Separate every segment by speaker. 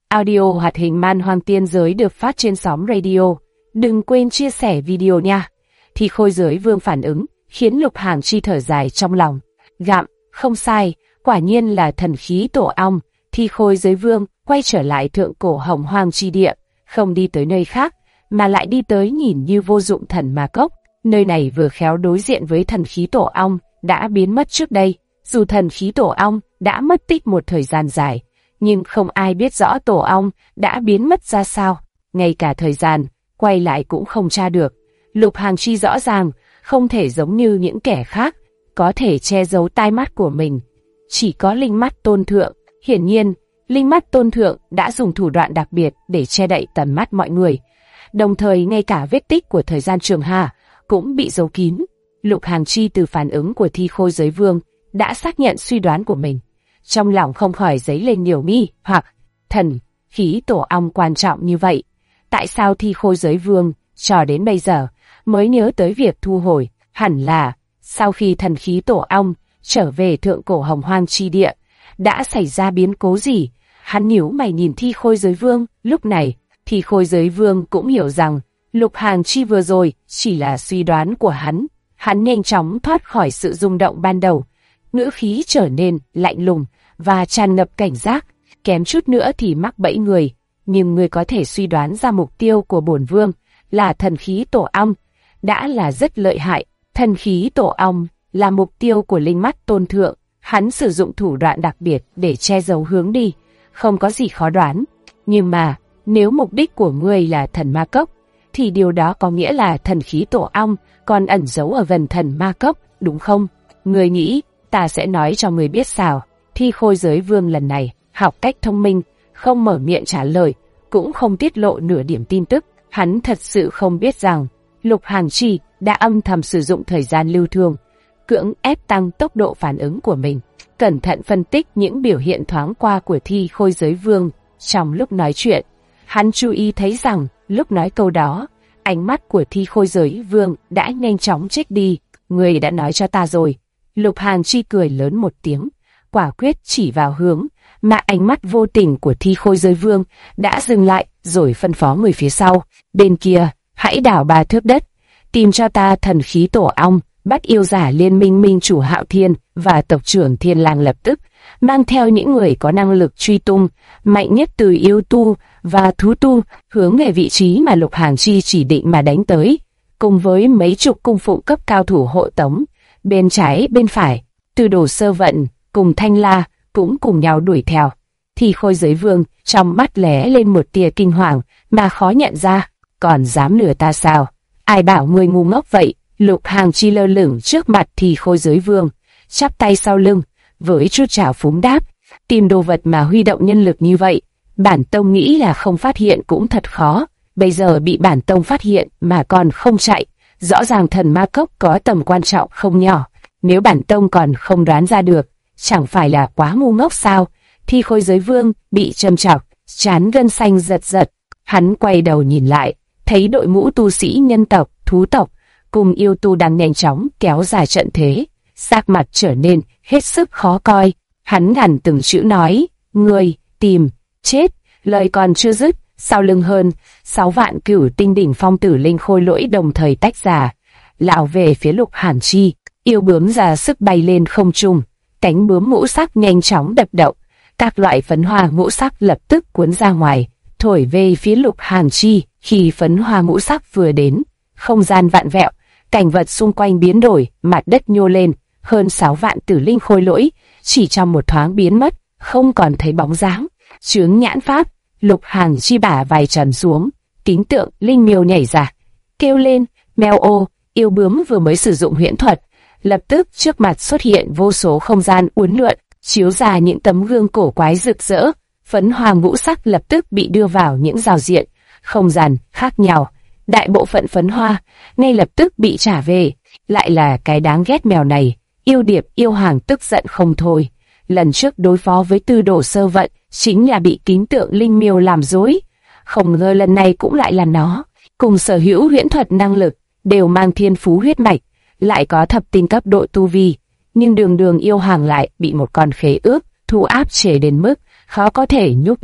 Speaker 1: Audio hoạt hình Man Hoang Tiên Giới được phát trên sóng radio. Đừng quên chia sẻ video nha. Thì Khôi Giới Vương phản ứng, khiến Lục Hàng Chi thở dài trong lòng. Gặm, không sai, quả nhiên là thần khí tổ ong. Thì Khôi Giới Vương quay trở lại thượng cổ Hồng Hoang chi địa, không đi tới nơi khác, mà lại đi tới nhìn như vô dụng Thần Ma Cốc. Nơi này vừa khéo đối diện với thần khí tổ ong đã biến mất trước đây. Dù thần khí tổ ong đã mất tích một thời gian dài, nhưng không ai biết rõ tổ ong đã biến mất ra sao. Ngay cả thời gian quay lại cũng không tra được. Lục Hàng Chi rõ ràng không thể giống như những kẻ khác, có thể che giấu tai mắt của mình. Chỉ có linh mắt tôn thượng. Hiển nhiên, linh mắt tôn thượng đã dùng thủ đoạn đặc biệt để che đậy tầm mắt mọi người. Đồng thời ngay cả vết tích của thời gian trường hà cũng bị giấu kín. Lục Hàng Chi từ phản ứng của Thi Khôi Giới Vương đã xác nhận suy đoán của mình. Trong lòng không khỏi dấy lên nhiều nghi hoặc thần khí tổ ong quan trọng như vậy. Tại sao Thi Khôi Giới Vương cho đến bây giờ mới nhớ tới việc thu hồi? Hẳn là sau khi thần khí tổ ong trở về thượng cổ Hồng Hoang chi địa, đã xảy ra biến cố gì? Hắn nhíu mày nhìn Thi Khôi Giới Vương. Lúc này, Thi Khôi Giới Vương cũng hiểu rằng Lục Hàng Chi vừa rồi chỉ là suy đoán của hắn. Hắn nhanh chóng thoát khỏi sự rung động ban đầu, ngữ khí trở nên lạnh lùng và tràn ngập cảnh giác, kém chút nữa thì mắc bẫy người. Nhưng người có thể suy đoán ra mục tiêu của bổn vương là thần khí tổ ong, đã là rất lợi hại. Thần khí tổ ong là mục tiêu của linh mắt tôn thượng. Hắn sử dụng thủ đoạn đặc biệt để che giấu hướng đi, không có gì khó đoán. Nhưng mà nếu mục đích của ngươi là thần ma cốc, thì điều đó có nghĩa là thần khí tổ ong còn ẩn giấu ở gần thần ma cốc, đúng không? Ngươi nghĩ ta sẽ nói cho ngươi biết sao? Thi Khôi Giới Vương lần này học cách thông minh, không mở miệng trả lời, cũng không tiết lộ nửa điểm tin tức. Hắn thật sự không biết rằng Lục Hàng Chi đã âm thầm sử dụng thời gian lưu thương, cưỡng ép tăng tốc độ phản ứng của mình. Cẩn thận phân tích những biểu hiện thoáng qua của Thi Khôi Giới Vương trong lúc nói chuyện, hắn chú ý thấy rằng lúc nói câu đó, ánh mắt của Thi Khôi Giới Vương đã nhanh chóng chết đi. Người đã nói cho ta rồi. Lục Hàng Chi cười lớn một tiếng, quả quyết chỉ vào hướng mà ánh mắt vô tình của Thi Khôi Giới Vương đã dừng lại, rồi phân phó người phía sau. Bên kia, hãy đảo 3 thước đất, tìm cho ta thần khí tổ ong. Bắt yêu giả liên minh minh chủ Hạo Thiên và tộc trưởng Thiên Lang lập tức mang theo những người có năng lực truy tung mạnh nhất từ yêu tu và thú tu, hướng về vị trí mà Lục Hàng Chi chỉ định mà đánh tới, cùng với mấy chục cung phụng cấp cao thủ hộ tống. Bên trái bên phải, Từ Đồ Sơ Vận cùng Thanh La cũng cùng nhau đuổi theo. Thì Khôi Giới Vương trong mắt lóe lên một tia kinh hoàng mà khó nhận ra. Còn dám lừa ta sao? Ai bảo ngươi ngu ngốc vậy? Lục Hàng Chi lơ lửng trước mặt Thì Khôi Giới Vương, chắp tay sau lưng, với chút trào phúng đáp: tìm đồ vật mà huy động nhân lực như vậy, bản tông nghĩ là không phát hiện cũng thật khó. Bây giờ bị bản tông phát hiện mà còn không chạy, rõ ràng thần ma cốc có tầm quan trọng không nhỏ. Nếu bản tông còn không đoán ra được, chẳng phải là quá ngu ngốc sao? Thì Khôi Giới Vương bị châm chọc, trán gân xanh giật giật. Hắn quay đầu nhìn lại, thấy đội ngũ tu sĩ nhân tộc, thú tộc cùng yêu tu đang nhanh chóng kéo dài trận thế, sắc mặt trở nên hết sức khó coi. Hắn gằn từng chữ nói: người tìm chết. Lời còn chưa dứt, sau lưng hơn 6 vạn cửu tinh đỉnh phong tử linh khôi lỗi đồng thời tách ra, lao về phía Lục Hàng Chi. Yêu bướm ra sức bay lên không trung, cánh bướm ngũ sắc nhanh chóng đập động, các loại phấn hoa ngũ sắc lập tức cuốn ra ngoài, thổi về phía Lục Hàng Chi. Khi phấn hoa ngũ sắc vừa đến, không gian vặn vẹo, cảnh vật xung quanh biến đổi, mặt đất nhô lên, hơn 6 vạn tử linh khôi lỗi chỉ trong một thoáng biến mất, không còn thấy bóng dáng. Chướng nhãn pháp, Lục Hàng Chi bả vai trầm xuống, kính tượng linh miêu nhảy ra, kêu lên: mèo ô! Yêu bướm vừa mới sử dụng huyễn thuật, lập tức trước mặt xuất hiện vô số không gian uốn lượn, chiếu ra những tấm gương cổ quái rực rỡ. Phấn hoa ngũ sắc lập tức bị đưa vào những rào diện không gian khác nhau. Đại bộ phận phấn hoa ngay lập tức bị trả về. Lại là cái đáng ghét mèo này. Yêu Điệp yêu Hàng tức giận không thôi. Lần trước đối phó với Tư Đồ Sơ Vận chính là bị kính tượng linh miêu làm dối, không ngờ lần này cũng lại là nó. Cùng sở hữu huyễn thuật năng lực, đều mang thiên phú huyết mạch, lại có thập tinh cấp độ tu vi, nhưng đường đường yêu Hàng lại bị một con khế ước thu áp chế đến mức khó có thể nhúc nhích.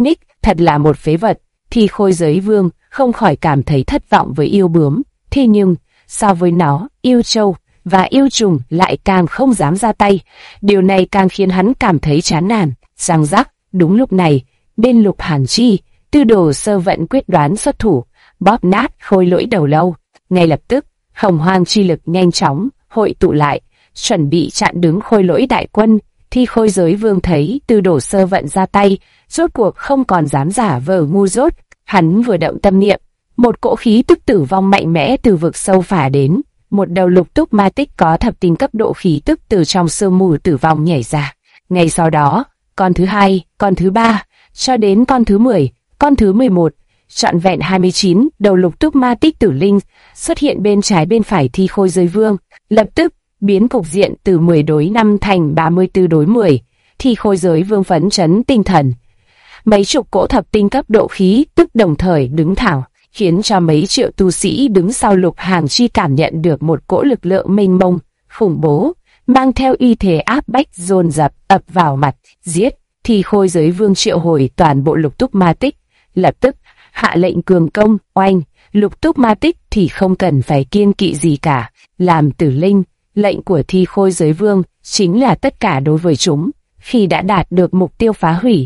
Speaker 1: thật là một phế vật. Thì Khôi Giới Vương không khỏi cảm thấy thất vọng với yêu bướm. Thế nhưng, so với nó, yêu trâu và yêu trùng lại càng không dám ra tay. Điều này càng khiến hắn cảm thấy chán nản. Răng rắc, đúng lúc này, bên Lục Hàn Chi, Tư Đồ Sơ Vận quyết đoán xuất thủ, bóp nát Khôi Lỗi đầu lâu. Ngay lập tức, hồng hoang chi lực nhanh chóng hội tụ lại, chuẩn bị chặn đứng Khôi Lỗi đại quân. Thì Khôi Giới Vương thấy Tư Đồ Sơ Vận ra tay, rốt cuộc không còn dám giả vờ ngu dốt. Hắn vừa động tâm niệm, một cỗ khí tức tử vong mạnh mẽ từ vực sâu phả đến. Một đầu lục túc ma tích có thập tinh cấp độ khí tức từ trong sương mù tử vong nhảy ra. Ngay sau đó, con thứ 2, con thứ 3, cho đến con thứ 10, con thứ 11, trọn vẹn 29 đầu lục túc ma tích tử linh xuất hiện bên trái bên phải Thi Khôi Giới Vương, lập tức biến cục diện từ 10 đối 5 thành 34 đối 10. Thi Khôi Giới Vương phấn chấn tinh thần. Mấy chục cỗ thập tinh cấp độ khí tức đồng thời đứng thẳng, khiến cho mấy triệu tu sĩ đứng sau Lục Hàn Chi cảm nhận được một cỗ lực lượng mênh mông, khủng bố, mang theo uy thế áp bách dồn dập ập vào mặt, giết. Thì Khôi Giới Vương triệu hồi toàn bộ lục túc ma tích, lập tức hạ lệnh cường công, oanh. Lục túc ma tích thì không cần phải kiêng kỵ gì cả, làm tử linh, lệnh của Thi Khôi Giới Vương chính là tất cả đối với chúng. Khi đã đạt được mục tiêu phá hủy,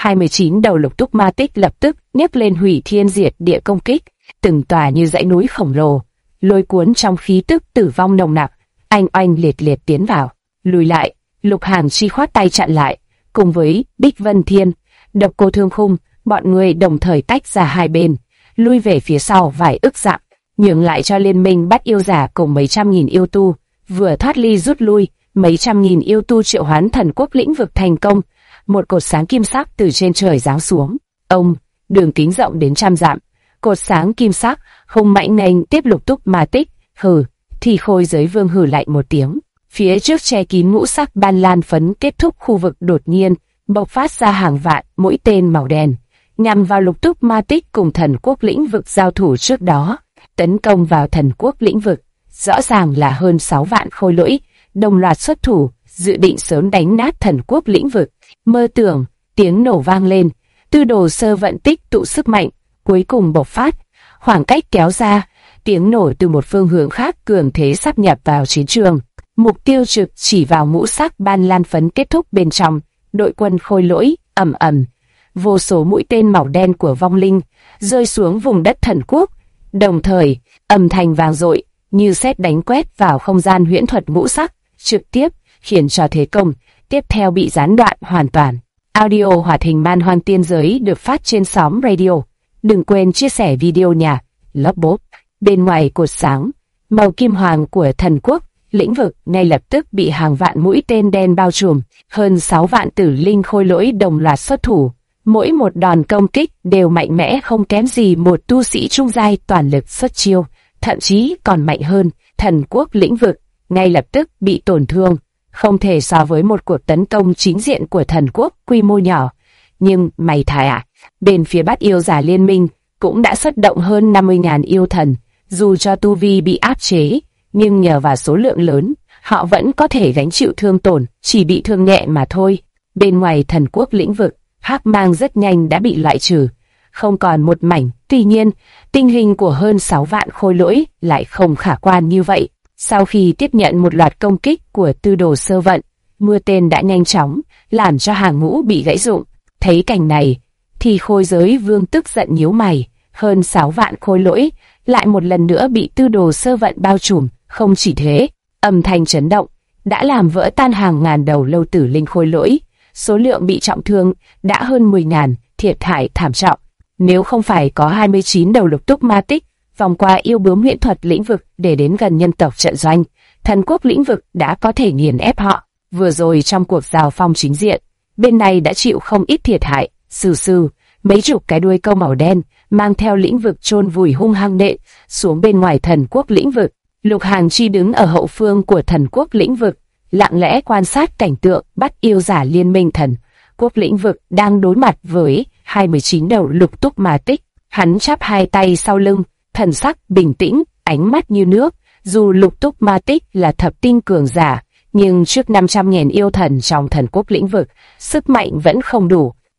Speaker 1: 29 đầu lục túc ma tích lập tức nhấc lên hủy thiên diệt địa công kích, từng tòa như dãy núi khổng lồ, lôi cuốn trong khí tức tử vong nồng nặc, anh oanh liệt liệt tiến vào, lùi lại. Lục Hàn Chi khoát tay chặn lại, cùng với Bích Vân Thiên, Độc Cô Thương Khung, bọn người đồng thời tách ra hai bên, lui về phía sau vài ức dặm, nhường lại cho liên minh bắt yêu giả cùng mấy trăm nghìn yêu tu. Vừa thoát ly rút lui, mấy trăm nghìn yêu tu triệu hoán thần quốc lĩnh vực thành công. Một cột sáng kim sắc từ trên trời giáng xuống, đường kính rộng đến trăm dặm. Cột sáng kim sắc hung mãnh nành tiếp lục túc ma tích. Hừ. Thì Khôi Giới Vương hừ lại một tiếng. Phía trước che kín ngũ sắc ban lan phấn kết thúc khu vực đột nhiên bộc phát ra hàng vạn mũi tên màu đen, nhằm vào lục túc ma tích cùng thần quốc lĩnh vực giao thủ trước đó, tấn công vào thần quốc lĩnh vực. Rõ ràng là hơn 6 vạn khôi lỗi đồng loạt xuất thủ, dự định sớm đánh nát thần quốc lĩnh vực. Mơ tưởng, tiếng nổ vang lên, Tư Đồ Sơ Vận tích tụ sức mạnh, cuối cùng bộc phát, khoảng cách kéo ra, tiếng nổ từ một phương hướng khác cường thế sáp nhập vào chiến trường. Mục tiêu trực chỉ vào ngũ sắc ban lan phấn kết thúc bên trong đội quân khôi lỗi. Ầm ầm, vô số mũi tên màu đen của vong linh rơi xuống vùng đất thần quốc, đồng thời âm thanh vang dội như sét đánh quét vào không gian huyễn thuật ngũ sắc, trực tiếp khiến cho thế công tiếp theo bị gián đoạn hoàn toàn. Audio hoạt hình Man Hoang Tiên Giới được phát trên Xóm Radio. Đừng quên chia sẻ video nha. Lấp bốp. Bên ngoài cột sáng màu kim hoàng của thần quốc lĩnh vực ngay lập tức bị hàng vạn mũi tên đen bao trùm. Hơn 6 vạn tử linh khôi lỗi đồng loạt xuất thủ, mỗi một đòn công kích đều mạnh mẽ không kém gì một tu sĩ trung giai toàn lực xuất chiêu, thậm chí còn mạnh hơn. Thần quốc lĩnh vực ngay lập tức bị tổn thương, không thể so với một cuộc tấn công chính diện của thần quốc quy mô nhỏ. Nhưng mày thà bên phía Bát Yêu Giả Liên minh cũng đã xuất động hơn 50.000 yêu thần, dù cho tu vi bị áp chế, nhưng nhờ vào số lượng lớn, họ vẫn có thể gánh chịu thương tổn, chỉ bị thương nhẹ mà thôi. Bên ngoài thần quốc lĩnh vực, hắc mang rất nhanh đã bị loại trừ, không còn một mảnh. Tuy nhiên, tình hình của hơn 6 vạn khôi lỗi lại không khả quan như vậy. Sau khi tiếp nhận một loạt công kích của Tư Đồ Sơ Vận, mưa tên đã nhanh chóng làm cho hàng ngũ bị gãy rụng. Thấy cảnh này, thì Khôi Giới Vương tức giận nhíu mày. Hơn 6 vạn khôi lỗi lại một lần nữa bị Tư Đồ Sơ Vận bao trùm. Không chỉ thế, âm thanh chấn động đã làm vỡ tan hàng ngàn đầu lâu tử linh khôi lỗi. Số lượng bị trọng thương đã hơn 10.000, thiệt hại thảm trọng. Nếu không phải có 29 đầu lục túc ma tích vòng qua yêu bướm huyễn thuật lĩnh vực để đến gần nhân tộc trận doanh, thần quốc lĩnh vực đã có thể nghiền ép họ. Vừa rồi trong cuộc giao phong chính diện, bên này đã chịu không ít thiệt hại. Sừ, mấy chục cái đuôi câu màu đen mang theo lĩnh vực chôn vùi hung hăng nện xuống bên ngoài thần quốc lĩnh vực. Lục Hàn Chi đứng ở hậu phương của thần quốc lĩnh vực, lặng lẽ quan sát cảnh tượng Bát Yêu Giả Liên minh thần quốc lĩnh vực đang đối mặt với 29 đầu lục túc ma tích. Hắn chắp hai tay sau lưng, thần sắc bình tĩnh, ánh mắt như nước. Dù lục túc ma tích là thập tinh cường giả, nhưng trước 500.000 yêu thần trong thần quốc lĩnh vực, sức mạnh vẫn không đủ.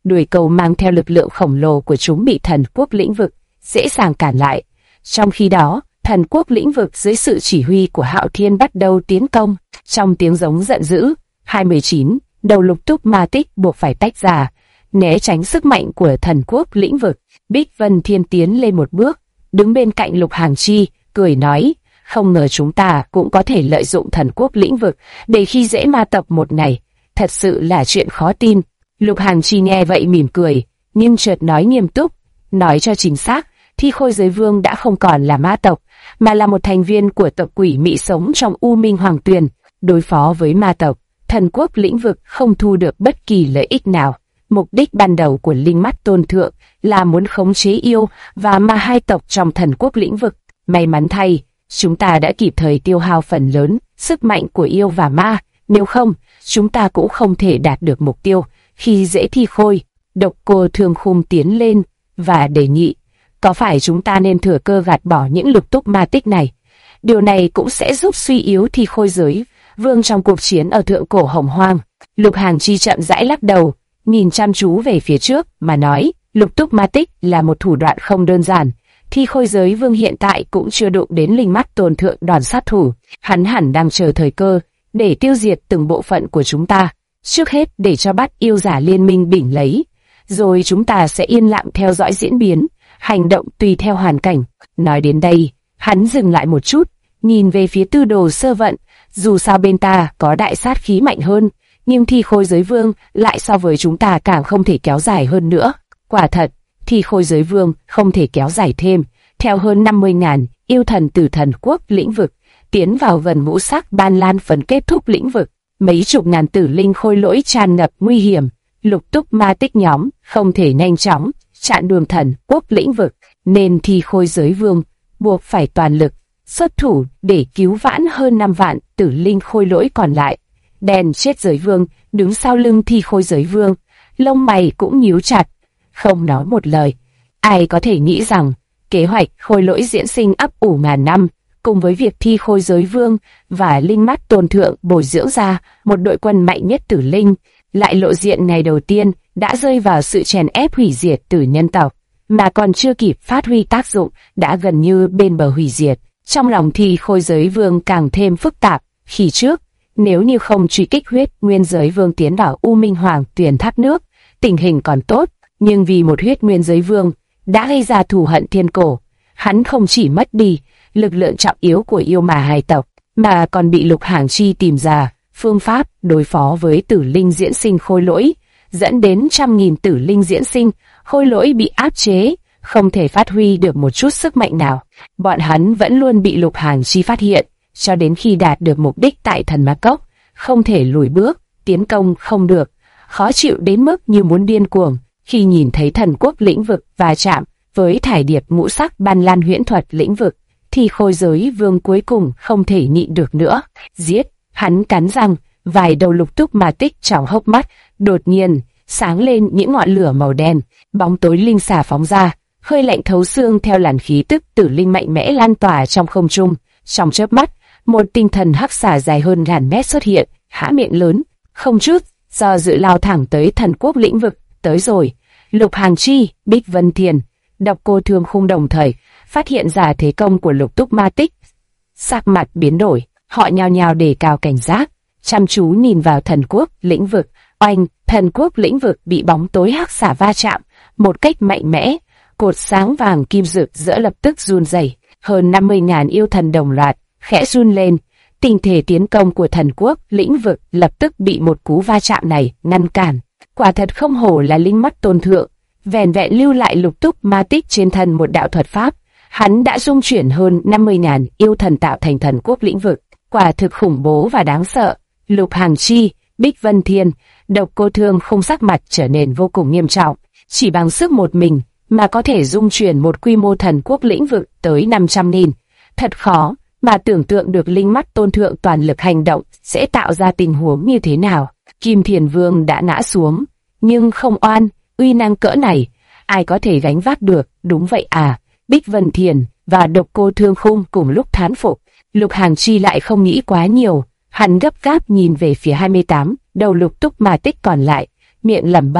Speaker 1: đuôi câu mang theo lực lượng khổng lồ của chúng bị thần quốc lĩnh vực dễ dàng cản lại. Trong khi đó, thần quốc lĩnh vực dưới sự chỉ huy của Hạo Thiên bắt đầu tiến công. Trong tiếng giống giận dữ, 219, đầu Lục Túc Ma Tích buộc phải tách ra, né tránh sức mạnh của thần quốc lĩnh vực. Bích Vân Thiên tiến lên một bước, đứng bên cạnh Lục Hàng Chi, cười nói, không ngờ chúng ta cũng có thể lợi dụng thần quốc lĩnh vực để khi dễ ma tộc một ngày, thật sự là chuyện khó tin. Lục Hàng Chi nghe vậy mỉm cười, nhưng chợt nói nghiêm túc, nói cho chính xác, Thi Khôi Giới Vương đã không còn là ma tộc, mà là một thành viên của tộc quỷ mị sống trong U Minh Hoàng Tuyền. Đối phó với ma tộc, thần quốc lĩnh vực không thu được bất kỳ lợi ích nào. Mục đích ban đầu của Linh Mắt Tôn Thượng là muốn khống chế yêu và ma hai tộc trong thần quốc lĩnh vực. May mắn thay, chúng ta đã kịp thời tiêu hao phần lớn sức mạnh của yêu và ma, nếu không, chúng ta cũng không thể đạt được mục tiêu khi dễ Thi Khôi. Độc Cô Thương Khung tiến lên và đề nghị, có phải chúng ta nên thừa cơ gạt bỏ những Lục Túc Ma Tích này? Điều này cũng sẽ giúp suy yếu Thi Khôi Giới Vương trong cuộc chiến ở thượng cổ Hồng Hoang. Lục Hàng Chi chậm rãi lắc đầu, nhìn chăm chú về phía trước mà nói, Lục Túc Ma Tích là một thủ đoạn không đơn giản. Thi Khôi Giới Vương hiện tại cũng chưa đụng đến Linh Mắt Tôn Thượng đòn sát thủ, hắn hẳn đang chờ thời cơ để tiêu diệt từng bộ phận của chúng ta, trước hết để cho bắt yêu giả liên minh bỉnh lấy, rồi chúng ta sẽ yên lặng theo dõi diễn biến, hành động tùy theo hoàn cảnh. Nói đến đây, hắn dừng lại một chút, nhìn về phía Tư Đồ Sơ Vận, dù sao bên ta có đại sát khí mạnh hơn, nhưng Thi Khôi Giới Vương lại so với chúng ta càng không thể kéo dài hơn nữa. Quả thật, Thi Khôi Giới Vương không thể kéo dài thêm, theo hơn 50.000 yêu thần từ thần quốc lĩnh vực, tiến vào gần ngũ sắc ban lan phần kết thúc lĩnh vực, mấy chục ngàn tử linh khôi lỗi tràn ngập nguy hiểm, Lục Túc Ma Tích nhóm không thể nhanh chóng chặn đường thần quốc lĩnh vực, nên Thi Khôi Giới Vương buộc phải toàn lực xuất thủ để cứu vãn hơn 5 vạn tử linh khôi lỗi còn lại. Đen Chết Giới Vương đứng sau lưng Thi Khôi Giới Vương, lông mày cũng nhíu chặt, không nói một lời. Ai có thể nghĩ rằng kế hoạch khôi lỗi diễn sinh ấp ủ ngàn năm, cùng với việc Thi Khôi Giới Vương và Linh Mắt Tôn Thượng bồi dưỡng ra một đội quân mạnh nhất tử linh, lại lộ diện ngày đầu tiên đã rơi vào sự chèn ép hủy diệt tử nhân tộc, mà còn chưa kịp phát huy tác dụng đã gần như bên bờ hủy diệt. Trong lòng Thi Khôi Giới Vương càng thêm phức tạp. Khi trước, nếu như không truy kích Huyết Nguyên Giới Vương tiến vào U Minh Hoàng Tuyền thác nước, tình hình còn tốt, nhưng vì một Huyết Nguyên Giới Vương đã gây ra thù hận thiên cổ, hắn không chỉ mất đi lực lượng trọng yếu của yêu mà hai tộc, mà còn bị Lục Hàng Chi tìm ra phương pháp đối phó với tử linh diễn sinh khôi lỗi, dẫn đến trăm nghìn tử linh diễn sinh khôi lỗi bị áp chế, không thể phát huy được một chút sức mạnh nào. Bọn hắn vẫn luôn bị Lục Hàng Chi phát hiện, cho đến khi đạt được mục đích tại Thần Ma Cốc, không thể lùi bước, tiến công không được, khó chịu đến mức như muốn điên cuồng. Khi nhìn thấy thần quốc lĩnh vực va chạm với thải điệp ngũ sắc ban lan huyễn thuật lĩnh vực, thì Khôi Giới Vương cuối cùng không thể nhịn được nữa. Giết! Hắn cắn răng, vài đầu Lục Túc Ma Tích trong hốc mắt đột nhiên sáng lên những ngọn lửa màu đen, bóng tối linh xà phóng ra, hơi lạnh thấu xương theo làn khí tức tử linh mạnh mẽ lan tỏa trong không trung. Trong chớp mắt, một tinh thần hắc xà dài hơn ngàn mét xuất hiện, há miệng lớn, không chút do dự lao thẳng tới thần quốc lĩnh vực. Tới rồi. Lục Hàng Chi, Bích Vân Thiền, Độc Cô Thương Khung đồng thời phát hiện ra thế công của Lục Túc Ma Tích. Sắc mặt biến đổi, họ nhao nhao đề cao cảnh giác, chăm chú nhìn vào thần quốc lĩnh vực. Oanh, thần quốc lĩnh vực bị bóng tối hắc xà va chạm một cách mạnh mẽ, cột sáng vàng kim rực rỡ lập tức run rẩy. Hơn 50.000 yêu thần đồng loạt khẽ run lên. Tình thể tiến công của thần quốc lĩnh vực lập tức bị một cú va chạm này ngăn cản. Quả thật không hổ là Linh Mắt Tôn Thượng, vẻn vẹn lưu lại Lục Túc Ma Tích trên thân một đạo thuật pháp, hắn đã dung chuyển hơn 50.000 yêu thần tạo thành thần quốc lĩnh vực. Quả thực khủng bố và đáng sợ. Lục Hàng Chi, Bích Vân Thiên, Độc Cô Thương Khung sắc mặt trở nên vô cùng nghiêm trọng. Chỉ bằng sức một mình mà có thể dung chuyển một quy mô thần quốc lĩnh vực tới 500.000. Thật khó mà tưởng tượng được Linh Mắt Tôn Thượng toàn lực hành động sẽ tạo ra tình huống như thế nào. Kim Thiền Vương đã ngã xuống, nhưng không oan, uy năng cỡ này, ai có thể gánh vác được? Đúng vậy à? Bích Vân Thiền và Độc Cô Thương Khung cùng lúc thán phục. Lục Hàng Chi lại không nghĩ quá nhiều, hắn gấp gáp nhìn về phía 28 đầu Lục Túc Ma Tích còn lại, miệng lẩm bẩm,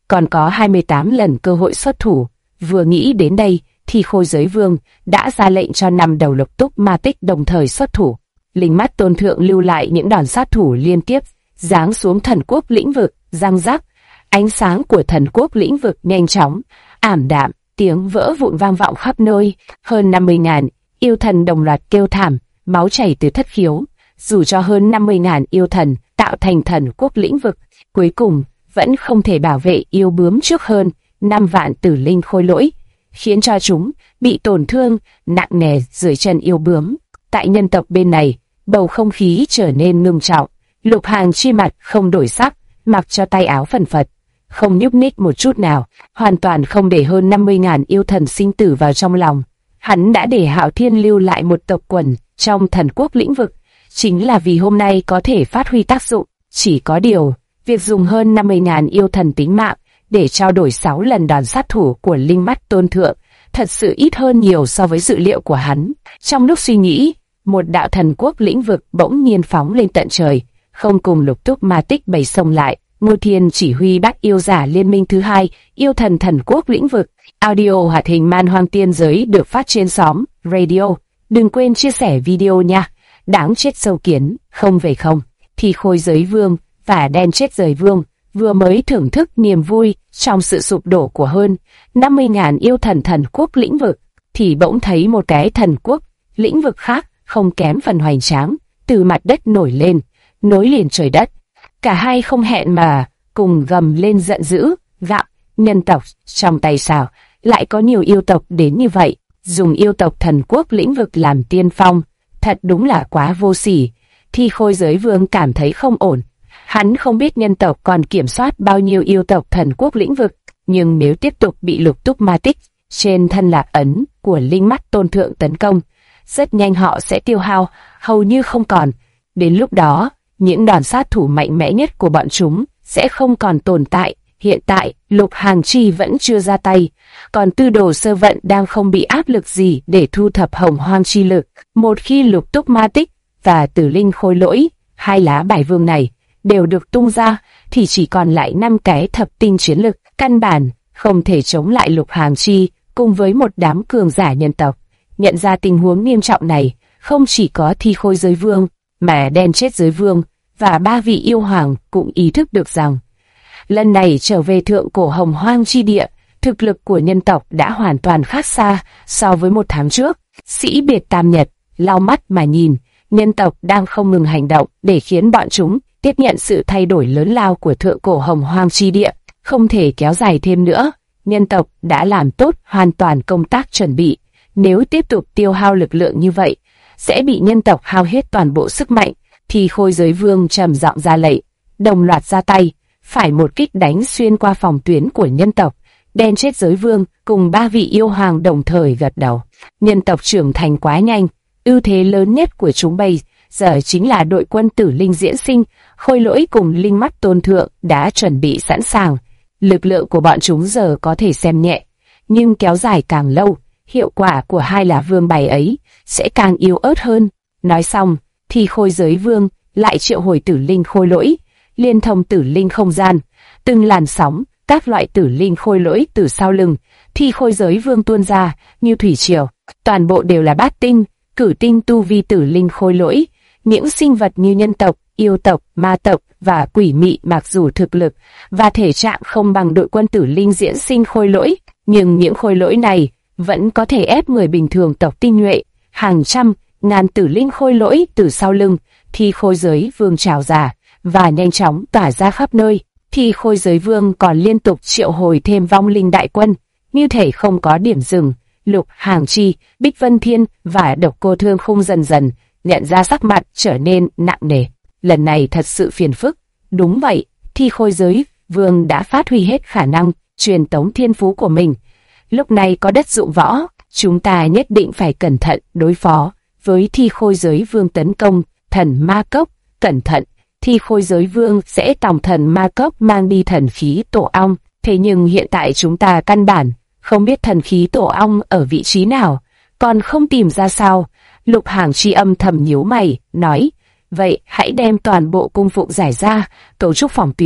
Speaker 1: còn có 28 lần cơ hội xuất thủ. Vừa nghĩ đến đây, thì Khôi Giới Vương đã ra lệnh cho 5 đầu Lục Túc Ma Tích đồng thời xuất thủ. Linh mắt tôn thượng lưu lại những đòn sát thủ liên tiếp, giáng xuống thần quốc lĩnh vực, răng rắc. Ánh sáng của thần quốc lĩnh vực nhanh chóng, ảm đạm, tiếng vỡ vụn vang vọng khắp nơi. Hơn 50.000 yêu thần đồng loạt kêu thảm, máu chảy từ thất khiếu. Dù cho hơn 50.000 yêu thần tạo thành thần quốc lĩnh vực, cuối cùng vẫn không thể bảo vệ yêu bướm trước hơn 5 vạn tử linh khôi lỗi, khiến cho chúng bị tổn thương nặng nề dưới chân yêu bướm. Tại nhân tộc bên này, bầu không khí trở nên ngưng trọng. Lục Hàng Chi mặt không đổi sắc, mặc cho tay áo phần phật, không nhúc nhích một chút nào, hoàn toàn không để hơn 50.000 yêu thần sinh tử vào trong lòng. Hắn đã để Hạo Thiên lưu lại một tộc quần trong thần quốc lĩnh vực, chính là vì hôm nay có thể phát huy tác dụng. Chỉ có điều, việc dùng hơn 50.000 yêu thần tính mạng để trao đổi 6 lần đòn sát thủ của Linh mắt tôn thượng, thật sự ít hơn nhiều so với dự liệu của hắn. Trong lúc suy nghĩ, một đạo thần quốc lĩnh vực bỗng nhiên phóng lên tận trời, không cùng Lục Túc Ma Tích bày xông lại. Ngô Thiên chỉ huy Bát yêu giả liên minh thứ hai, yêu thần thần quốc lĩnh vực. Audio hoạt hình Man Hoang Tiên Giới được phát trên xóm radio. Đừng quên chia sẻ video nha. Đáng chết sâu kiến, không về không. Thì Khôi Giới Vương và Đen Chết Giới Vương vừa mới thưởng thức niềm vui trong sự sụp đổ của hơn 50.000 yêu thần thần quốc lĩnh vực, thì bỗng thấy một cái thần quốc lĩnh vực khác không kém phần hoành tráng từ mặt đất nổi lên, nối liền trời đất. Cả hai không hẹn mà cùng gầm lên giận dữ, gạo nhân tộc trong tay sao lại có nhiều yêu tộc đến như vậy, dùng yêu tộc thần quốc lĩnh vực làm tiên phong, thật đúng là quá vô sỉ. Thì Khôi Giới Vương cảm thấy không ổn. Hắn không biết nhân tộc còn kiểm soát bao nhiêu yêu tộc thần quốc lĩnh vực, nhưng nếu tiếp tục bị Lục Túc Ma Tích trên thân lạc ấn của Linh mắt tôn thượng tấn công, rất nhanh họ sẽ tiêu hao hầu như không còn. Đến lúc đó, những đòn sát thủ mạnh mẽ nhất của bọn chúng sẽ không còn tồn tại. Hiện tại, Lục Hàng Chi vẫn chưa ra tay, còn Tư Đồ Sơ Vận đang không bị áp lực gì để thu thập hồng hoang chi lực. Một khi Lục Túc Ma Tích và Tử Linh Khôi Lỗi, hai lá bài vương này, đều được tung ra, thì chỉ còn lại 5 cái thập tinh chiến lực, căn bản không thể chống lại Lục Hàng Chi cùng với một đám cường giả nhân tộc. Nhận ra tình huống nghiêm trọng này, không chỉ có Thi Khôi Giới Vương, mà Đen Chết Giới Vương và 3 vị yêu hoàng cũng ý thức được rằng, lần này trở về thượng cổ hồng hoang chi địa, thực lực của nhân tộc đã hoàn toàn khác xa so với 1 tháng trước. Sĩ Biệt Tam Nhật lau mắt mà nhìn, nhân tộc đang không ngừng hành động để khiến bọn chúng tiếp nhận sự thay đổi lớn lao của thượng cổ hồng hoang chi địa, không thể kéo dài thêm nữa. Nhân tộc đã làm tốt hoàn toàn công tác chuẩn bị, nếu tiếp tục tiêu hao lực lượng như vậy, sẽ bị nhân tộc hao hết toàn bộ sức mạnh. Thì Khôi Giới Vương trầm giọng ra lệnh, đồng loạt ra tay, phải một kích đánh xuyên qua phòng tuyến của nhân tộc. Đen Chết Giới Vương cùng 3 vị yêu hoàng đồng thời gật đầu. Nhân tộc trưởng thành quá nhanh, ưu thế lớn nhất của chúng bây giờ chính là đội quân Tử Linh Diễn Sinh. Khôi Lỗi cùng Linh mắt tôn thượng đã chuẩn bị sẵn sàng. Lực lượng của bọn chúng giờ có thể xem nhẹ, nhưng kéo dài càng lâu, hiệu quả của hai lá vương bài ấy sẽ càng yếu ớt hơn. Nói xong, thì Khôi Giới Vương lại triệu hồi Tử Linh Khôi Lỗi, liên thông Tử Linh không gian, từng làn sóng các loại Tử Linh Khôi Lỗi từ sau lưng thì Khôi Giới Vương tuôn ra như thủy triều. Toàn bộ đều là bát tinh, cửu tinh tu vi Tử Linh Khôi Lỗi. Những sinh vật như nhân tộc, yêu tộc, ma tộc và quỷ mị mặc dù thực lực và thể trạng không bằng đội quân Tử Linh Diễn Sinh Khôi Lỗi, nhưng những khôi lỗi này vẫn có thể ép người bình thường tộc tinh nhuệ. Hàng trăm, ngàn Tử Linh Khôi Lỗi từ sau lưng thì Khôi Giới Vương trào ra và nhanh chóng tỏa ra khắp nơi. Thì Khôi Giới Vương còn liên tục triệu hồi thêm vong linh đại quân, như thể không có điểm dừng. Lục Hàng Chi, Bích Vân Thiên và Độc Cô Thương Khung dần dần nhận ra sắc mặt trở nên nặng nề. Lần này thật sự phiền phức. Đúng vậy, thì Khôi Giới Vương đã phát huy hết khả năng truyền tống thiên phú của mình. Lúc này có đất dụng võ, chúng ta nhất định phải cẩn thận đối phó với Thi Khôi Giới Vương tấn công thần ma cốc. Cẩn thận, Thi Khôi Giới Vương sẽ tòng thần ma cốc mang đi thần khí tổ ong. Thế nhưng hiện tại chúng ta căn bản không biết thần khí tổ ong ở vị trí nào, còn không tìm ra sao? Lục Hàng Chi âm thầm nhíu mày, nói, vậy hãy đem toàn bộ cung phụng giải ra, cấu trúc phòng tuyến,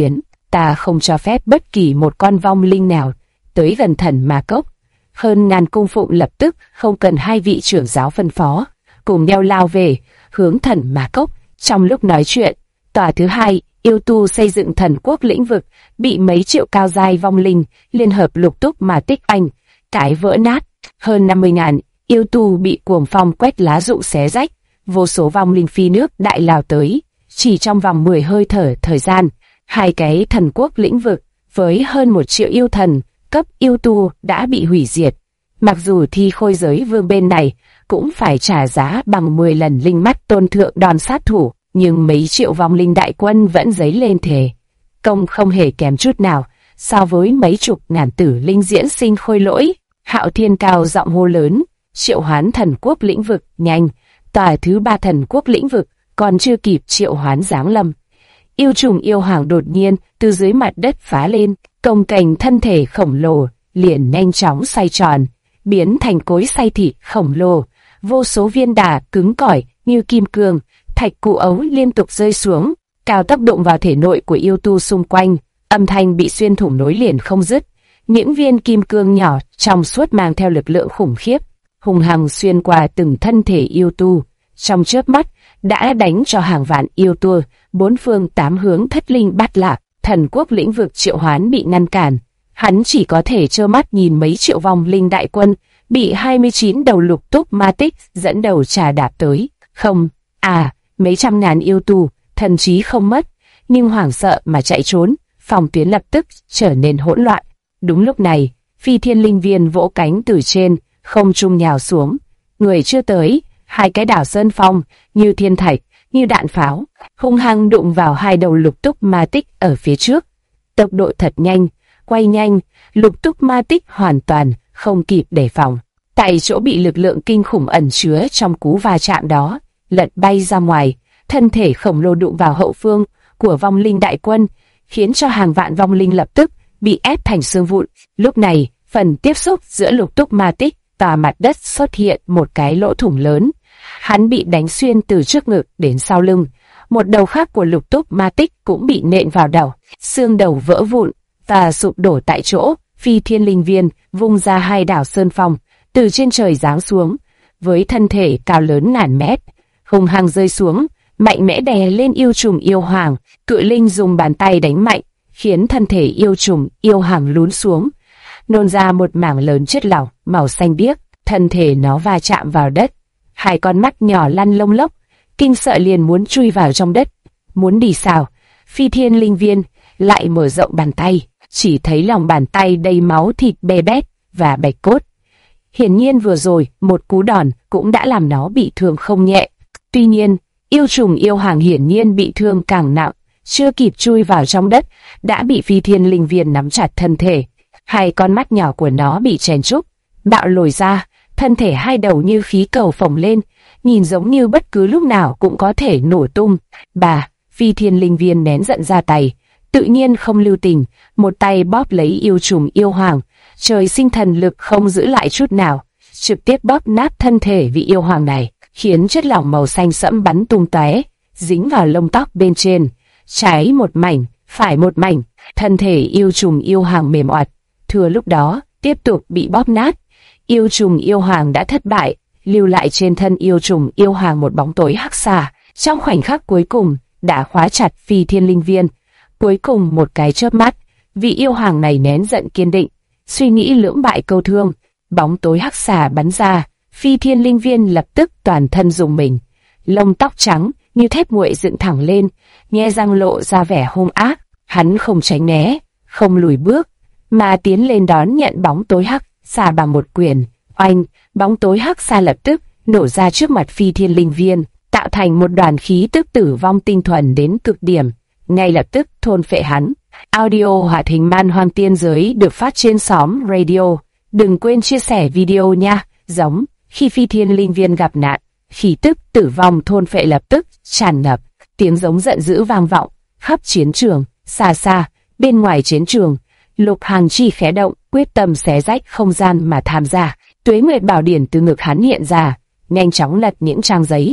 Speaker 1: Ta không cho phép bất kỳ một con vong linh nào tới gần thần ma cốc. Hơn ngàn cung phụng lập tức không cần hai vị trưởng giáo phân phó, cùng nhau lao về hướng thần ma cốc. Trong lúc nói chuyện, tòa thứ hai yêu tu xây dựng thần quốc lĩnh vực bị mấy triệu cao giai vong linh liên hợp lục túc mà tích anh cái vỡ nát. Hơn 50.000 yêu tu bị cuồng phong quét lá rụng xé rách, vô số vong linh phi nước đại lao tới. Chỉ trong vòng 10 hơi thở thời gian, hai cái thần quốc lĩnh vực với hơn 1 triệu yêu thần cấp yêu tu đã bị hủy diệt. Mặc dù thi khôi giới vương bên này cũng phải trả giá bằng 10 lần linh mắt tôn thượng đòn sát thủ, nhưng mấy triệu vong linh đại quân vẫn dấy lên thề công không hề kém chút nào so với mấy chục ngàn tử linh diễn sinh khôi lỗi. Hạo Thiên cao giọng hô lớn, triệu hoán thần quốc lĩnh vực, nhanh! Tòa thứ ba thần quốc lĩnh vực còn chưa kịp triệu hoán giáng lâm, yêu trùng yêu hoàng đột nhiên từ dưới mặt đất phá lên, cồng kềnh thân thể khổng lồ liền nhanh chóng xoay tròn, biến thành cối xay thịt khổng lồ. Vô số viên đá cứng cỏi như kim cương, thạch cụ ấu liên tục rơi xuống, cao tốc đụng vào thể nội của yêu tu xung quanh, âm thanh bị xuyên thủng nối liền không dứt. Những viên kim cương nhỏ trong suốt mang theo lực lượng khủng khiếp, hùng hằng xuyên qua từng thân thể yêu tu, trong chớp mắt đã đánh cho hàng vạn yêu tu bốn phương tám hướng thất linh bát lạc. Thần quốc lĩnh vực triệu hoán bị ngăn cản, hắn chỉ có thể trơ mắt nhìn mấy triệu vong linh đại quân bị 29 đầu lục túc ma tích dẫn đầu trà đạp tới. Không, mấy trăm ngàn yêu tu thần trí không mất, nhưng hoảng sợ mà chạy trốn, phòng tuyến lập tức trở nên hỗn loạn. Đúng lúc này, Phi Thiên Linh Viên vỗ cánh từ trên không trung nhào xuống, người chưa tới, hai cái đảo sơn phong như thiên thạch, như đạn pháo, hung hăng đụng vào hai đầu lục túc ma tích ở phía trước. Tốc độ thật nhanh, quay nhanh, lục túc ma tích hoàn toàn không kịp đề phòng, tại chỗ bị lực lượng kinh khủng ẩn chứa trong cú va chạm đó lật bay ra ngoài. Thân thể khổng lồ đụng vào hậu phương của vong linh đại quân, khiến cho hàng vạn vong linh lập tức bị ép thành xương vụn. Lúc này, phần tiếp xúc giữa lục túc ma tích và mặt đất xuất hiện một cái lỗ thủng lớn. Hắn bị đánh xuyên từ trước ngực đến sau lưng. Một đầu khác của lục túc ma tích cũng bị nện vào đầu, xương đầu vỡ vụn và sụp đổ tại chỗ. Phi Thiên Linh Viên vung ra hai đảo sơn phong từ trên trời giáng xuống, với thân thể cao lớn ngàn mét, hung hăng rơi xuống, mạnh mẽ đè lên yêu trùng yêu hoàng. Cự linh dùng bàn tay đánh mạnh, khiến thân thể yêu trùng yêu hoàng lún xuống, nôn ra một mảng lớn chất lỏng màu xanh biếc. Thân thể nó va chạm vào đất, hai con mắt nhỏ lăn lông lốc, kinh sợ liền muốn chui vào trong đất. Muốn đi sao? Phi Thiên Linh Viên lại mở rộng bàn tay, chỉ thấy lòng bàn tay đầy máu thịt bê bét và bạch cốt. Hiển nhiên vừa rồi một cú đòn cũng đã làm nó bị thương không nhẹ. Tuy nhiên, yêu trùng yêu hoàng hiển nhiên bị thương càng nặng, chưa kịp chui vào trong đất đã bị Phi Thiên Linh Viên nắm chặt thân thể. Hai con mắt nhỏ của nó bị chèn trúc, bạo lồi ra, thân thể hai đầu như khí cầu phồng lên, nhìn giống như bất cứ lúc nào cũng có thể nổ tung. Phi Thiên Linh Viên nén giận ra tay, tự nhiên không lưu tình, một tay bóp lấy yêu trùng yêu hoàng, trời sinh thần lực không giữ lại chút nào, trực tiếp bóp nát thân thể vị yêu hoàng này, khiến chất lỏng màu xanh sẫm bắn tung tóe, dính vào lông tóc bên trên, trái một mảnh, phải một mảnh. Thân thể yêu trùng yêu hoàng mềm oặt, thừa lúc đó tiếp tục bị bóp nát. Yêu trùng yêu hoàng đã thất bại, lưu lại trên thân yêu trùng yêu hoàng một bóng tối hắc xà, trong khoảnh khắc cuối cùng đã khóa chặt Phi Thiên Linh Viên. Cuối cùng một cái chớp mắt, vị yêu hoàng này nén giận kiên định, suy nghĩ lưỡng bại câu thương, bóng tối hắc xà bắn ra, Phi Thiên Linh Viên lập tức toàn thân rùng mình, lông tóc trắng như thép nguội dựng thẳng lên, nhe răng lộ ra vẻ hung ác. Hắn không tránh né, không lùi bước, mà tiến lên đón nhận bóng tối hắc xà bằng một quyền. Oanh, bóng tối hắc xà lập tức nổ ra trước mặt Phi Thiên Linh Viên, tạo thành một đoàn khí tức tử vong tinh thuần đến cực điểm, ngay lập tức thôn phệ hắn. Audio hoạt hình man hoang tiên giới được phát trên xóm radio. Đừng quên chia sẻ video nha. Giống khi Phi Thiên Linh Viên gặp nạn, khí tức tử vong thôn phệ lập tức tràn ngập, tiếng giống giận dữ vang vọng khắp chiến trường. Xa xa, bên ngoài chiến trường, Lục Hàng Chi khẽ động, quyết tâm xé rách không gian mà tham gia. Tuế Nguyệt Bảo Điển từ ngực hắn hiện ra, nhanh chóng lật những trang giấy.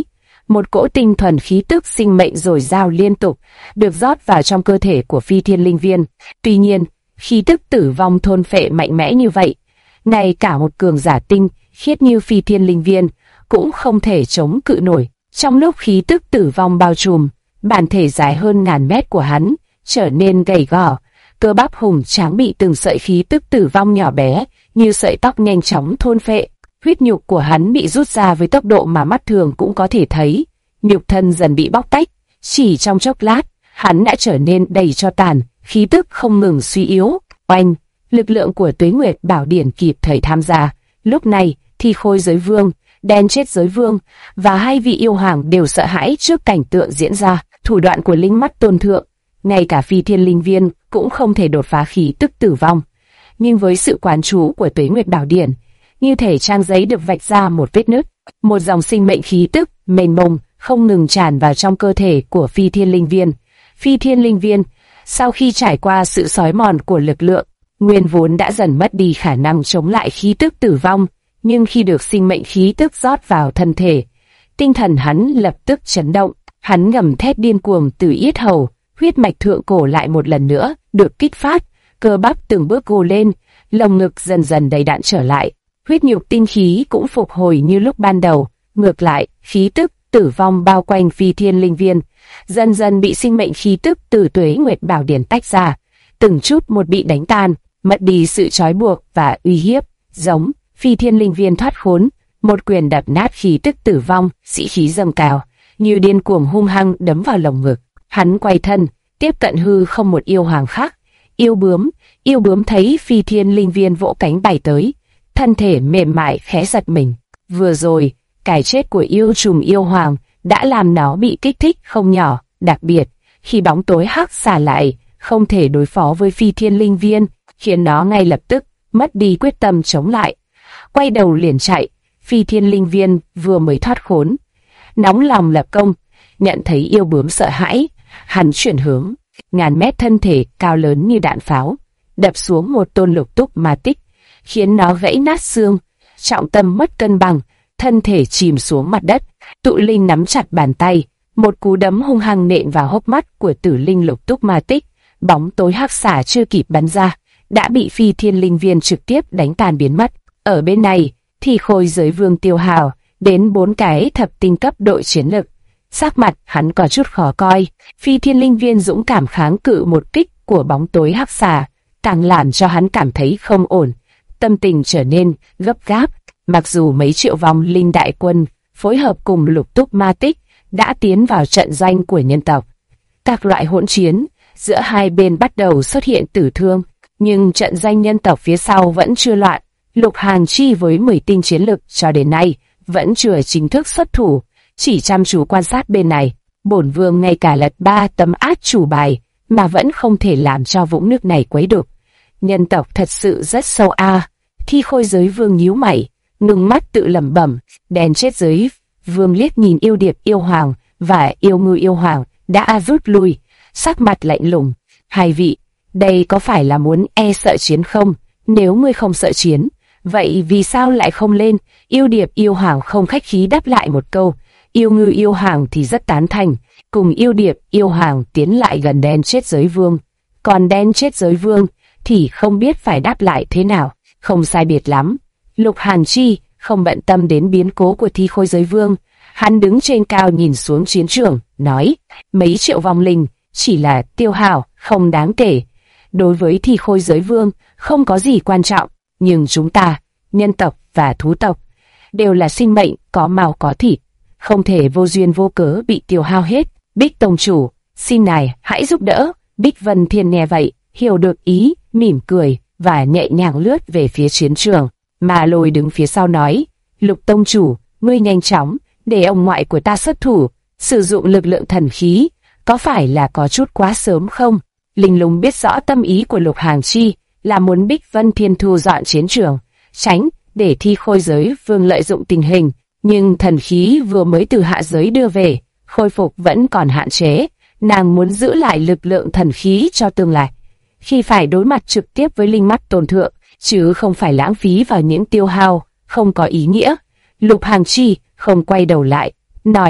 Speaker 1: một cỗ tinh thuần khí tức sinh mệnh dồi dào liên tục được rót vào trong cơ thể của Phi Thiên Linh Viên. Tuy nhiên, khí tức tử vong thôn phệ mạnh mẽ như vậy, ngay cả một cường giả tinh khiết như Phi Thiên Linh Viên cũng không thể chống cự nổi. Trong lúc khí tức tử vong bao trùm, bản thể dài hơn ngàn mét của hắn trở nên gầy gò, cơ bắp hùng tráng bị từng sợi khí tức tử vong nhỏ bé như sợi tóc nhanh chóng thôn phệ. Huyết nhục của hắn bị rút ra với tốc độ mà mắt thường cũng có thể thấy, nhục thân dần bị bóc tách, chỉ trong chốc lát, hắn đã trở nên đầy tro tàn, khí tức không ngừng suy yếu. Oanh, lực lượng của Tuế Nguyệt Bảo Điển kịp thời tham gia. Lúc này, Thi Khôi Giới Vương, Đen Chết Giới Vương và hai vị yêu hoàng đều sợ hãi trước cảnh tượng diễn ra. Thủ đoạn của Linh Mắt Tôn Thượng, ngay cả Phi Thiên Linh Viên cũng không thể đột phá khí tức tử vong. Nhưng với sự quán chú của Tuế Nguyệt Bảo Điển, như thể trang giấy được vạch ra một vết nứt, một dòng sinh mệnh khí tức mênh mông không ngừng tràn vào trong cơ thể của Phi Thiên Linh Viên. Phi Thiên Linh Viên, sau khi trải qua sự xói mòn của lực lượng, nguyên vốn đã dần mất đi khả năng chống lại khí tức tử vong, nhưng khi được sinh mệnh khí tức rót vào thân thể, tinh thần hắn lập tức chấn động, hắn gầm thét điên cuồng từ yết hầu, huyết mạch thượng cổ lại một lần nữa được kích phát, cơ bắp từng bước gồ lên, lồng ngực dần dần đầy đặn trở lại, huyết nhục tinh khí cũng phục hồi như lúc ban đầu. Ngược lại, khí tức tử vong bao quanh Phi Thiên Linh Viên dần dần bị sinh mệnh khí tức từ Tuế Nguyệt Bảo Điển tách ra, từng chút một bị đánh tan, mất đi sự trói buộc và uy hiếp. Giống Phi Thiên Linh Viên thoát khốn, một quyền đập nát khí tức tử vong, sĩ khí dâng cao, như điên cuồng hung hăng đấm vào lồng ngực. Hắn quay thân, tiếp cận hư không một yêu hoàng khác. Yêu bướm thấy Phi Thiên Linh Viên vỗ cánh bay tới, thân thể mềm mại khẽ giật mình. Vừa rồi, cái chết của yêu trùng yêu hoàng đã làm nó bị kích thích không nhỏ, đặc biệt khi bóng tối hắc xả lại không thể đối phó với Phi Thiên Linh Viên, khiến nó ngay lập tức mất đi quyết tâm chống lại, quay đầu liền chạy. Phi Thiên Linh Viên vừa mới thoát khốn, nóng lòng lập công, nhận thấy yêu bướm sợ hãi, hắn chuyển hướng, ngàn mét thân thể cao lớn như đạn pháo đập xuống một tôn lục túc ma tích, khiến nó gãy nát xương, trọng tâm mất cân bằng, thân thể chìm xuống mặt đất. Tụ Linh nắm chặt bàn tay, một cú đấm hung hăng nện vào hốc mắt của Tử Linh lục túc ma tích. Bóng tối hắc xả chưa kịp bắn ra, đã bị Phi Thiên Linh Viên trực tiếp đánh tan biến mất. Ở bên này, Thi Khôi Giới Vương tiêu hào đến 4 cái thập tinh cấp đội chiến lực, sắc mặt hắn có chút khó coi. Phi Thiên Linh Viên dũng cảm kháng cự một kích của bóng tối hắc xà, càng làm cho hắn cảm thấy không ổn, tâm tình trở nên gấp gáp. Mặc dù mấy triệu vong linh đại quân phối hợp cùng lục túc ma tích đã tiến vào trận doanh của nhân tộc, các loại hỗn chiến giữa hai bên bắt đầu xuất hiện tử thương, nhưng trận doanh nhân tộc phía sau vẫn chưa loạn. Lục Hàn Chi với 10 tinh chiến lực cho đến nay vẫn chưa chính thức xuất thủ, chỉ chăm chú quan sát bên này. Bổn vương ngay cả lật 3 tấm át chủ bài mà vẫn không thể làm cho vũng nước này quấy đục. Nhân tộc thật sự rất sâu a. Thi Khôi Giới Vương nhíu mày, ngừng mắt tự lẩm bẩm. Đen Chết Giới Vương liếc nhìn yêu điệp yêu hoàng và yêu ngư yêu hoàng đã rút lui, sắc mặt lạnh lùng. Hai vị, đây có phải là muốn e sợ chiến không? Nếu ngươi không sợ chiến, vậy vì sao lại không lên? Yêu điệp yêu hoàng không khách khí đáp lại một câu. Yêu ngư yêu hoàng thì rất tán thành, cùng yêu điệp yêu hoàng tiến lại gần Đen Chết Giới Vương. Còn Đen Chết Giới Vương thì không biết phải đáp lại thế nào. Không sai biệt lắm. Lục Hàn Chi không bận tâm đến biến cố của Thi Khôi Giới Vương. Hắn đứng trên cao nhìn xuống chiến trường, nói, mấy triệu vong linh chỉ là tiêu hao, không đáng kể. Đối với Thi Khôi Giới Vương không có gì quan trọng, nhưng chúng ta, nhân tộc và thú tộc, đều là sinh mệnh có màu có thịt, không thể vô duyên vô cớ bị tiêu hao hết. Bích Tông Chủ, xin ngài hãy giúp đỡ. Bích Vân Thiên nghe vậy, hiểu được ý, mỉm cười và nhẹ nhàng lướt về phía chiến trường. Mà Lôi đứng phía sau nói, Lục Tông Chủ, ngươi nhanh chóng để ông ngoại của ta xuất thủ, sử dụng lực lượng thần khí, có phải là có chút quá sớm không? Linh Lung biết rõ tâm ý của Lục Hàn Chi là muốn Bích Vân Thiên thu dọn chiến trường, tránh để Thi Khôi Giới Vương lợi dụng tình hình, nhưng thần khí vừa mới từ hạ giới đưa về, khôi phục vẫn còn hạn chế, nàng muốn giữ lại lực lượng thần khí cho tương lai, khi phải đối mặt trực tiếp với Linh Mắt Tôn Thượng, chứ không phải lãng phí vào những tiêu hao không có ý nghĩa. Lục Hàn Chi không quay đầu lại, nói,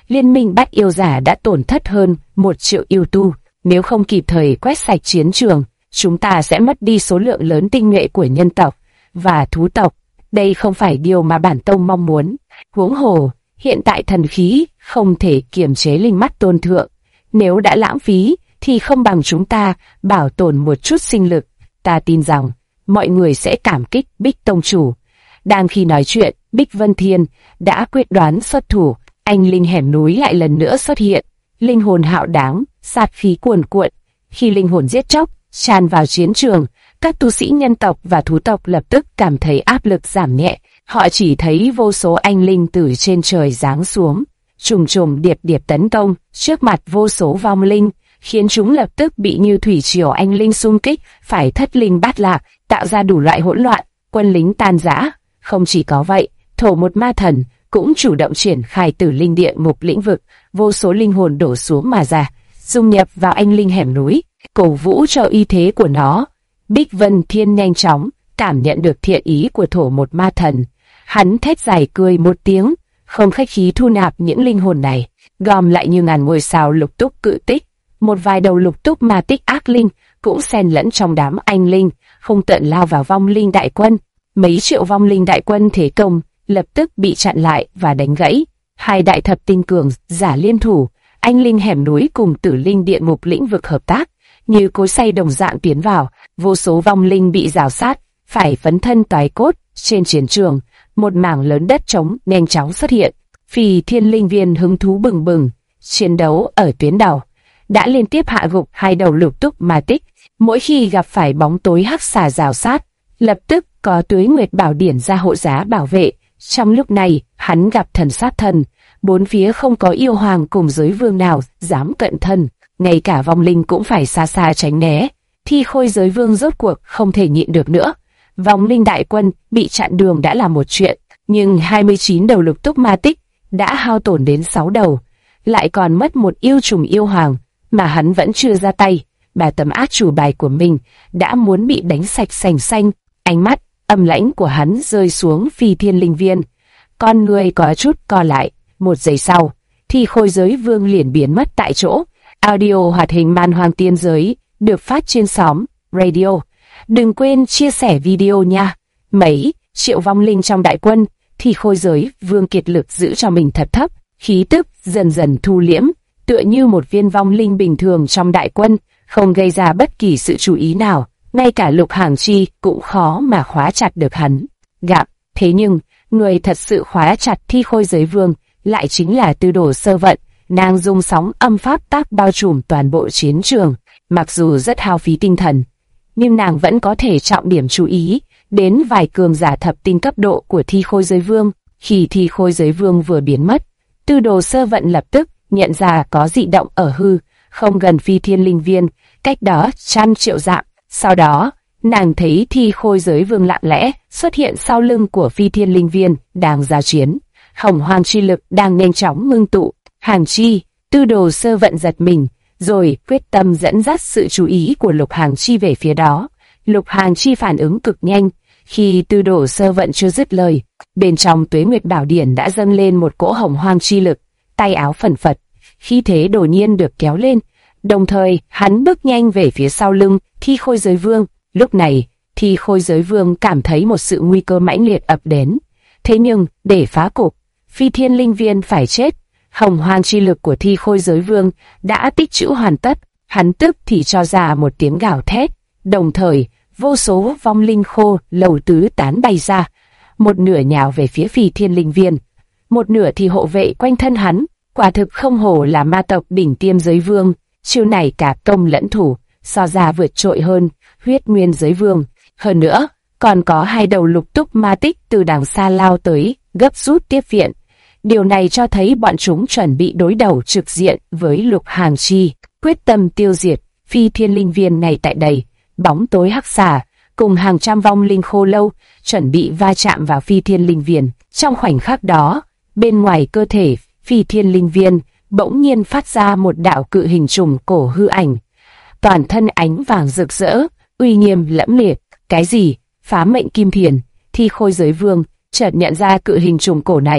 Speaker 1: Liên minh bắt yêu giả đã tổn thất hơn 1 triệu yêu tu. Nếu không kịp thời quét sạch chiến trường, chúng ta sẽ mất đi số lượng lớn tinh nhuệ của nhân tộc và thú tộc. Đây không phải điều mà bản tông mong muốn. Huống hồ, hiện tại thần khí không thể kiềm chế linh mắt tôn thượng. Nếu đã lãng phí, thì không bằng chúng ta bảo tồn một chút sinh lực. Ta tin rằng mọi người sẽ cảm kích Bích tông chủ. Đang khi nói chuyện, Bích Vân Thiên đã quyết đoán xuất thủ. Anh linh hẻm núi lại lần nữa xuất hiện. Linh hồn hạo đáng, sát khí cuồn cuộn. Khi linh hồn giết chóc tràn vào chiến trường, các tu sĩ nhân tộc và thú tộc lập tức cảm thấy áp lực giảm nhẹ. Họ chỉ thấy vô số anh linh từ trên trời giáng xuống, trùng trùng điệp điệp tấn công trước mặt vô số vong linh, khiến chúng lập tức bị như thủy triều anh linh xung kích, phải thất linh bát lạc, tạo ra đủ loại hỗn loạn, quân lính tan rã. Không chỉ có vậy, Thổ Một Ma Thần cũng chủ động triển khai Tử Linh Địa Ngục lĩnh vực, vô số linh hồn đổ xuống mà ra, dung nhập vào anh linh hẻm núi, cổ vũ cho uy thế của nó. Bích Vân Thiên nhanh chóng cảm nhận được thiện ý của Thổ Một Ma Thần. Hắn thét dài cười một tiếng, không khách khí thu nạp những linh hồn này, gom lại như ngàn ngôi sao lục túc cự tích. Một vài đầu lục túc ma tích ác linh cũng xen lẫn trong đám anh linh, không tận lao vào vong linh đại quân. Mấy triệu vong linh đại quân thế công lập tức bị chặn lại và đánh gãy. Hai đại thập tinh cường giả liên thủ, anh linh hẻm núi cùng Tử Linh Địa Ngục lĩnh vực hợp tác, như cối xay đồng dạng tiến vào. Vô số vong linh bị rào sát, phải phấn thân toái cốt. Trên chiến trường, một mảng lớn đất trống nhanh chóng xuất hiện. Phì Thiên Linh Viên hứng thú bừng bừng, chiến đấu ở tuyến đầu, đã liên tiếp hạ gục hai đầu lục túc ma tích. Mỗi khi gặp phải bóng tối hắc xà rào sát, lập tức có Tuế Nguyệt Bảo Điển ra hộ giá bảo vệ. Trong lúc này, hắn gặp thần sát thần, bốn phía không có yêu hoàng cùng giới vương nào dám cận thân, ngay cả vong linh cũng phải xa xa tránh né. Thi Khôi giới vương rốt cuộc không thể nhịn được nữa. Vong linh đại quân bị chặn đường đã là một chuyện, nhưng 29 đầu lục túc ma tích đã hao tổn đến 6 đầu, lại còn mất một yêu trùng yêu hoàng mà hắn vẫn chưa ra tay. Bà tấm át chủ bài của mình đã muốn bị đánh sạch sành xanh. Ánh mắt âm lãnh của hắn rơi xuống Phi Thiên Linh Viên, con người có chút co lại. Một giây sau, Thi Khôi giới vương liền biến mất tại chỗ. Audio hoạt hình Man Hoang Tiên Giới được phát trên xóm radio. Đừng quên chia sẻ video nha. Mấy triệu vong linh trong đại quân, Thi Khôi giới vương kiệt lực giữ cho mình thật thấp, khí tức dần dần thu liễm, tựa như một viên vong linh bình thường trong đại quân, không gây ra bất kỳ sự chú ý nào. Ngay cả Lục Hàng Chi cũng khó mà khóa chặt được hắn. Gặp, thế nhưng, người thật sự khóa chặt Thi Khôi giới vương lại chính là Tư Đồ Sơ Vận. Nàng dùng sóng âm pháp tác bao trùm toàn bộ chiến trường, mặc dù rất hao phí tinh thần, nhưng nàng vẫn có thể trọng điểm chú ý đến vài cường giả thập tinh cấp độ của Thi Khôi giới vương. Khi Thi Khôi giới vương vừa biến mất, Tư Đồ Sơ Vận lập tức nhận ra có dị động ở hư không gần Phi Thiên Linh Viên, cách đó trăm triệu dặm. Sau đó, nàng thấy Thi Khôi giới vương lặng lẽ xuất hiện sau lưng của Phi Thiên Linh Viên đang giao chiến. Hồng hoang chi lực đang nhanh chóng ngưng tụ. Hàng Chi, Tư Đồ Sơ Vận giật mình, rồi quyết tâm dẫn dắt sự chú ý của Lục Hàng Chi về phía đó. Lục Hàng Chi phản ứng cực nhanh. Khi Tư Đồ Sơ Vận chưa dứt lời, bên trong Tuế Nguyệt Bảo Điển đã dâng lên một cỗ hồng hoang chi lực, tay áo phẩn phật, khí thế đột nhiên được kéo lên. Đồng thời, hắn bước nhanh về phía sau lưng Thi Khôi giới vương. Lúc này, Thi Khôi giới vương cảm thấy một sự nguy cơ mãnh liệt ập đến. Thế nhưng, để phá cục, Phi Thiên Linh Viên phải chết. Hồng hoang chi lực của Thi Khôi giới vương đã tích trữ hoàn tất. Hắn tức thì cho ra một tiếng gào thét. Đồng thời, vô số vong linh khô lầu tứ tán bay ra. Một nửa nhào về phía Phi Thiên Linh Viên, một nửa thì hộ vệ quanh thân hắn. Quả thực không hổ là ma tộc đỉnh tiêm giới vương. Chiêu này cả công lẫn thủ, so ra vượt trội hơn Huyết Nguyên giới vương. Hơn nữa, còn có hai đầu lục túc ma tích từ đằng xa lao tới, gấp rút tiếp viện. Điều này cho thấy bọn chúng chuẩn bị đối đầu trực diện với Lục Hàng Chi, quyết tâm tiêu diệt Phi Thiên Linh Viên này tại đây. Bóng tối hắc xà cùng hàng trăm vong linh khô lâu chuẩn bị va chạm vào Phi Thiên Linh Viên. Trong khoảnh khắc đó, bên ngoài cơ thể Phi Thiên Linh Viên bỗng nhiên phát ra một đạo cự hình trùng cổ hư ảnh, toàn thân ánh vàng rực rỡ, uy nghiêm lẫm liệt. Cái gì? Phá mệnh kim thiền? Thi Khôi giới vương chợt nhận ra cự hình trùng cổ này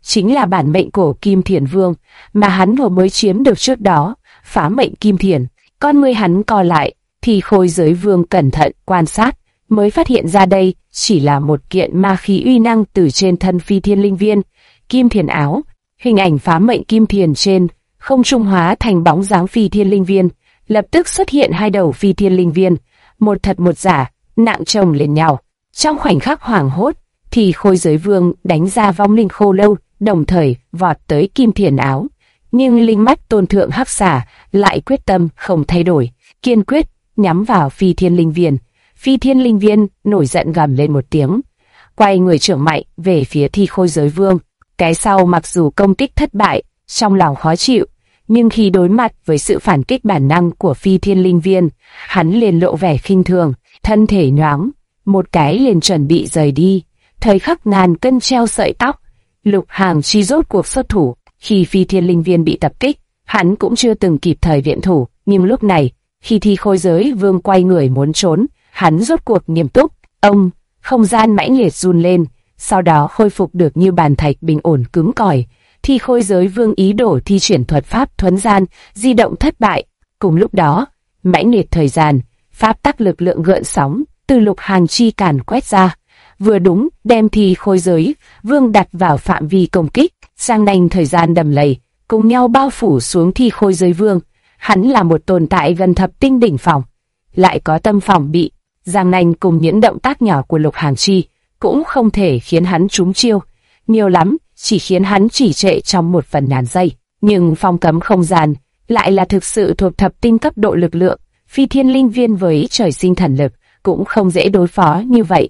Speaker 1: chính là bản mệnh cổ Kim Thiền Vương mà hắn vừa mới chiếm được trước đó, phá mệnh Kim Thiền. Con ngươi hắn co lại, Thi Khôi Giới Vương cẩn thận quan sát, mới phát hiện ra đây chỉ là một kiện ma khí uy năng từ trên thân Phi Thiên Linh Viên, Kim Thiền áo. Hình ảnh phá mệnh Kim Thiền trên không trung hóa thành bóng dáng Phi Thiên Linh Viên, lập tức xuất hiện hai đầu Phi Thiên Linh Viên, một thật một giả, nặng chồng lên nhau. Trong khoảnh khắc hoảng hốt, thì Khôi Giới Vương đánh ra vong linh khô lâu, đồng thời vọt tới Kim Thiền áo. Nhưng linh mắt tôn thượng hắc xà lại quyết tâm không thay đổi, kiên quyết nhắm vào Phi Thiên Linh Viên. Phi Thiên Linh Viên nổi giận gầm lên một tiếng, quay người trưởng mạnh về phía Thi Khôi Giới Vương. Cái sau mặc dù công kích thất bại, trong lòng khó chịu, nhưng khi đối mặt với sự phản kích bản năng của Phi Thiên Linh Viên, hắn liền lộ vẻ khinh thường, thân thể nhoáng một cái liền chuẩn bị rời đi. Thời khắc ngàn cân treo sợi tóc, Lục Hàm Chi rốt cuộc xuất thủ. Khi Phi Thiên Linh Viên bị tập kích, hắn cũng chưa từng kịp thời viện thủ, nhưng lúc này, khi Thi Khôi Giới Vương quay người muốn trốn, hắn rốt cuộc nghiêm túc. Không gian mãnh liệt run lên, sau đó khôi phục được như bàn thạch bình ổn cứng cỏi. Thi Khôi Giới Vương ý đồ thi triển thuật pháp thuấn gian, di động thất bại. Cùng lúc đó, mãnh liệt thời gian, pháp tắc lực lượng gợn sóng từ Lục Hàm Chi càn quét ra, vừa đúng đem Thi Khôi Giới Vương đặt vào phạm vi công kích. Giang nanh thời gian đầm lầy cùng nhau bao phủ xuống Thi Khôi Giới Vương. Hắn là một tồn tại gần thập tinh đỉnh phong, lại có tâm phòng bị. Giang nanh cùng những động tác nhỏ của Lục Hàm Chi cũng không thể khiến hắn trúng chiêu, nhiều lắm chỉ khiến hắn chỉ trệ trong một phần ngàn giây. Nhưng phong cấm không gian lại là thực sự thuộc thập tinh cấp độ lực lượng. Phi Thiên Linh Viên với trời sinh thần lực cũng không dễ đối phó như vậy.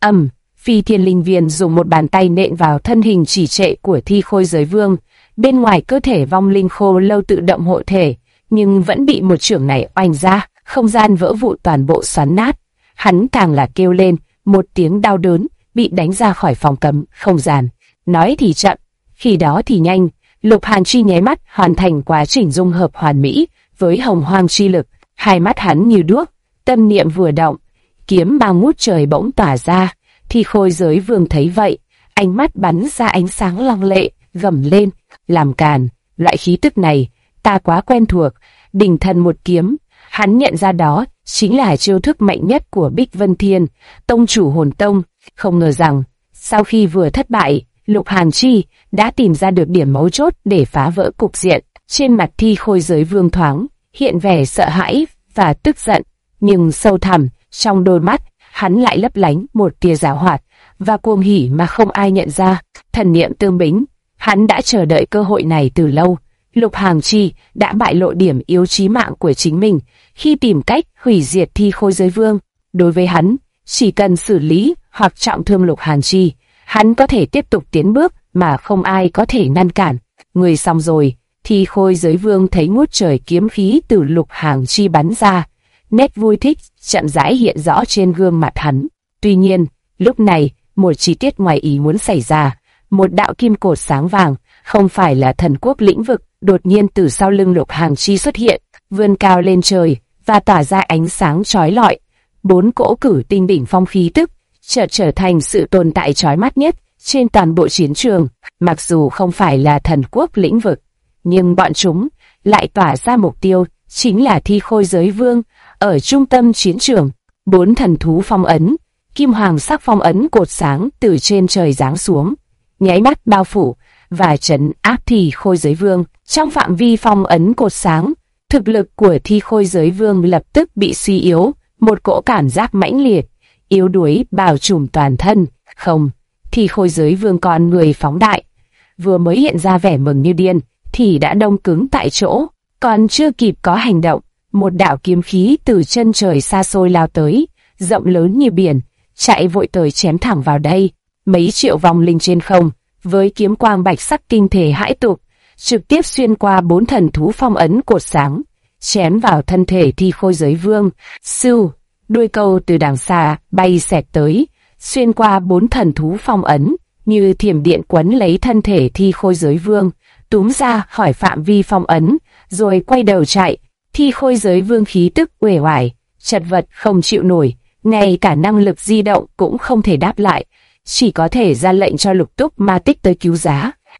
Speaker 1: Phi Thiên Linh Viên dùng một bàn tay nện vào thân hình chỉ trệ của Thi Khôi Giới Vương. Bên ngoài cơ thể vong linh khô lâu tự động hộ thể, nhưng vẫn bị một chưởng này oanh ra, không gian vỡ vụn toàn bộ xoắn nát. Hắn càng là kêu lên một tiếng đau đớn, bị đánh ra khỏi phòng cấm không gian. Nói thì chậm, khi đó thì nhanh, Lục Hàn Chi nháy mắt hoàn thành quá trình dung hợp hoàn mỹ với hồng hoang chi lực. Hai mắt hắn như đuốc, tâm niệm vừa động, kiếm mang ngút trời bỗng tỏa ra. Thi Khôi Giới Vương thấy vậy, ánh mắt bắn ra ánh sáng long lệ, gầm lên, làm càn, loại khí tức này, ta quá quen thuộc. Đỉnh thần một kiếm, hắn nhận ra đó chính là chiêu thức mạnh nhất của Bích Vân Thiên, tông chủ Hồn Tông. Không ngờ rằng, sau khi vừa thất bại, Lục Hàn Chi đã tìm ra được điểm mấu chốt để phá vỡ cục diện. Trên mặt Thi Khôi Giới Vương thoáng hiện vẻ sợ hãi và tức giận, nhưng sâu thẳm trong đôi mắt hắn lại lấp lánh một tia giảo hoạt và cuồng hỉ mà không ai nhận ra. Thần niệm tương bính, hắn đã chờ đợi cơ hội này từ lâu. Lục Hàm Chi đã bại lộ điểm yếu chí mạng của chính mình khi tìm cách hủy diệt Thi Khôi Giới Vương. Đối với hắn, chỉ cần xử lý hoặc trọng thương Lục Hàm Chi, hắn có thể tiếp tục tiến bước mà không ai có thể ngăn cản. Người xong rồi, Thi Khôi Giới Vương thấy ngút trời kiếm khí từ Lục Hàm Chi bắn ra, nét vui thích chậm rãi hiện rõ trên gương mặt hắn. Tuy nhiên, lúc này, một chi tiết ngoài ý muốn xảy ra. Một đạo kim cột sáng vàng, không phải là thần quốc lĩnh vực, đột nhiên từ sau lưng Lục Hàm Chi xuất hiện, vươn cao lên trời và tỏa ra ánh sáng chói lọi. 4 cỗ cử tinh đỉnh phong khí tức chợt trở thành sự tồn tại chói mắt nhất trên toàn bộ chiến trường. Mặc dù không phải là thần quốc lĩnh vực, nhưng bọn chúng lại tỏa ra mục tiêu chính là Thi Khôi Giới Vương. Ở trung tâm chiến trường, 4 thần thú phong ấn, kim hoàng sắc phong ấn cột sáng từ trên trời giáng xuống, nháy mắt bao phủ và trấn áp Thi Khôi Giới Vương. Trong phạm vi phong ấn cột sáng, thực lực của Thi Khôi Giới Vương lập tức bị suy yếu, một cỗ cảm giác mãnh liệt, yếu đuối bao trùm toàn thân. Không, Thi Khôi Giới Vương con người phóng đại, vừa mới hiện ra vẻ mừng như điên, thì đã đông cứng tại chỗ, còn chưa kịp có hành động, một đạo kiếm khí từ chân trời xa xôi lao tới, rộng lớn như biển, chạy vội tới chém thẳng vào đây. Mấy triệu vong linh trên không, với kiếm quang bạch sắc kinh thể hãi tục, trực tiếp xuyên qua 4 thần thú phong ấn cột sáng, chém vào thân thể Thi Khôi Giới Vương. Sưu, đuôi câu từ đằng xa bay xẹt tới, xuyên qua 4 thần thú phong ấn, như thiểm điện quấn lấy thân thể Thi Khôi Giới Vương, túm ra khỏi phạm vi phong ấn, rồi quay đầu chạy. Thi Khôi Giới Vương khí tức uể oải, chật vật không chịu nổi, ngay cả năng lực di động cũng không thể đáp lại, chỉ có thể ra lệnh cho Lục Túc Ma Tích tới cứu giá.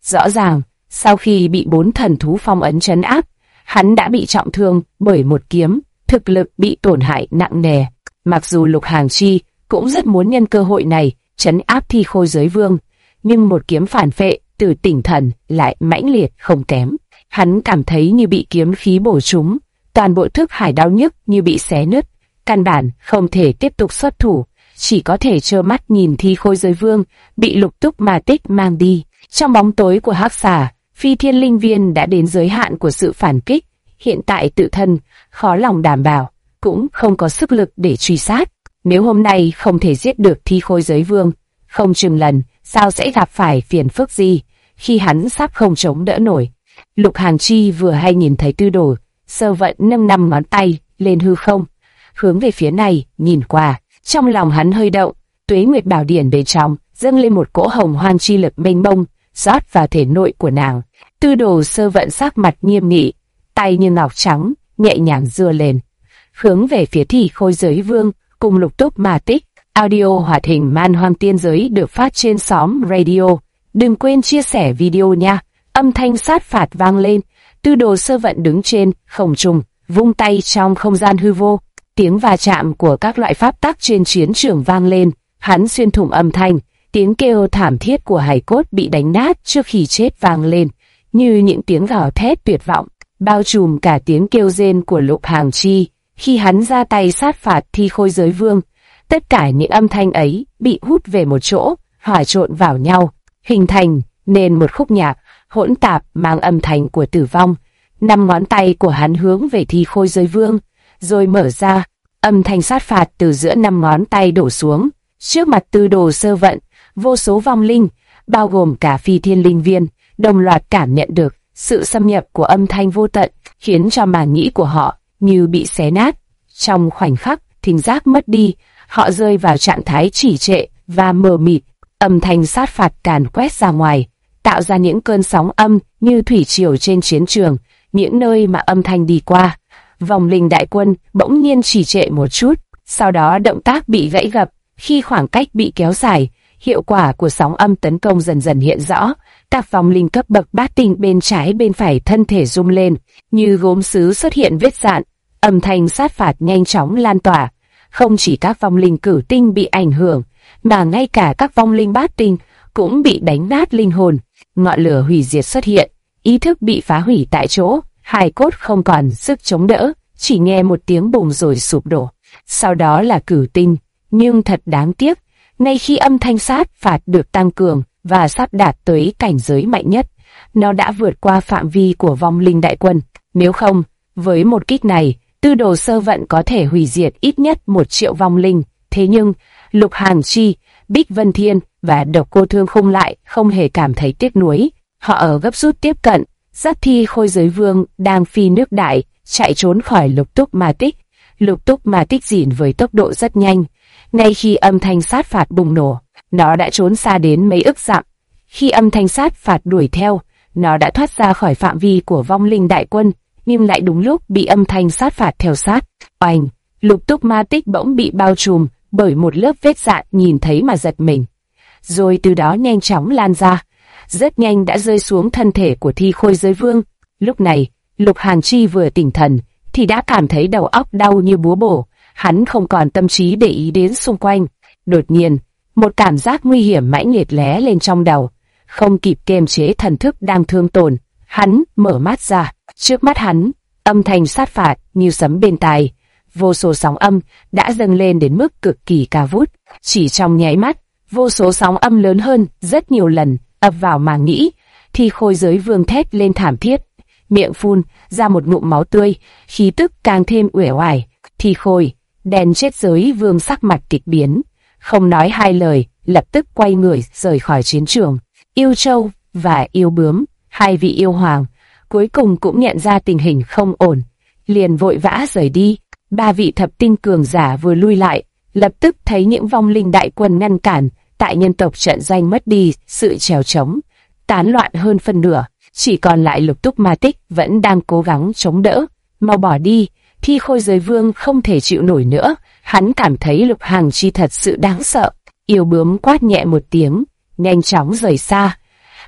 Speaker 1: Rõ ràng, sau khi bị 4 thần thú phong ấn trấn áp, hắn đã bị trọng thương bởi một kiếm, thực lực bị tổn hại nặng nề. Mặc dù Lục Hàng Chi cũng rất muốn nhân cơ hội này trấn áp Thi Khôi Giới Vương, nhưng một kiếm phản phệ từ Tỉnh Thần lại mãnh liệt không kém. Hắn cảm thấy như bị kiếm khí bổ trúng, toàn bộ thức hải đau nhức như bị xé nứt, căn bản không thể tiếp tục xuất thủ, chỉ có thể trơ mắt nhìn Thi Khôi Giới Vương bị Lục Túc Ma Tích mang đi. Trong bóng tối của Hắc Xà, Phi Thiên Linh Viên đã đến giới hạn của sự phản kích, hiện tại tự thân khó lòng đảm bảo, cũng không có sức lực để truy sát. Nếu hôm nay không thể giết được Thi Khôi Giới Vương, không chừng lần sau sẽ gặp phải phiền phức gì khi hắn sắp không chống đỡ nổi. Lục Hàng Chi vừa hay nhìn thấy Tư Đồ Sơ Vận nâng 5 ngón tay lên hư không, hướng về phía này nhìn qua, trong lòng hắn hơi động. Tuế Nguyệt Bảo Điển bên trong dâng lên một cỗ hồng hoang chi lực mênh mông, rót vào thể nội của nàng. Tư Đồ Sơ Vận sắc mặt nghiêm nghị, tay như ngọc trắng nhẹ nhàng giơ lên, hướng về phía Thi Khôi Giới Vương cùng Lục Túc Ma Tích. Audio hoạt hình Man Hoang Tiên Giới được phát trên xóm radio. Đừng quên chia sẻ video nha. Âm thanh sát phạt vang lên. Tư Đồ Sơ Vận đứng trên không trung, vung tay trong không gian hư vô. Tiếng va chạm của các loại pháp tắc trên chiến trường vang lên. Hắn xuyên thủng âm thanh, tiếng kêu thảm thiết của hài cốt bị đánh nát trước khi chết vang lên, như những tiếng gào thét tuyệt vọng, bao trùm cả tiếng kêu rên của Lục Hàng Chi. Khi hắn ra tay sát phạt Thi Khôi Giới Vương, tất cả những âm thanh ấy bị hút về một chỗ, hòa trộn vào nhau, hình thành nên một khúc nhạc hỗn tạp mang âm thanh của tử vong. 5 ngón tay của hắn hướng về Thi Khôi Giới Vương, rồi mở ra, âm thanh sát phạt từ giữa 5 ngón tay đổ xuống. Trước mặt Tư Đồ Sơ Vận, vô số vong linh, bao gồm cả Phi Thiên Linh Viên, đồng loạt cảm nhận được sự xâm nhập của âm thanh vô tận, khiến cho màng nhĩ của họ như bị xé nát. Trong khoảnh khắc, thính giác mất đi, họ rơi vào trạng thái trì trệ và mờ mịt. Âm thanh sát phạt càn quét ra ngoài, tạo ra những cơn sóng âm như thủy triều trên chiến trường, những nơi mà âm thanh đi qua. Vong linh đại quân bỗng nhiên trì trệ một chút, sau đó động tác bị gãy gập. Khi khoảng cách bị kéo dài, hiệu quả của sóng âm tấn công dần dần hiện rõ. Các vong linh cấp bậc bát tinh bên trái bên phải thân thể rung lên, như gốm sứ xuất hiện vết dạn. Âm thanh sát phạt nhanh chóng lan tỏa. Không chỉ các vong linh cửu tinh bị ảnh hưởng, mà ngay cả các vong linh bát tinh cũng bị đánh nát linh hồn. Ngọn lửa hủy diệt xuất hiện, ý thức bị phá hủy tại chỗ, hài cốt không còn sức chống đỡ, chỉ nghe một tiếng bùng rồi sụp đổ. Sau đó là cửu tinh, nhưng thật đáng tiếc, ngay khi âm thanh sát phạt được tăng cường và sắp đạt tới cảnh giới mạnh nhất, nó đã vượt qua phạm vi của vong linh đại quân. Nếu không, với một kích này, Tư Đồ Sơ Vận có thể hủy diệt ít nhất 1 triệu vong linh. Thế nhưng, Lục Hàng Chi, Bích Vân Thiên và Độc Cô Thương Khung lại không hề cảm thấy tiếc nuối. Họ ở gấp rút tiếp cận, dắt Thi Khôi Giới Vương đang phi nước đại, chạy trốn khỏi Lục Túc Ma Tích. Lục Túc Ma Tích dỉn với tốc độ rất nhanh. Ngay khi âm thanh sát phạt bùng nổ, nó đã trốn xa đến mấy ức dặm. Khi âm thanh sát phạt đuổi theo, nó đã thoát ra khỏi phạm vi của vong linh đại quân, nhưng lại đúng lúc bị âm thanh sát phạt theo sát. Oanh! Lục Túc Ma Tích bỗng bị bao trùm bởi một lớp vết dạn, nhìn thấy mà giật mình, rồi từ đó nhanh chóng lan ra, rất nhanh đã rơi xuống thân thể của Thi Khôi Giới Vương. Lúc này, Lục Hàng Chi vừa tỉnh thần thì đã cảm thấy đầu óc đau như búa bổ. Hắn không còn tâm trí để ý đến xung quanh. Đột nhiên, một cảm giác nguy hiểm mãnh liệt lóe lên trong đầu. Không kịp kiềm chế thần thức đang thương tổn, hắn mở mắt ra. Trước mắt hắn, âm thanh sát phạt như sấm bên tai. Vô số sóng âm đã dâng lên đến mức cực kỳ cao vút. Chỉ trong nháy mắt, vô số sóng âm lớn hơn rất nhiều lần ập vào màng nhĩ. Thi Khôi Giới Vương thét lên thảm thiết, miệng phun ra một ngụm máu tươi, khí tức càng thêm uể oải. Thi Khôi, đen chết Giới Vương sắc mặt kịch biến, không nói hai lời, lập tức quay người rời khỏi chiến trường. Yêu Châu và Yêu Bướm, hai vị yêu hoàng, cuối cùng cũng nhận ra tình hình không ổn, liền vội vã rời đi. 3 vị thập tinh cường giả vừa lui lại, lập tức thấy những vong linh đại quân ngăn cản tại nhân tộc trận doanh mất đi sự trèo trống, tán loạn hơn phân nửa. Chỉ còn lại Lục Túc Ma Tích vẫn đang cố gắng chống đỡ. Mau bỏ đi! Thi Khôi Giới Vương không thể chịu nổi nữa, hắn cảm thấy Lục Hàng Chi thật sự đáng sợ. Yêu Bướm quát nhẹ một tiếng, nhanh chóng rời xa.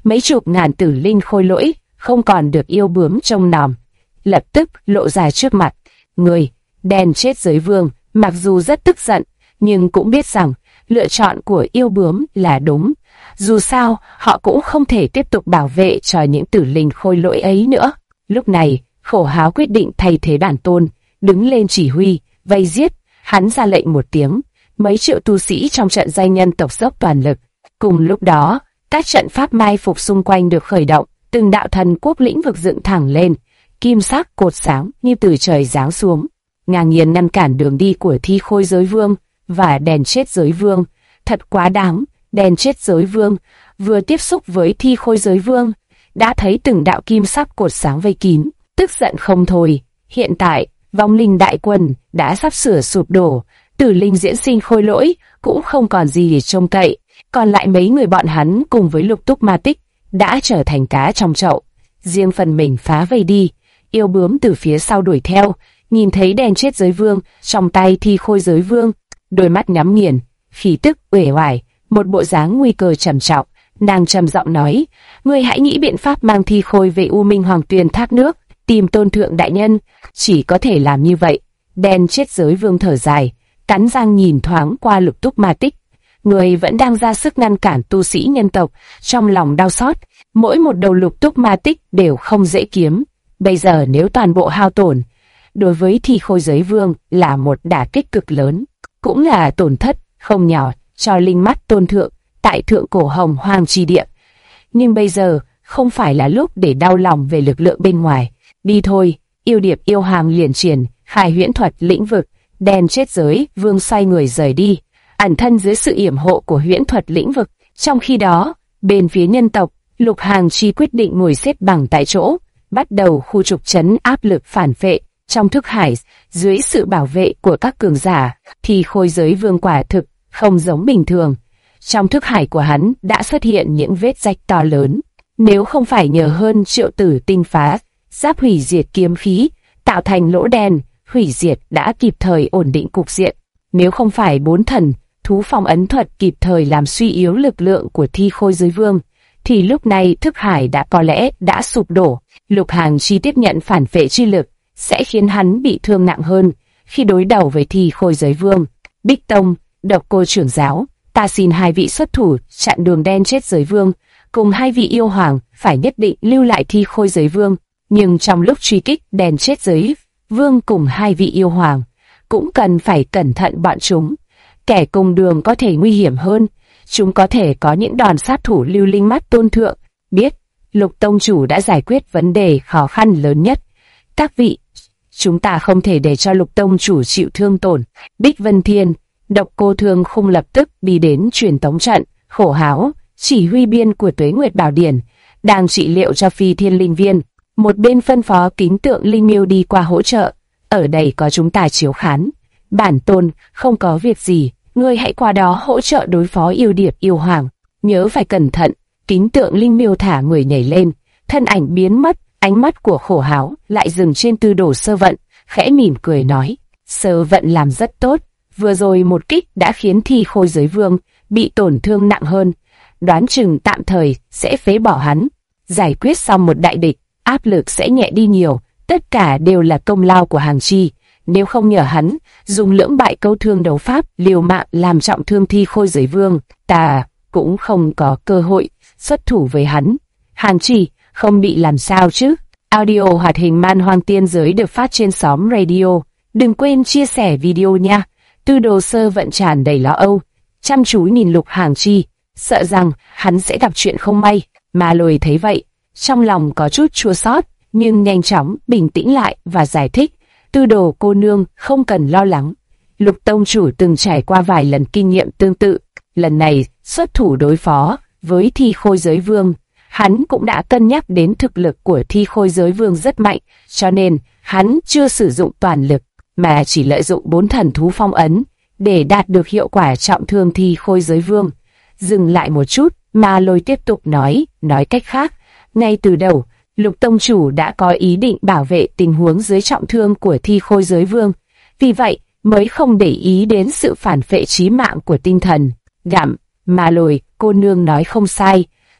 Speaker 1: mấy chục ngàn tử linh khôi lỗi không còn được yêu bướm trông nom, lập tức lộ ra trước mặt. Người đen chết giới vương mặc dù rất tức giận, nhưng cũng biết rằng lựa chọn của yêu bướm là đúng. Dù sao, họ cũng không thể tiếp tục bảo vệ cho những tử linh khôi lỗi ấy nữa. Lúc này, Khổ Háo quyết định thay thế bản tôn, đứng lên chỉ huy, vây giết. Hắn ra lệnh một tiếng, mấy triệu tu sĩ trong trận danh nhân tộc dốc toàn lực. Cùng lúc đó, các trận pháp mai phục xung quanh được khởi động, từng đạo thần quốc lĩnh vực dựng thẳng lên, kim sắc cột sáng như từ trời giáng xuống, ngang nhiên ngăn cản đường đi của Thi Khôi Giới Vương và Đèn Chết Giới Vương. Thật quá đáng, Đèn Chết Giới Vương vừa tiếp xúc với Thi Khôi Giới Vương đã thấy từng đạo kim sắc cột sáng vây kín, tức giận không thôi. Hiện tại, vong linh đại quân đã sắp sửa sụp đổ, tử linh diễn sinh khôi lỗi cũng không còn gì để trông cậy, còn lại mấy người bọn hắn cùng với Lục Túc Ma Tích đã trở thành cá trong chậu. Riêng phần mình phá vây đi, yêu bướm từ phía sau đuổi theo, nhìn thấy Đèn Chết Giới Vương trong tay Thi Khôi Giới Vương, đôi mắt nhắm nghiền, khí tức uể oải, một bộ dáng nguy cơ trầm trọng. Nàng trầm giọng nói: "Ngươi hãy nghĩ biện pháp mang Thi Khôi về U Minh Hoàng Tuyền thác nước, tìm Tôn Thượng đại nhân, chỉ có thể làm như vậy." Đèn Chết Giới Vương thở dài, cắn răng nhìn thoáng qua Lục Túc Ma Tích. Người vẫn đang ra sức ngăn cản tu sĩ nhân tộc, trong lòng đau xót. Mỗi một đầu Lục Túc Ma Tích đều không dễ kiếm. Bây giờ nếu toàn bộ hao tổn, đối với Thi Khôi Giới Vương là một đả kích cực lớn, cũng là tổn thất không nhỏ cho linh mắt Tôn Thượng tại Thượng Cổ Hồng Hoang Chi Địa. Nhưng bây giờ không phải là lúc để đau lòng về lực lượng bên ngoài. Đi thôi. Yêu Điệp yêu hàm liền triển khai huyễn thuật lĩnh vực. Đèn Chết Giới Vương xoay người rời đi, ẩn thân dưới sự yểm hộ của huyễn thuật lĩnh vực. Trong khi đó, bên phía nhân tộc, Lục Hàng Chi quyết định ngồi xếp bằng tại chỗ, bắt đầu khu trục trấn áp lực phản phệ trong thức hải. Dưới sự bảo vệ của các cường giả, thì Khôi Giới Vương quả thực không giống bình thường. Trong thức hải của hắn đã xuất hiện những vết rách to lớn. Nếu không phải nhờ hơn triệu tử tinh phá giáp hủy diệt kiếm khí tạo thành lỗ đen hủy diệt đã kịp thời ổn định cục diện, nếu không phải 4 thần thú phong ấn thuật kịp thời làm suy yếu lực lượng của Thi Khôi Giới Vương, thì lúc này thức hải đã có lẽ đã sụp đổ. Lục Hàng Chi tiếp nhận phản phệ chi lực sẽ khiến hắn bị thương nặng hơn khi đối đầu với Thi Khôi Giới Vương. Bích Tông, Độc Cô trưởng giáo, ta xin hai vị xuất thủ chặn đường Đen Chết Giới Vương, cùng hai vị yêu hoàng phải nhất định lưu lại Thi Khôi Giới Vương. Nhưng trong lúc truy kích Đen Chết Giới Vương cùng hai vị yêu hoàng, cũng cần phải cẩn thận bọn chúng. Kẻ cùng đường có thể nguy hiểm hơn, chúng có thể có những đòn sát thủ lưu linh mắt Tôn Thượng. Biết, Lục Tông Chủ đã giải quyết vấn đề khó khăn lớn nhất. Các vị, chúng ta không thể để cho Lục Tông Chủ chịu thương tổn. Bích Vân Thiên, Độc Cô Thương Khung lập tức đi đến truyền tống trận. Khổ Háo, chỉ huy biên của Tuế Nguyệt Bảo Điển, đang trị liệu cho Phi Thiên Linh Viên. Một bên phân phó Kính Tượng Linh Miêu đi qua hỗ trợ. Ở đây có chúng ta chiếu khán. Bản tôn không có việc gì, ngươi hãy qua đó hỗ trợ đối phó yêu điệp yêu hoàng. Nhớ phải cẩn thận. Kính Tượng Linh Miêu thả người nhảy lên, thân ảnh biến mất. Ánh mắt của Khổ Háo lại dừng trên Tư Đồ Sơ Vận, khẽ mỉm cười nói: Sơ Vận làm rất tốt, vừa rồi một kích đã khiến Thi Khôi Giới Vương bị tổn thương nặng hơn, đoán chừng tạm thời sẽ phế bỏ hắn. Giải quyết xong một đại địch, áp lực sẽ nhẹ đi nhiều. Tất cả đều là công lao của Hàng Chi. Nếu không nhờ hắn dùng lưỡng bại câu thương đấu pháp liều mạng làm trọng thương Thi Khôi Giới Vương, ta cũng không có cơ hội xuất thủ với hắn. Hàng Chi không bị làm sao chứ? Audio hoạt hình Man Hoang Tiên Giới được phát trên xóm radio. Đừng quên chia sẻ video nha. Tư Đồ Sơ Vận tràn đầy lo âu, chăm chú nhìn Lục Hàng Chi, sợ rằng hắn sẽ gặp chuyện không may. Ma Lôi thấy vậy, trong lòng có chút chua xót, nhưng nhanh chóng bình tĩnh lại và giải thích: Tư Đồ cô nương không cần lo lắng. Lục Tông Chủ từng trải qua vài lần kinh nghiệm tương tự, lần này xuất thủ đối phó với Thi Khôi Giới Vương, hắn cũng đã cân nhắc đến thực lực của Thi Khôi Giới Vương rất mạnh, cho nên hắn chưa sử dụng toàn lực, mà chỉ lợi dụng 4 thần thú phong ấn để đạt được hiệu quả trọng thương Thi Khôi Giới Vương. Dừng lại một chút, Ma Lôi tiếp tục nói cách khác, ngay từ đầu, Lục Tông Chủ đã có ý định bảo vệ tình huống dưới trọng thương của Thi Khôi Giới Vương, vì vậy mới không để ý đến sự phản phệ chí mạng của tinh thần. Ma Lôi, cô nương nói không sai,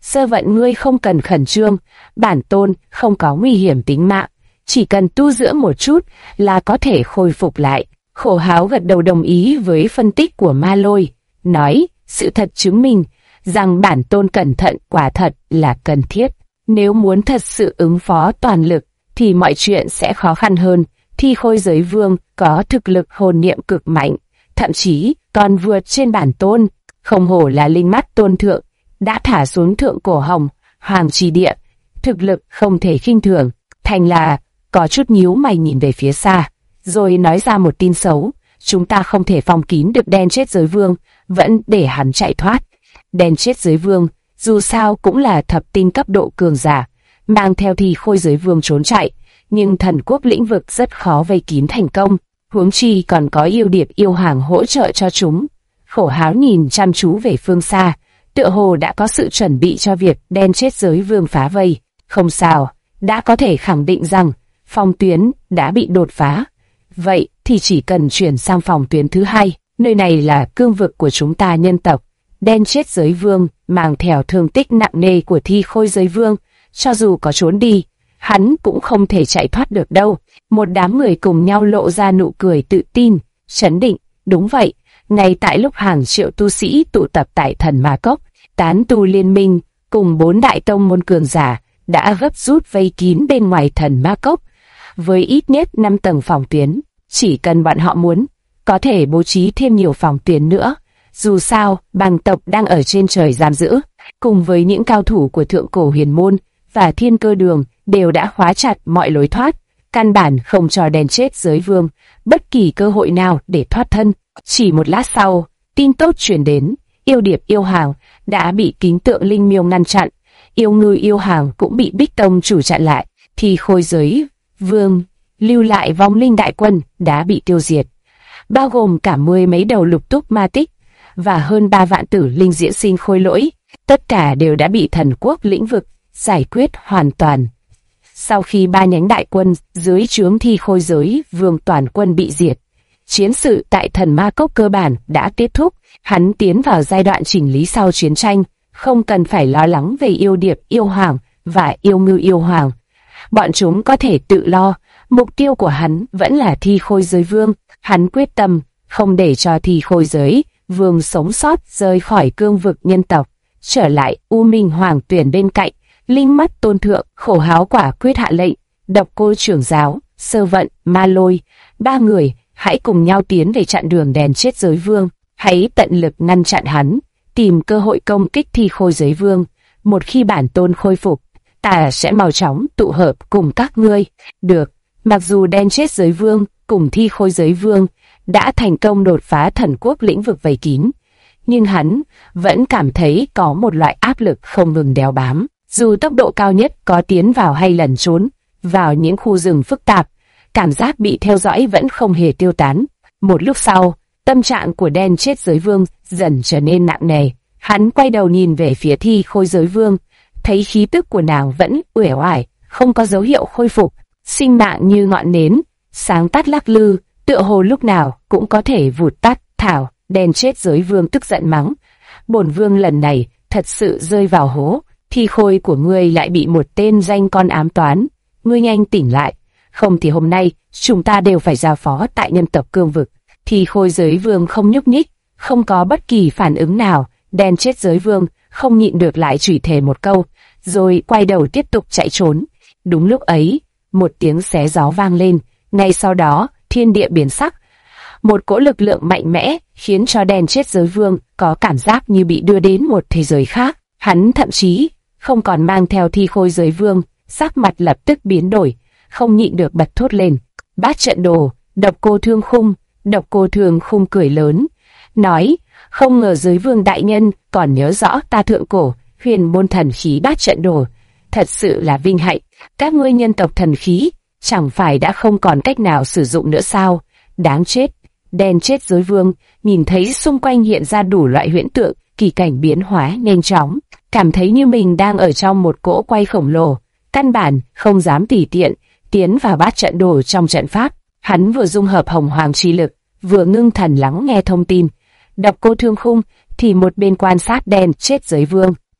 Speaker 1: Sơ Vận ngươi không cần khẩn trương, bản tôn không có nguy hiểm tính mạng, chỉ cần tu dưỡng một chút là có thể khôi phục lại. Khổ Háo gật đầu đồng ý với phân tích của Ma Lôi, nói, sự thật chứng minh rằng bản tôn cẩn thận quả thật là cần thiết. Nếu muốn thật sự ứng phó toàn lực thì mọi chuyện sẽ khó khăn hơn. Thi Khôi Giới Vương có thực lực hồn niệm cực mạnh, thậm chí còn vượt trên bản tôn. Không hổ là linh mắt tôn thượng, đã thả xuống thượng cổ hồng, hoàng trì địa, thực lực không thể khinh thường. Thành là có chút nhíu mày nhìn về phía xa, rồi nói ra một tin xấu, chúng ta không thể phòng kín được Đen Chết Giới Vương, vẫn để hắn chạy thoát. Đen Chết Giới Vương dù sao cũng là thập tinh cấp độ cường giả, mang theo Thi Khôi Giới Vương trốn chạy, nhưng thần quốc lĩnh vực rất khó vây kín thành công, huống chi còn có yêu điệp yêu hàng hỗ trợ cho chúng. Khổ Háo nhìn chăm chú về phương xa, tựa hồ đã có sự chuẩn bị cho việc Đen Chết Giới Vương phá vây. Không sao, đã có thể khẳng định rằng phòng tuyến đã bị đột phá. Vậy thì chỉ cần chuyển sang phòng tuyến thứ hai, nơi này là cương vực của chúng ta nhân tộc. Đen Chết Giới Vương mang theo thương tích nặng nề của Thi Khôi Giới Vương, cho dù có trốn đi, hắn cũng không thể chạy thoát được đâu. Một đám người cùng nhau lộ ra nụ cười tự tin, chấn định. Đúng vậy, ngay tại lúc hàng triệu tu sĩ tụ tập tại Thần Ma Cốc, tán tu liên minh cùng 4 đại tông môn cường giả đã gấp rút vây kín bên ngoài Thần Ma Cốc, với ít nhất 5 tầng phòng tuyến. Chỉ cần bọn họ muốn, có thể bố trí thêm nhiều phòng tuyến nữa. Dù sao, bàng tộc đang ở trên trời giam giữ, cùng với những cao thủ của Thượng Cổ Huyền Môn và Thiên Cơ Đường đều đã khóa chặt mọi lối thoát, căn bản không cho Đen Chết Giới Vương bất kỳ cơ hội nào để thoát thân. Chỉ một lát sau, tin tốt truyền đến, yêu điệp yêu hàng đã bị kính tượng linh miêu ngăn chặn, yêu ngư yêu hàng cũng bị Bích Tông chủ chặn lại, thì Khôi Giới Vương lưu lại vong linh đại quân đã bị tiêu diệt, bao gồm cả 10 mấy đầu lục túc ma tích và hơn 3 vạn tử linh diễn sinh khôi lỗi, tất cả đều đã bị thần quốc lĩnh vực giải quyết hoàn toàn. Sau khi 3 nhánh đại quân dưới trướng Thi Khôi Giới Vương toàn quân bị diệt, chiến sự tại Thần Ma Cốc cơ bản đã kết thúc. Hắn tiến vào giai đoạn chỉnh lý sau chiến tranh, không cần phải lo lắng về yêu điệp yêu hoàng và yêu ngư yêu hoàng. Bọn chúng có thể tự lo. Mục tiêu của hắn vẫn là Thi Khôi Giới Vương. Hắn quyết tâm không để cho Thi Khôi Giới Vương sống sót rời khỏi cương vực nhân tộc, trở lại U Minh Hoàng Tuyển bên cạnh. Linh mắt tôn thượng Khổ Háo quả quyết hạ lệnh, Độc Cô trưởng giáo, Sơ Vận, Ma Lôi, 3 người hãy cùng nhau tiến về chặn đường Đen Chết Giới Vương. Hãy tận lực ngăn chặn hắn, tìm cơ hội công kích Thi Khôi Giới Vương. Một khi bản tôn khôi phục, ta sẽ mau chóng tụ hợp cùng các ngươi. Được, mặc dù Đen Chết Giới Vương cùng Thi Khôi Giới Vương đã thành công đột phá thần quốc lĩnh vực vây kín, nhưng hắn vẫn cảm thấy có một loại áp lực không ngừng đeo bám. Dù tốc độ cao nhất có tiến vào hay lẩn trốn vào những khu rừng phức tạp, cảm giác bị theo dõi vẫn không hề tiêu tán. Một lúc sau, tâm trạng của Đen Chết Giới Vương dần trở nên nặng nề. Hắn quay đầu nhìn về phía Thi Khôi Giới Vương, thấy khí tức của nàng vẫn uể oải, không có dấu hiệu khôi phục, sinh mạng như ngọn nến, sáng tắt lắc lư, tựa hồ lúc nào cũng có thể vụt tắt. Thảo, Đen Chết Giới Vương tức giận mắng, bổn vương lần này thật sự rơi vào hố. Thi khôi của ngươi lại bị một tên danh con ám toán, ngươi nhanh tỉnh lại, không thì hôm nay chúng ta đều phải giao phó tại nhân tộc cương vực. Thi Khôi Giới Vương không nhúc nhích, không có bất kỳ phản ứng nào. Đen Chết Giới Vương không nhịn được lại chửi thề một câu, rồi quay đầu tiếp tục chạy trốn. Đúng lúc ấy, một tiếng xé gió vang lên, ngay sau đó thiên địa biến sắc. Một cỗ lực lượng mạnh mẽ khiến cho Đen Chết Giới Vương có cảm giác như bị đưa đến một thế giới khác. Hắn thậm chí không còn mang theo Thi Khôi Giới Vương, sắc mặt lập tức biến đổi, không nhịn được bật thốt lên. Bát trận đồ, Độc Cô Thương Khung. Độc Cô Thương Khung cười lớn, nói, không ngờ Giới Vương đại nhân còn nhớ rõ ta thượng cổ huyền môn thần khí bát trận đồ, thật sự là vinh hạnh. Các ngươi nhân tộc thần khí chẳng phải đã không còn cách nào sử dụng nữa sao? Đáng chết. Đen Chết Giới Vương nhìn thấy xung quanh hiện ra đủ loại huyễn tượng, kỳ cảnh biến hóa nhanh chóng, cảm thấy như mình đang ở trong một cỗ quay khổng lồ, căn bản không dám tùy tiện tiến vào bát trận đồ trong trận pháp. Hắn vừa dung hợp hồng hoàng chi lực, vừa ngưng thần lắng nghe thông tin. Độc Cô Thương Khung thì một bên quan sát Đen Chết Giới Vương,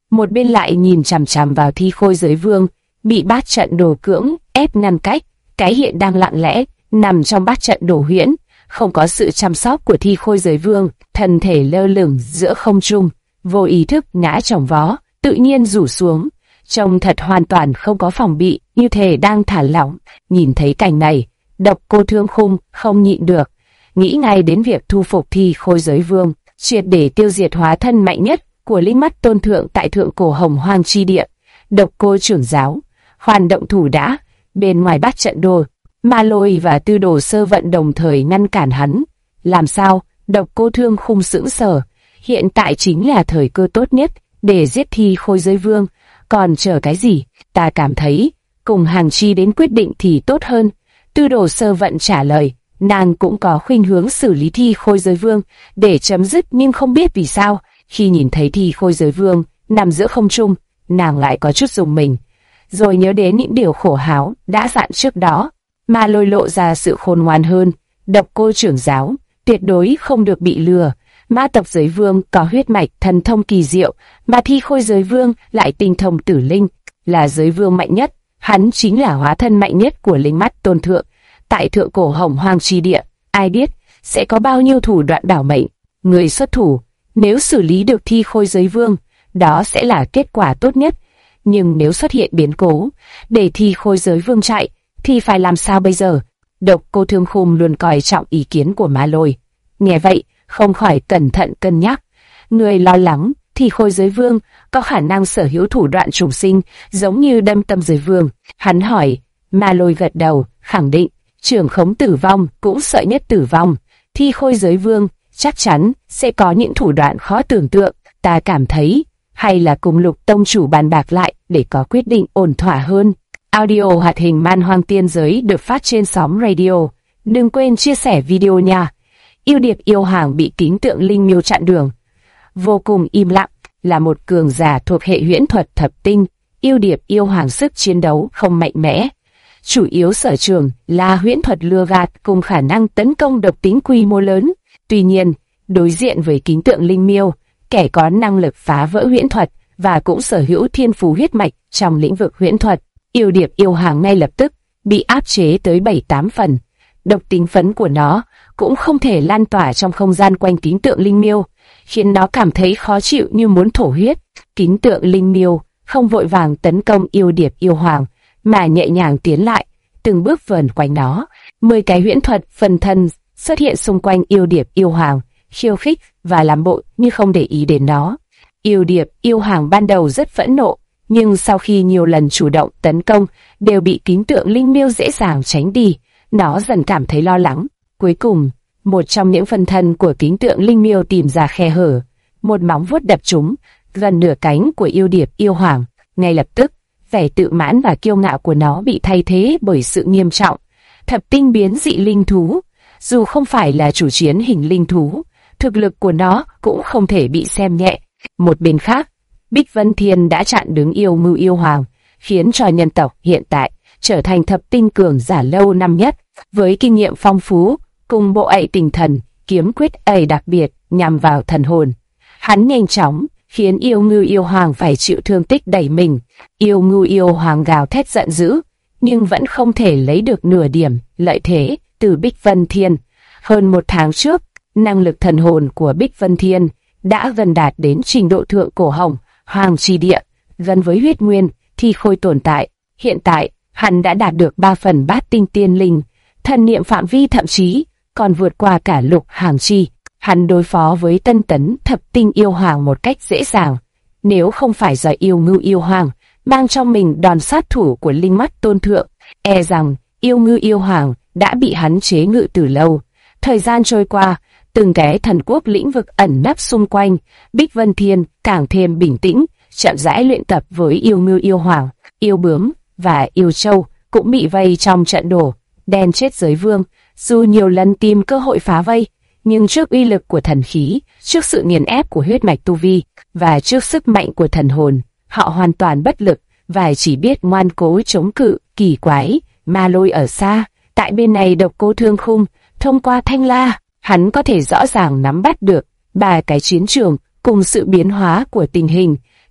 Speaker 1: một bên lại nhìn chằm chằm vào thi khôi giới vương, bị bát trận đồ cưỡng ép ngăn cách. Cái hiện đang lặng lẽ nằm trong bát trận đồ huyễn, không có sự chăm sóc của thi khôi giới vương, thân thể lơ lửng giữa không trung, vô ý thức ngã chồng vó, tự nhiên rủ xuống, trông thật hoàn toàn không có phòng bị, như thể đang thả lỏng. Nhìn thấy cảnh này, Độc Cô Thương Khung không nhịn được, nghĩ ngay đến việc thu phục thi khôi giới vương, triệt để tiêu diệt hóa thân mạnh nhất của linh mắt tôn thượng tại thượng cổ Hồng Hoang chi địa. Độc Cô trưởng giáo, khoan động thủ đã. Bên ngoài bát trận đồ, Ma Lôi và Tư Đồ Sơ Vận đồng thời ngăn cản hắn. Làm sao? Độc Cô Thương Khung sững sờ. Hiện tại chính là thời cơ tốt nhất để giết thi khôi giới vương. Còn chờ cái gì? Ta cảm thấy cùng Hàng Chi đến quyết định thì tốt hơn. Tư Đồ Sơ Vận trả lời. Nàng cũng có khuynh hướng xử lý thi khôi giới vương để chấm dứt, nhưng không biết vì sao khi nhìn thấy thi khôi giới vương nằm giữa không trung, nàng lại có chút rùng mình, rồi nhớ đến những điều khổ háo đã dặn trước đó. Ma Lôi lộ ra sự khôn ngoan hơn. Độc Cô trưởng giáo tuyệt đối không được bị lừa. Ma tộc giới vương có huyết mạch thần thông kỳ diệu, mà thi khôi giới vương lại tinh thông tử linh, là giới vương mạnh nhất. Hắn chính là hóa thân mạnh nhất của linh mắt tôn thượng tại thượng cổ Hồng Hoang chi địa. Ai biết sẽ có bao nhiêu thủ đoạn đảo mệnh. Người xuất thủ, nếu xử lý được thi khôi giới vương, đó sẽ là kết quả tốt nhất. Nhưng nếu xuất hiện biến cố để thi khôi giới vương chạy, thì phải làm sao bây giờ? Độc Cô Thương Khung luôn coi trọng ý kiến của Ma Lôi. Nghe vậy, không khỏi cẩn thận cân nhắc. Người lo lắng thi khôi giới vương có khả năng sở hữu thủ đoạn trùng sinh giống như Đâm Tâm giới vương. Hắn hỏi. Ma Lôi gật đầu, khẳng định trưởng khống tử vong cũng sợ nhất tử vong. Thi khôi giới vương chắc chắn sẽ có những thủ đoạn khó tưởng tượng. Ta cảm thấy hay là cùng Lục tông chủ bàn bạc lại để có quyết định ổn thỏa hơn. Audio hoạt hình Man Hoang Tiên Giới được phát trên Sóng Radio. Đừng quên chia sẻ video nha. Yêu Điệp Yêu Hoàng bị kính tượng linh miêu chặn đường, vô cùng im lặng. Là một cường giả thuộc hệ huyễn thuật thập tinh, Yêu Điệp Yêu Hoàng sức chiến đấu không mạnh mẽ, chủ yếu sở trường là huyễn thuật lừa gạt cùng khả năng tấn công độc tính quy mô lớn. Tuy nhiên, đối diện với kính tượng linh miêu, kẻ có năng lực phá vỡ huyễn thuật và cũng sở hữu thiên phú huyết mạch trong lĩnh vực huyễn thuật, Yêu Điệp Yêu Hoàng ngay lập tức bị áp chế tới 7-8 phần. Độc tính phấn của nó cũng không thể lan tỏa trong không gian quanh kính tượng linh miêu, khiến nó cảm thấy khó chịu như muốn thổ huyết. Kính tượng linh miêu không vội vàng tấn công Yêu Điệp Yêu Hoàng, mà nhẹ nhàng tiến lại, từng bước vờn quanh nó. 10 cái huyễn thuật phần thân xuất hiện xung quanh Yêu Điệp Yêu Hoàng, khiêu khích và làm bộ như không để ý đến nó. Yêu Điệp Yêu Hoàng ban đầu rất phẫn nộ, nhưng sau khi nhiều lần chủ động tấn công đều bị kính tượng linh miêu dễ dàng tránh đi, nó dần cảm thấy lo lắng. Cuối cùng, một trong những phần thân của kính tượng linh miêu tìm ra khe hở, một móng vuốt đập trúng gần nửa cánh của Yêu Điệp Yêu Hoàng. Ngay lập tức, vẻ tự mãn và kiêu ngạo của nó bị thay thế bởi sự nghiêm trọng. Thập tinh biến dị linh thú, dù không phải là chủ chiến hình linh thú, thực lực của nó cũng không thể bị xem nhẹ. Một bên khác, Bích Vân Thiên đã chặn đứng Yêu Ngưu Yêu Hoàng, khiến cho nhân tộc hiện tại trở thành thập tinh cường giả lâu năm nhất, với kinh nghiệm phong phú, cùng bộ ậy tinh thần, kiếm quyết ầy đặc biệt nhằm vào thần hồn. Hắn nhanh chóng khiến Yêu Ngưu Yêu Hoàng phải chịu thương tích đầy mình. Yêu Ngưu Yêu Hoàng gào thét giận dữ, nhưng vẫn không thể lấy được nửa điểm lợi thế từ Bích Vân Thiên. Hơn một tháng trước, năng lực thần hồn của Bích Vân Thiên đã gần đạt đến trình độ thượng cổ Hồng Hoang chi địa, gần với huyết nguyên thi khôi tồn tại. Hiện tại, hắn đã đạt được 3 phần bát tinh tiên linh, thần niệm phạm vi thậm chí còn vượt qua cả Lục Hàng Chi. Hắn đối phó với tân tấn thập tinh yêu hoàng một cách dễ dàng. Nếu không phải do Yêu Ngưu Yêu Hoàng mang trong mình đòn sát thủ của linh mắt tôn thượng, e rằng Yêu Ngưu Yêu Hoàng đã bị hắn chế ngự từ lâu. Thời gian trôi qua, từng cái thần quốc lĩnh vực ẩn nấp xung quanh, Bích Vân Thiên càng thêm bình tĩnh, chậm rãi luyện tập với Yêu Ngưu Yêu Hoàng. Yêu Bướm và Yêu Châu cũng bị vây trong trận đổ đen chết giới vương. Dù nhiều lần tìm cơ hội phá vây, nhưng trước uy lực của thần khí, trước sự nghiền ép của huyết mạch tu vi và trước sức mạnh của thần hồn, họ hoàn toàn bất lực và chỉ biết ngoan cố chống cự. Kỳ quái, Ma Lôi ở xa, tại bên này Độc Cô Thương Khung, thông qua thanh la, hắn có thể rõ ràng nắm bắt được 3 cái chiến trường cùng sự biến hóa của tình hình.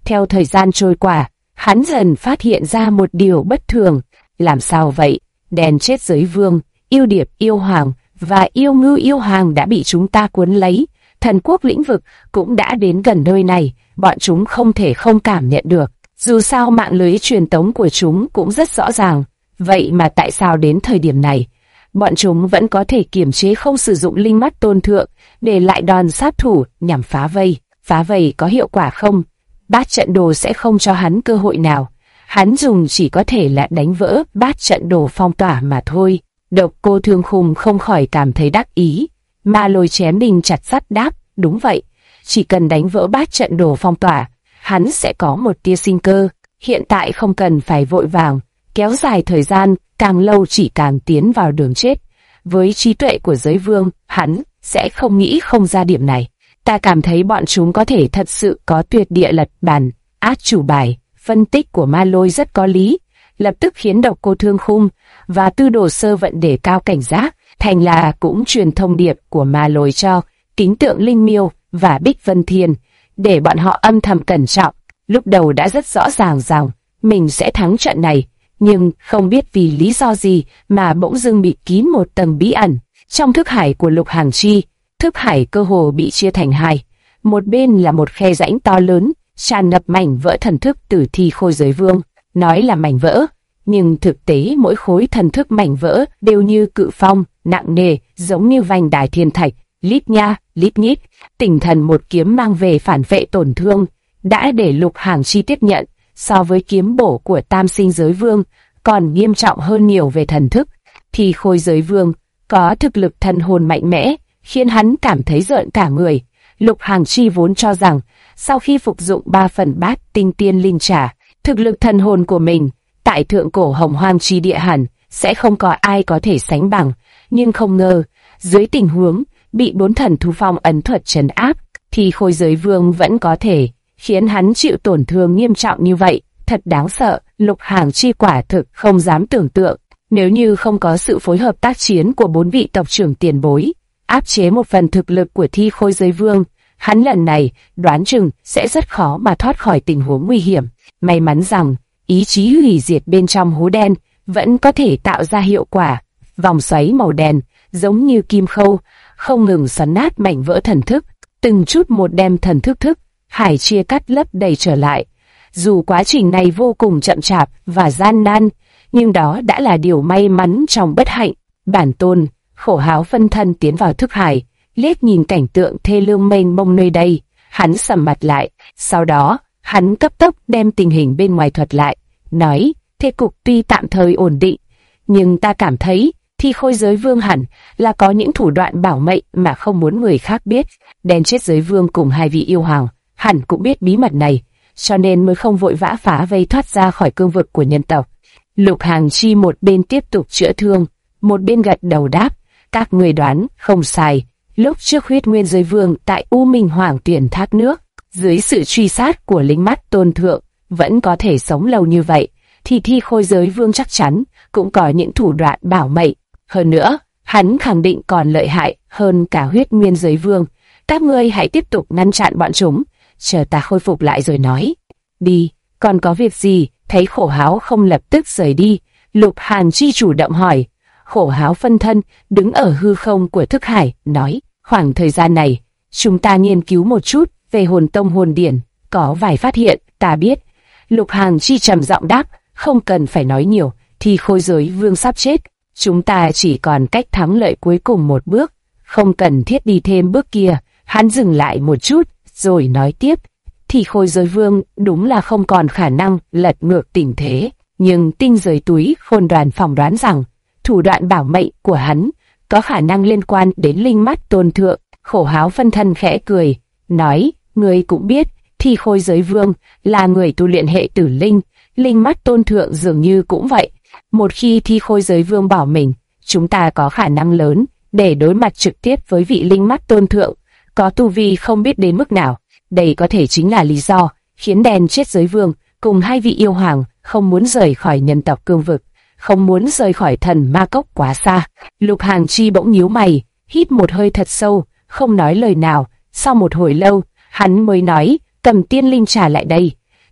Speaker 1: Theo thời gian trôi qua, hắn dần phát hiện ra một điều bất thường. Làm sao vậy? Đèn chết giới vương, yêu điệp yêu hoàng và yêu ngư yêu hoàng đã bị chúng ta cuốn lấy. Thần quốc lĩnh vực cũng đã đến gần nơi này, bọn chúng không thể không cảm nhận được. Dù sao mạng lưới truyền tống của chúng cũng rất rõ ràng. Vậy mà tại sao đến thời điểm này, bọn chúng vẫn có thể kiềm chế không sử dụng linh mắt tôn thượng để lại đòn sát thủ nhằm phá vây? Phá vây có hiệu quả không? Bát trận đồ sẽ không cho hắn cơ hội nào. Hắn dùng chỉ có thể là đánh vỡ bát trận đồ phong tỏa mà thôi. Độc Cô Thương Khung không khỏi cảm thấy đắc ý. Ma Lôi chém đinh chặt sắt đáp, đúng vậy, chỉ cần đánh vỡ bát trận đồ phong tỏa, hắn sẽ có một tia sinh cơ. Hiện tại không cần phải vội vàng, kéo dài thời gian, càng lâu chỉ càng tiến vào đường chết. Với trí tuệ của giới vương, hắn sẽ không nghĩ không ra điểm này. Ta cảm thấy bọn chúng có thể thật sự có tuyệt địa lật bàn, át chủ bài. Phân tích của Ma Lôi rất có lý, lập tức khiến Độc Cô Thương Khung và Tư Đồ Sơ Vận đề cao cảnh giác. Thành là cũng truyền thông điệp của Ma Lôi cho Kính Tượng Linh Miêu và Bích Vân Thiên, để bọn họ âm thầm cẩn trọng. Lúc đầu đã rất rõ ràng rằng mình sẽ thắng trận này, nhưng không biết vì lý do gì mà bỗng dưng bị kín một tầng bí ẩn. Trong thức hải của Lục Hàng Chi, thức hải cơ hồ bị chia thành hai. Một bên là một khe rãnh to lớn, tràn ngập mảnh vỡ thần thức từ thi khôi giới vương. Nói là mảnh vỡ, nhưng thực tế mỗi khối thần thức mảnh vỡ đều như cự phong, nặng nề, giống như vành đài thiên thạch, lít nha, lít nhít. Tinh thần một kiếm mang về phản vệ tổn thương, đã để Lục Hàng Chi tiếp nhận, so với kiếm bổ của Tam Sinh Giới Vương, còn nghiêm trọng hơn nhiều về thần thức. Thì khôi giới vương có thực lực thần hồn mạnh mẽ, khiến hắn cảm thấy rợn cả người. Lục Hàng Chi vốn cho rằng, sau khi phục dụng 3 phần bát tinh tiên linh trà, thực lực thần hồn của mình, tại thượng cổ hồng hoang chi địa hẳn, sẽ không có ai có thể sánh bằng. Nhưng không ngờ, dưới tình huống bị 4 thần thú phong ấn thuật trấn áp, thì khôi giới vương vẫn có thể khiến hắn chịu tổn thương nghiêm trọng như vậy. Thật đáng sợ. Lục Hàng Chi quả thực không dám tưởng tượng, nếu như không có sự phối hợp tác chiến của 4 vị tộc trưởng tiền bối, áp chế một phần thực lực của thi khôi giới vương, hắn lần này đoán chừng sẽ rất khó mà thoát khỏi tình huống nguy hiểm. May mắn rằng ý chí hủy diệt bên trong hố đen vẫn có thể tạo ra hiệu quả. Vòng xoáy màu đen giống như kim khâu, không ngừng xoắn nát mảnh vỡ thần thức, từng chút một đem thần thức hải chia cắt lấp đầy trở lại. Dù quá trình này vô cùng chậm chạp và gian nan, nhưng đó đã là điều may mắn trong bất hạnh. Bản tôn khổ háo phân thân tiến vào thức hải, liếc nhìn cảnh tượng thê lương mênh mông nơi đây, hắn sầm mặt lại. Sau đó hắn cấp tốc đem tình hình bên ngoài thuật lại, nói: thế cục tuy tạm thời ổn định, nhưng ta cảm thấy thi khôi giới vương hẳn là có những thủ đoạn bảo mệnh mà không muốn người khác biết. Đen chết giới vương cùng 2 vị yêu hoàng hẳn cũng biết bí mật này, cho nên mới không vội vã phá vây thoát ra khỏi cương vực của nhân tộc. Lục Hàng Chi một bên tiếp tục chữa thương, một bên gật đầu đáp: các người đoán không sai. Lúc trước huyết nguyên giới vương tại U Minh Hoàng Tuyển thác nước, dưới sự truy sát của lính mắt tôn thượng, vẫn có thể sống lâu như vậy, thì thi khôi giới vương chắc chắn cũng có những thủ đoạn bảo mệnh. Hơn nữa, hắn khẳng định còn lợi hại hơn cả huyết nguyên giới vương. Các ngươi hãy tiếp tục ngăn chặn bọn chúng, chờ ta khôi phục lại rồi nói. Đi, còn có việc gì? Thấy khổ háo không lập tức rời đi, Lục Hàng Chi chủ động hỏi. Khổ háo phân thân đứng ở hư không của thức hải, nói: khoảng thời gian này, chúng ta nghiên cứu một chút về hồn tông hồn điển, có vài phát hiện, ta biết. Lục Hàng Chi trầm giọng đáp: không cần phải nói nhiều, thì khôi giới vương sắp chết, chúng ta chỉ còn cách thắng lợi cuối cùng một bước, không cần thiết đi thêm bước kia. Hắn dừng lại một chút, rồi nói tiếp: thì khôi giới vương đúng là không còn khả năng lật ngược tình thế, nhưng tinh giới túi khôn đoàn phỏng đoán rằng thủ đoạn bảo mệnh của hắn có khả năng liên quan đến linh mắt tôn thượng. Khổ háo phân thân khẽ cười, nói: ngươi cũng biết, thì khôi giới vương là người tu luyện hệ tử linh, linh mắt tôn thượng dường như cũng vậy. Một khi thi khôi giới vương bỏ mình, chúng ta có khả năng lớn để đối mặt trực tiếp với vị linh mắt tôn thượng, có tu vi không biết đến mức nào. Đây có thể chính là lý do khiến đen chết giới vương cùng 2 vị yêu hoàng không muốn rời khỏi nhân tộc cương vực, không muốn rời khỏi thần ma cốc quá xa. Lục Hàng Chi bỗng nhíu mày, hít một hơi thật sâu, không nói lời nào. Sau một hồi lâu, hắn mới nói: cầm tiên linh trà lại đây.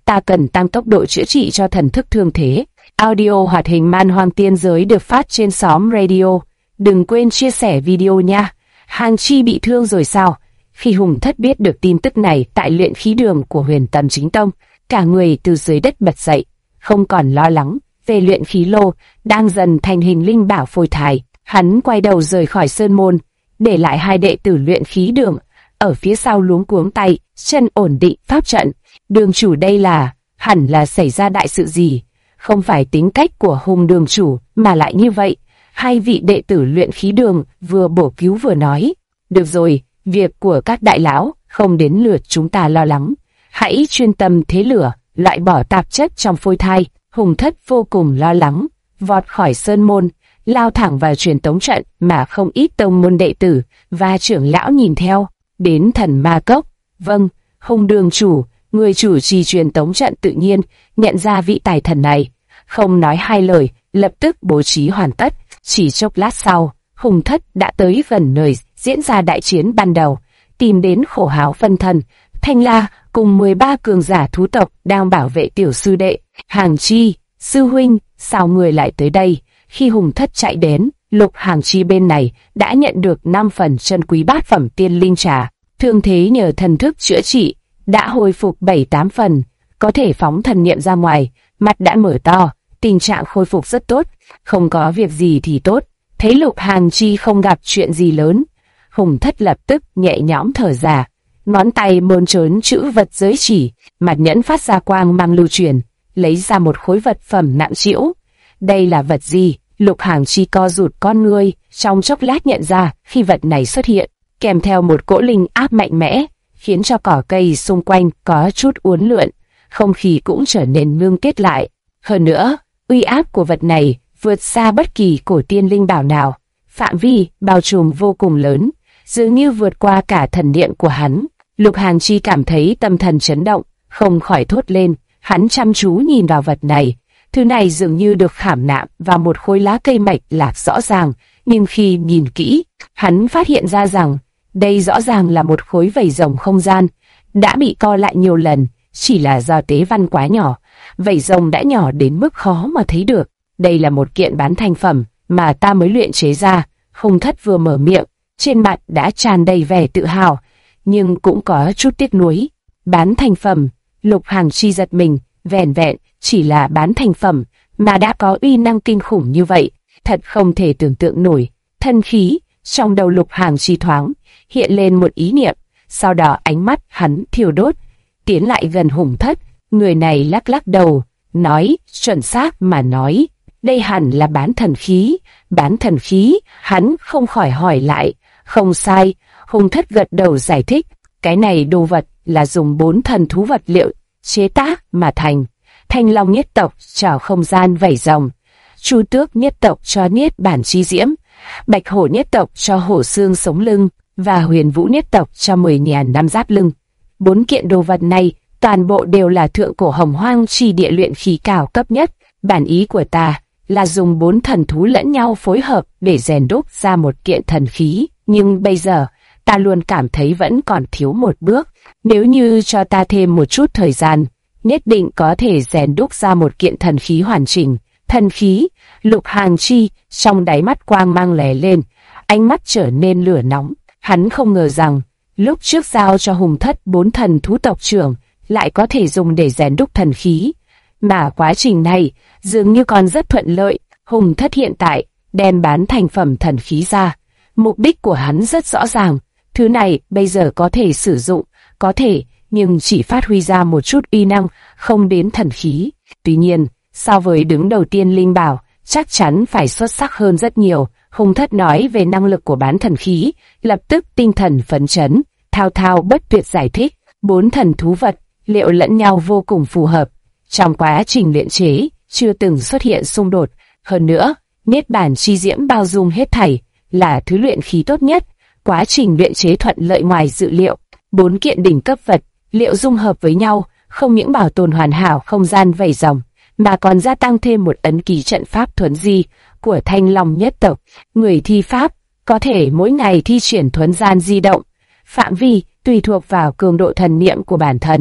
Speaker 1: Ta cần tăng tốc độ chữa trị cho thần thức thương thế. Audio hoạt hình Man Hoang Tiên Giới được phát trên xóm radio. Đừng quên chia sẻ video nha. Hàng Chi bị thương rồi sao? Khi Hùng Thất biết được tin tức này tại luyện khí đường của Huyền Tâm Chính Tông, cả người từ dưới đất bật dậy, không còn lo lắng về luyện khí lô đang dần thành hình linh bảo phôi thai. Hắn quay đầu rời khỏi sơn môn, để lại hai đệ tử luyện khí đường ở phía sau luống cuống tay chân ổn định pháp trận. Đường chủ đây là, hẳn là xảy ra đại sự gì? Không phải tính cách của Hùng đường chủ mà lại như vậy. Hai vị đệ tử luyện khí đường vừa bổ cứu vừa nói, được rồi, việc của các đại lão không đến lượt chúng ta lo lắng. Hãy chuyên tâm thế lửa, loại bỏ tạp chất trong phôi thai. Hùng Thất vô cùng lo lắng, vọt khỏi sơn môn, lao thẳng vào truyền tống trận mà không ít tông môn đệ tử và trưởng lão nhìn theo. Đến thần ma cốc. Vâng, Hùng đường chủ, người chủ trì truyền tống trận tự nhiên nhận ra vị tài thần này, không nói hai lời, lập tức bố trí hoàn tất. Chỉ chốc lát sau, Hùng Thất đã tới gần nơi diễn ra đại chiến ban đầu, tìm đến Khổ Háo phân thân, Thanh La cùng 13 cường giả thú tộc đang bảo vệ tiểu sư đệ. Hàng Chi, sư huynh, sao người lại tới đây? Khi Hùng Thất chạy đến, Lục Hàng Chi bên này đã nhận được 5 phần chân quý bát phẩm tiên linh trà. Thương thế nhờ thần thức chữa trị, đã hồi phục 7-8 phần, có thể phóng thần niệm ra ngoài, mặt đã mở to, tình trạng khôi phục rất tốt, không có việc gì thì tốt. Thấy Lục Hàng Chi không gặp chuyện gì lớn, Hùng Thất lập tức nhẹ nhõm thở ra, ngón tay mơn trớn chữ vật giới chỉ, mặt nhẫn phát ra quang mang lưu truyền, lấy ra một khối vật phẩm nặng trĩu. Đây là vật gì? Lục Hàng Chi co rụt con ngươi, trong chốc lát nhận ra khi vật này xuất hiện, kèm theo một cỗ linh áp mạnh mẽ, khiến cho cỏ cây xung quanh có chút uốn lượn, không khí cũng trở nên ngưng kết lại. Hơn nữa, uy áp của vật này vượt xa bất kỳ cổ tiên linh bảo nào, phạm vi bao trùm vô cùng lớn, dường như vượt qua cả thần niệm của hắn. Lục Hàng Chi cảm thấy tâm thần chấn động, không khỏi thốt lên. Hắn chăm chú nhìn vào vật này, thứ này dường như được khảm nạm vào một khối lá cây mạch lạc rõ ràng, nhưng khi nhìn kỹ, hắn phát hiện ra rằng đây rõ ràng là một khối vảy rồng không gian, đã bị co lại nhiều lần, chỉ là do tế văn quá nhỏ, vảy rồng đã nhỏ đến mức khó mà thấy được. Đây là một kiện bán thành phẩm mà ta mới luyện chế ra. Hùng Thất vừa mở miệng, trên mặt đã tràn đầy vẻ tự hào, nhưng cũng có chút tiếc nuối. Bán thành phẩm? Lục Hàng Chi giật mình, vẻn vẹn chỉ là bán thành phẩm mà đã có uy năng kinh khủng như vậy, thật không thể tưởng tượng nổi. Thân khí trong đầu Lục Hàng Chi thoáng hiện lên một ý niệm, sau đó ánh mắt hắn thiêu đốt, tiến lại gần Hùng Thất. Người này lắc lắc đầu, nói, chuẩn xác mà nói, đây hẳn là bán thần khí. Bán thần khí? Hắn không khỏi hỏi lại. Không sai, Hùng Thất gật đầu giải thích, cái này đồ vật là dùng 4 thần thú vật liệu chế tác mà thành. Thanh Long nhất tộc cho không gian vảy rồng, Chu Tước nhất tộc cho niết bản chi diễm, Bạch Hổ nhất tộc cho hổ xương sống lưng, và Huyền Vũ nhất tộc cho 10.000 năm giáp lưng. 4 kiện đồ vật này toàn bộ đều là thượng cổ hồng hoang chi địa luyện khí cao cấp nhất. Bản ý của ta là dùng 4 thần thú lẫn nhau phối hợp để rèn đúc ra một kiện thần khí, nhưng bây giờ ta luôn cảm thấy vẫn còn thiếu một bước. Nếu như cho ta thêm một chút thời gian, nhất định có thể rèn đúc ra một kiện thần khí hoàn chỉnh. Thần khí? Lục Hàng Chi trong đáy mắt quang mang lóe lên, ánh mắt trở nên lửa nóng. Hắn không ngờ rằng lúc trước giao cho Hùng Thất 4 thần thú tộc trưởng lại có thể dùng để rèn đúc thần khí, mà quá trình này dường như còn rất thuận lợi. Hùng Thất hiện tại đem bán thành phẩm thần khí ra, mục đích của hắn rất rõ ràng. Thứ này bây giờ có thể sử dụng, có thể, nhưng chỉ phát huy ra một chút uy năng, không đến thần khí. Tuy nhiên, so với đứng đầu tiên linh bảo, chắc chắn phải xuất sắc hơn rất nhiều. Hùng Thất nói về năng lực của bán thần khí, lập tức tinh thần phấn chấn, thao thao bất tuyệt giải thích. 4 thần thú vật liệu lẫn nhau vô cùng phù hợp, trong quá trình luyện chế chưa từng xuất hiện xung đột. Hơn nữa, niết bản chi diễm bao dung hết thảy, là thứ luyện khí tốt nhất. Quá trình luyện chế thuận lợi ngoài dự liệu. 4 kiện đỉnh cấp vật liệu dung hợp với nhau, không những bảo tồn hoàn hảo không gian vảy rồng, mà còn gia tăng thêm một ấn ký trận pháp thuấn di của Thanh Long nhất tộc. Người thi pháp có thể mỗi ngày thi triển thuấn gian di động, phạm vi tùy thuộc vào cường độ thần niệm của bản thân.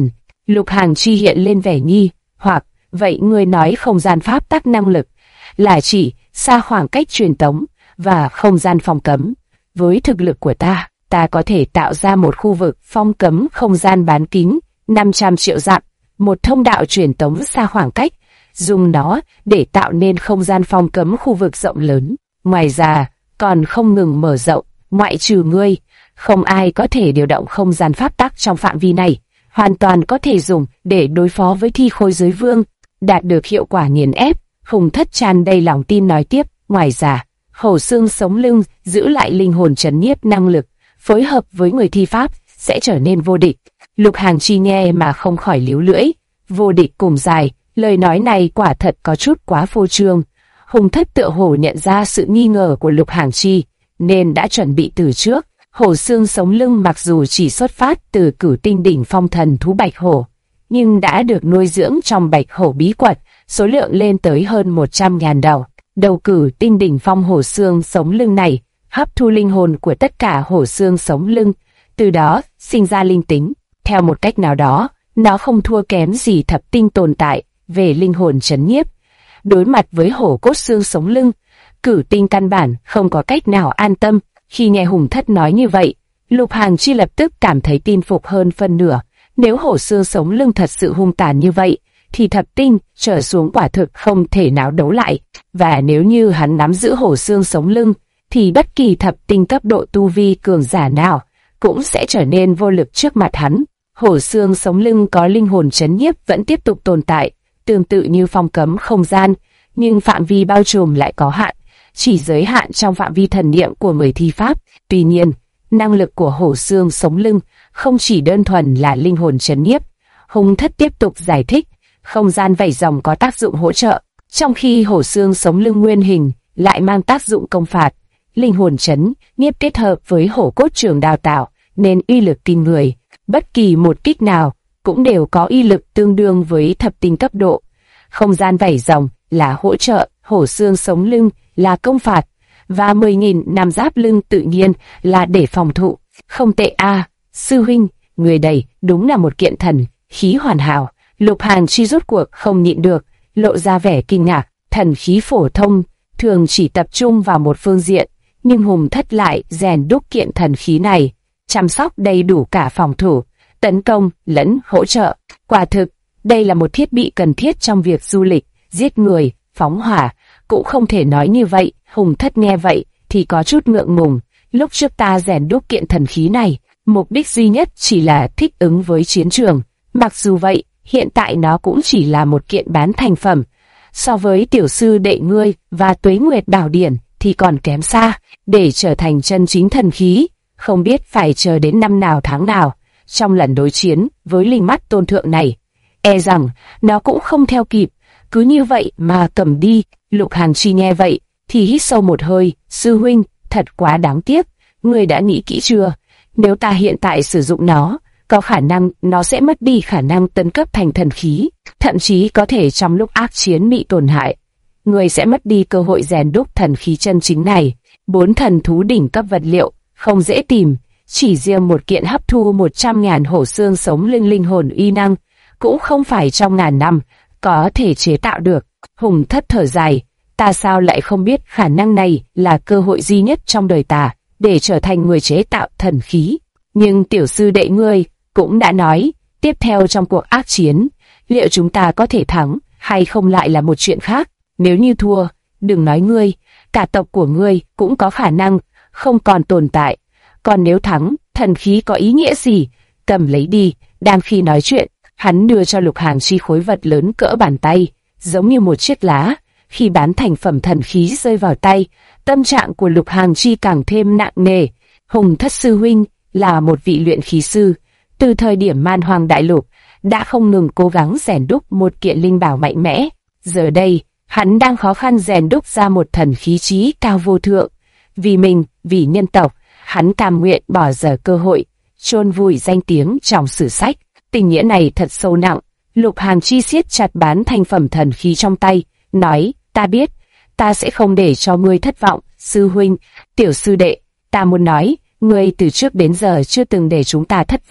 Speaker 1: Lục Hàng Chi hiện lên vẻ nghi hoặc. Vậy ngươi nói không gian pháp tắc năng lực là chỉ xa khoảng cách truyền tống và không gian phong cấm. Với thực lực của ta có thể tạo ra một khu vực phong cấm không gian bán kính 500 triệu dặm, một thông đạo truyền tống xa khoảng cách, dùng nó để tạo nên không gian phong cấm khu vực rộng lớn. Ngoài ra, còn không ngừng mở rộng, ngoại trừ ngươi, không ai có thể điều động không gian pháp tắc trong phạm vi này, hoàn toàn có thể dùng để đối phó với thi khôi giới vương, đạt được hiệu quả nghiền ép. Hùng Thất tràn đầy lòng tin nói tiếp, ngoài ra, hổ xương sống lưng giữ lại linh hồn trấn nhiếp năng lực, phối hợp với người thi pháp sẽ trở nên vô địch. Lục Hàng Chi nghe mà không khỏi líu lưỡi, vô địch cùng dài, lời nói này quả thật có chút quá phô trương. Hùng Thất tựa hồ nhận ra sự nghi ngờ của Lục Hàng Chi, nên đã chuẩn bị từ trước. Hổ xương sống lưng mặc dù chỉ xuất phát từ Cửu Tinh đỉnh phong thần thú bạch hổ, nhưng đã được nuôi dưỡng trong bạch hổ bí quật, số lượng lên tới hơn 100.000 đầu. Đầu Cửu Tinh đỉnh phong hổ xương sống lưng này hấp thu linh hồn của tất cả hổ xương sống lưng, từ đó sinh ra linh tính. Theo một cách nào đó, nó không thua kém gì thập tinh tồn tại về linh hồn trấn nhiếp. Đối mặt với hổ cốt xương sống lưng, Cửu Tinh căn bản không có cách nào an tâm. Khi nghe Hùng Thất nói như vậy, Lục Hàng Chi lập tức cảm thấy tin phục hơn phân nửa. Nếu hổ xương sống lưng thật sự hung tàn như vậy, thì thập tinh trở xuống quả thực không thể nào đấu lại. Và nếu như hắn nắm giữ hổ xương sống lưng, thì bất kỳ thập tinh cấp độ tu vi cường giả nào cũng sẽ trở nên vô lực trước mặt hắn. Hổ xương sống lưng có linh hồn trấn nhiếp vẫn tiếp tục tồn tại, tương tự như phong cấm không gian, nhưng phạm vi bao trùm lại có hạn, chỉ giới hạn trong phạm vi thần niệm của người thi pháp. Tuy nhiên, năng lực của hổ xương sống lưng không chỉ đơn thuần là linh hồn trấn nhiếp. Hùng Thất tiếp tục giải thích, không gian vảy rồng có tác dụng hỗ trợ, trong khi hổ xương sống lưng nguyên hình lại mang tác dụng công phạt. Linh hồn trấn nhiếp kết hợp với hổ cốt trường đào tạo nên uy lực kinh người, bất kỳ một kích nào cũng đều có uy lực tương đương với thập tinh cấp độ. Không gian vảy rồng là hỗ trợ, hổ xương sống lưng là công phạt, và 10.000 năm giáp lưng tự nhiên là để phòng thụ. Không tệ a, sư huynh, người đây đúng là một kiện thần khí hoàn hảo. Lục Hàng Chi rốt cuộc không nhịn được, lộ ra vẻ kinh ngạc. Thần khí phổ thông thường chỉ tập trung vào một phương diện, nhưng Hùng Thất lại rèn đúc kiện thần khí này, chăm sóc đầy đủ cả phòng thủ, tấn công lẫn hỗ trợ. Quả thực, đây là một thiết bị cần thiết trong việc du lịch, giết người, phóng hỏa. Cũng không thể nói như vậy. Hùng Thất nghe vậy thì có chút ngượng ngùng. Lúc trước ta rèn đúc kiện thần khí này, mục đích duy nhất chỉ là thích ứng với chiến trường. Mặc dù vậy, hiện tại nó cũng chỉ là một kiện bán thành phẩm. So với tiểu sư đệ ngươi và Tuế Nguyệt Bảo Điển thì còn kém xa. Để trở thành chân chính thần khí, không biết phải chờ đến năm nào tháng nào. Trong lần đối chiến với linh mắt tôn thượng này, e rằng nó cũng không theo kịp. Cứ như vậy mà cầm đi. Lục Hàng Chi nghe vậy thì hít sâu một hơi. Sư huynh, thật quá đáng tiếc. Ngươi đã nghĩ kỹ chưa? Nếu ta hiện tại sử dụng nó, có khả năng nó sẽ mất đi khả năng tấn cấp thành thần khí, thậm chí có thể trong lúc ác chiến bị tổn hại. Ngươi sẽ mất đi cơ hội rèn đúc thần khí chân chính này. 4 thần thú đỉnh cấp vật liệu không dễ tìm, chỉ riêng một kiện hấp thu 100.000 hổ xương sống lưng linh hồn uy năng cũng không phải trong ngàn năm có thể chế tạo được. Hùng Thất thở dài, ta sao lại không biết khả năng này là cơ hội duy nhất trong đời ta để trở thành người chế tạo thần khí. Nhưng tiểu sư đệ ngươi cũng đã nói, tiếp theo trong cuộc ác chiến, liệu chúng ta có thể thắng hay không lại là một chuyện khác. Nếu như thua, đừng nói ngươi, cả tộc của ngươi cũng có khả năng không còn tồn tại. Còn nếu thắng, thần khí có ý nghĩa gì? Cầm lấy đi. Đang khi nói chuyện, hắn đưa cho Lục Hàng Chi khối vật lớn cỡ bàn tay, giống như một chiếc lá. Khi bán thành phẩm thần khí rơi vào tay, tâm trạng của Lục Hàng Chi càng thêm nặng nề. Hùng Thất sư huynh là một vị luyện khí sư, từ thời điểm Man Hoang Đại Lục đã không ngừng cố gắng rèn đúc một kiện linh bảo mạnh mẽ. Giờ đây, hắn đang khó khăn rèn đúc ra một thần khí chí cao vô thượng. Vì mình, vì nhân tộc, hắn cam nguyện bỏ dở cơ hội, chôn vùi danh tiếng trong sử sách. Tình nghĩa này thật sâu nặng. Lục Hàng Chi siết chặt bán thành phẩm thần khí trong tay, nói, ta biết, ta sẽ không để cho ngươi thất vọng, sư huynh, tiểu sư đệ, ta muốn nói, ngươi từ trước đến giờ chưa từng để chúng ta thất vọng.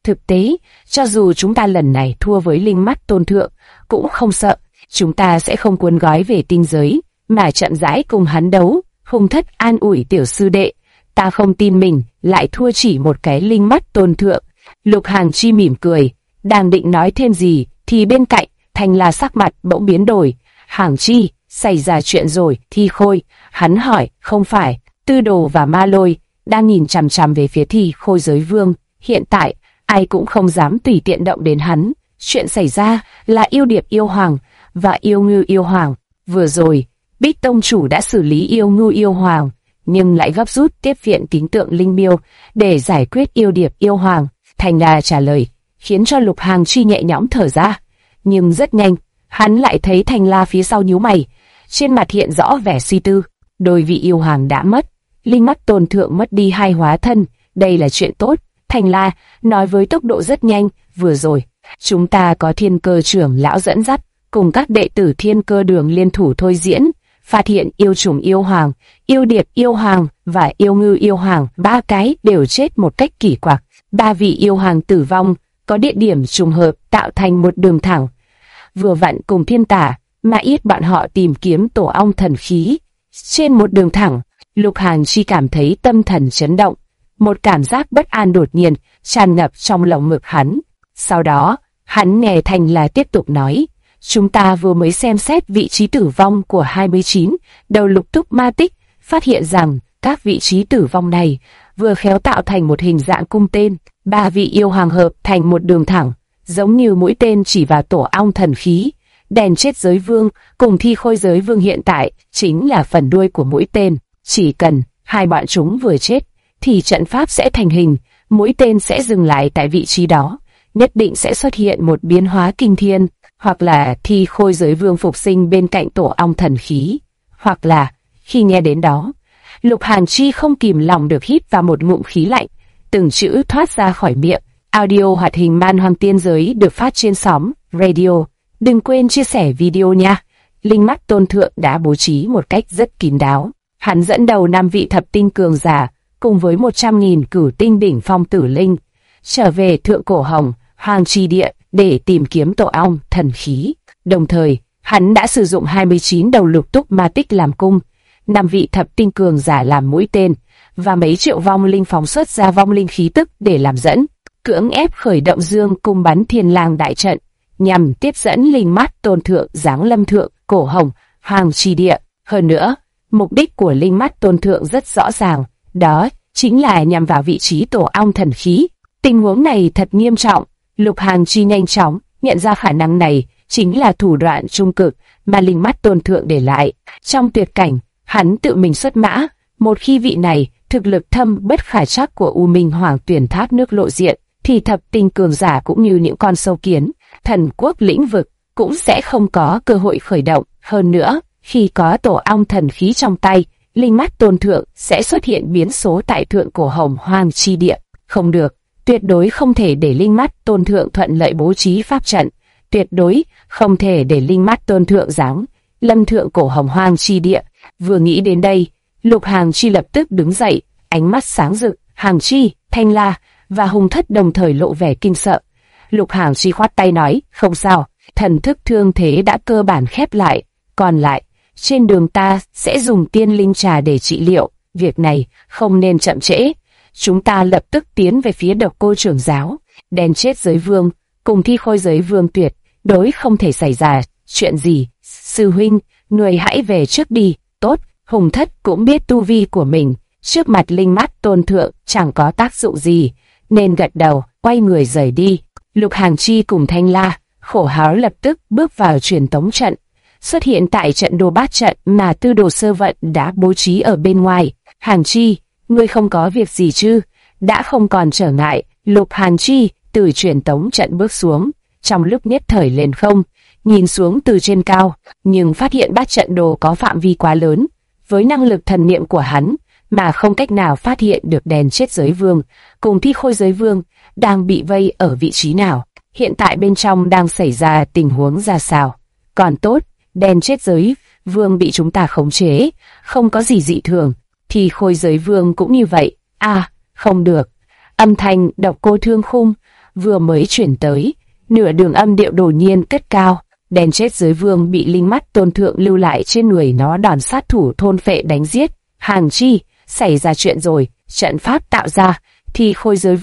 Speaker 1: Thực tế, cho dù chúng ta lần này thua với Linh Mắt Tôn Thượng, cũng không sợ. Chúng ta sẽ không cuốn gói về tinh giới, mà chậm rãi cùng hắn đấu. Hùng Thất an ủi tiểu sư đệ, ta không tin mình lại thua chỉ một cái Linh Mắt Tôn Thượng. Lục Hàng Chi mỉm cười, đang định nói thêm gì, thì bên cạnh, Thanh La sắc mặt bỗng biến đổi. Hàng Chi, xảy ra chuyện rồi, Thi Khôi. Hắn hỏi, không phải. Tư Đồ và Ma Lôi đang nhìn chằm chằm về phía Thi Khôi giới vương. Hiện tại, ai cũng không dám tùy tiện động đến hắn. Chuyện xảy ra là yêu điệp yêu hoàng và yêu ngư yêu hoàng. Vừa rồi, Bích Tông chủ đã xử lý yêu ngư yêu hoàng, nhưng lại gấp rút tiếp viện tín tượng linh miêu để giải quyết yêu điệp yêu hoàng. Thanh La trả lời, khiến cho Lục Hàng Chi nhẹ nhõm thở ra. Nhưng rất nhanh, hắn lại thấy Thanh La phía sau nhíu mày, trên mặt hiện rõ vẻ suy tư. Đôi vị yêu hoàng đã mất, Linh Mắt Tôn Thượng mất đi hai hóa thân, đây là chuyện tốt. Thanh La nói với tốc độ rất nhanh, vừa rồi, chúng ta có Thiên Cơ trưởng lão dẫn dắt, cùng các đệ tử Thiên Cơ đường liên thủ thôi diễn, phát hiện yêu trùng yêu hoàng, yêu điệp yêu hoàng và yêu ngư yêu hoàng, ba cái đều chết một cách kỳ quặc. Ba vị yêu hoàng tử vong, có địa điểm trùng hợp tạo thành một đường thẳng. Vừa vặn cùng Thiên Tả, mà ít bọn họ tìm kiếm tổ ong thần khí. Trên một đường thẳng, Lục Hàng Chi cảm thấy tâm thần chấn động. Một cảm giác bất an đột nhiên tràn ngập trong lồng ngực hắn. Sau đó, hắn nghe Thanh La tiếp tục nói, chúng ta vừa mới xem xét vị trí tử vong của 29 đầu lục túc ma tích, phát hiện rằng các vị trí tử vong này vừa khéo tạo thành một hình dạng cung tên. Ba vị yêu hoàng hợp thành một đường thẳng, giống như mũi tên chỉ vào tổ ong thần khí. Đèn chết giới vương cùng Thi Khôi giới vương hiện tại chính là phần đuôi của mũi tên. Chỉ cần hai bọn chúng vừa chết, thì trận pháp sẽ thành hình, mũi tên sẽ dừng lại tại vị trí đó. Nhất định sẽ xuất hiện một biến hóa kinh thiên, hoặc là Thi Khôi giới vương phục sinh bên cạnh tổ ong thần khí. Hoặc là, khi nghe đến đó, Lục Hàn Chi không kìm lòng được hít vào một ngụm khí lạnh, từng chữ thoát ra khỏi miệng. Audio hoạt hình Man Hoang Tiên Giới được phát trên sóng radio. Đừng quên chia sẻ video nha. Linh Mắt Tôn Thượng đã bố trí một cách rất kín đáo. Hắn dẫn đầu 5 vị thập tinh cường giả, cùng với 100.000 cửu tinh đỉnh phong tử linh, trở về Thượng Cổ Hồng, Hoàng Tri Địa để tìm kiếm tổ ong thần khí. Đồng thời, hắn đã sử dụng 29 đầu lục túc ma tích làm cung, 5 vị thập tinh cường giả làm mũi tên, và mấy triệu vong linh phóng xuất ra vong linh khí tức để làm dẫn, cưỡng ép khởi động dương cung bắn thiên lang đại trận, nhằm tiếp dẫn Linh Mắt Tôn Thượng giáng lâm Thượng Cổ Hồng, Hoàng Tri Địa. Hơn nữa, mục đích của Linh Mắt Tôn Thượng rất rõ ràng, đó chính là nhằm vào vị trí tổ ong thần khí. Tình huống này thật nghiêm trọng. Lục Hàng Chi nhanh chóng nhận ra khả năng này chính là thủ đoạn trung cực mà Linh Mắt Tôn Thượng để lại. Trong tuyệt cảnh, hắn tự mình xuất mã. Một khi vị này thực lực thâm bất khả trắc của U Minh Hoàng Tuyển Tháp nước lộ diện, thì thập tinh cường giả cũng như những con sâu kiến, thần quốc lĩnh vực cũng sẽ không có cơ hội khởi động. Hơn nữa, khi có tổ ong thần khí trong tay, Linh Mắt Tôn Thượng sẽ xuất hiện biến số tại Thượng Cổ Hồng Hoàng Chi Địa. Không được, tuyệt đối không thể để Linh Mắt Tôn Thượng thuận lợi bố trí pháp trận, tuyệt đối không thể để Linh Mắt Tôn Thượng giáng lâm Thượng Cổ Hồng Hoàng Chi Địa. Vừa nghĩ đến đây, Lục Hàng Chi lập tức đứng dậy, ánh mắt sáng rực. Hàng Chi, Thanh La và Hùng Thất đồng thời lộ vẻ kinh sợ. Lục Hàng Chi khoát tay nói, không sao, thần thức thương thế đã cơ bản khép lại, còn lại, trên đường ta sẽ dùng tiên linh trà để trị liệu, việc này không nên chậm trễ. Chúng ta lập tức tiến về phía Độc Cô trưởng giáo. Đen chết giới vương cùng Thi Khôi giới vương tuyệt đối không thể xảy ra chuyện gì. Sư huynh, người hãy về trước đi. Tốt. Hùng Thất cũng biết tu vi của mình trước mặt Linh Mắt Tôn Thượng chẳng có tác dụng gì, nên gật đầu quay người rời đi. Lục Hàng Chi cùng Thanh La, Khổ Háo lập tức bước vào truyền tống trận, xuất hiện tại trận đồ bát trận mà Tư Đồ Sơ Vận đã bố trí ở bên ngoài. Hàng Chi, ngươi không có việc gì chứ? Đã không còn trở ngại. Lục Hàng Chi từ truyền tống trận bước xuống, trong lúc nhất thời lên không, nhìn xuống từ trên cao, nhưng phát hiện bát trận đồ có phạm vi quá lớn, với năng lực thần niệm của hắn mà không cách nào phát hiện được đèn chết giới vương cùng Thi Khôi giới vương đang bị vây ở vị trí nào, hiện tại bên trong đang xảy ra tình huống ra sao. Còn tốt, đèn chết giới vương bị chúng ta khống chế, không có gì dị thường. Thi Khôi giới vương cũng như vậy. À, không được. Âm thanh Độc Cô Thương Khung vừa mới chuyển tới, nửa đường âm điệu đột nhiên cất cao. Đen chết giới vương bị linh mắt tôn thượng lưu lại trên người nó đòn sát thủ thôn phệ đánh giết. Hàng chi, xảy ra chuyện rồi, trận pháp tạo ra, thì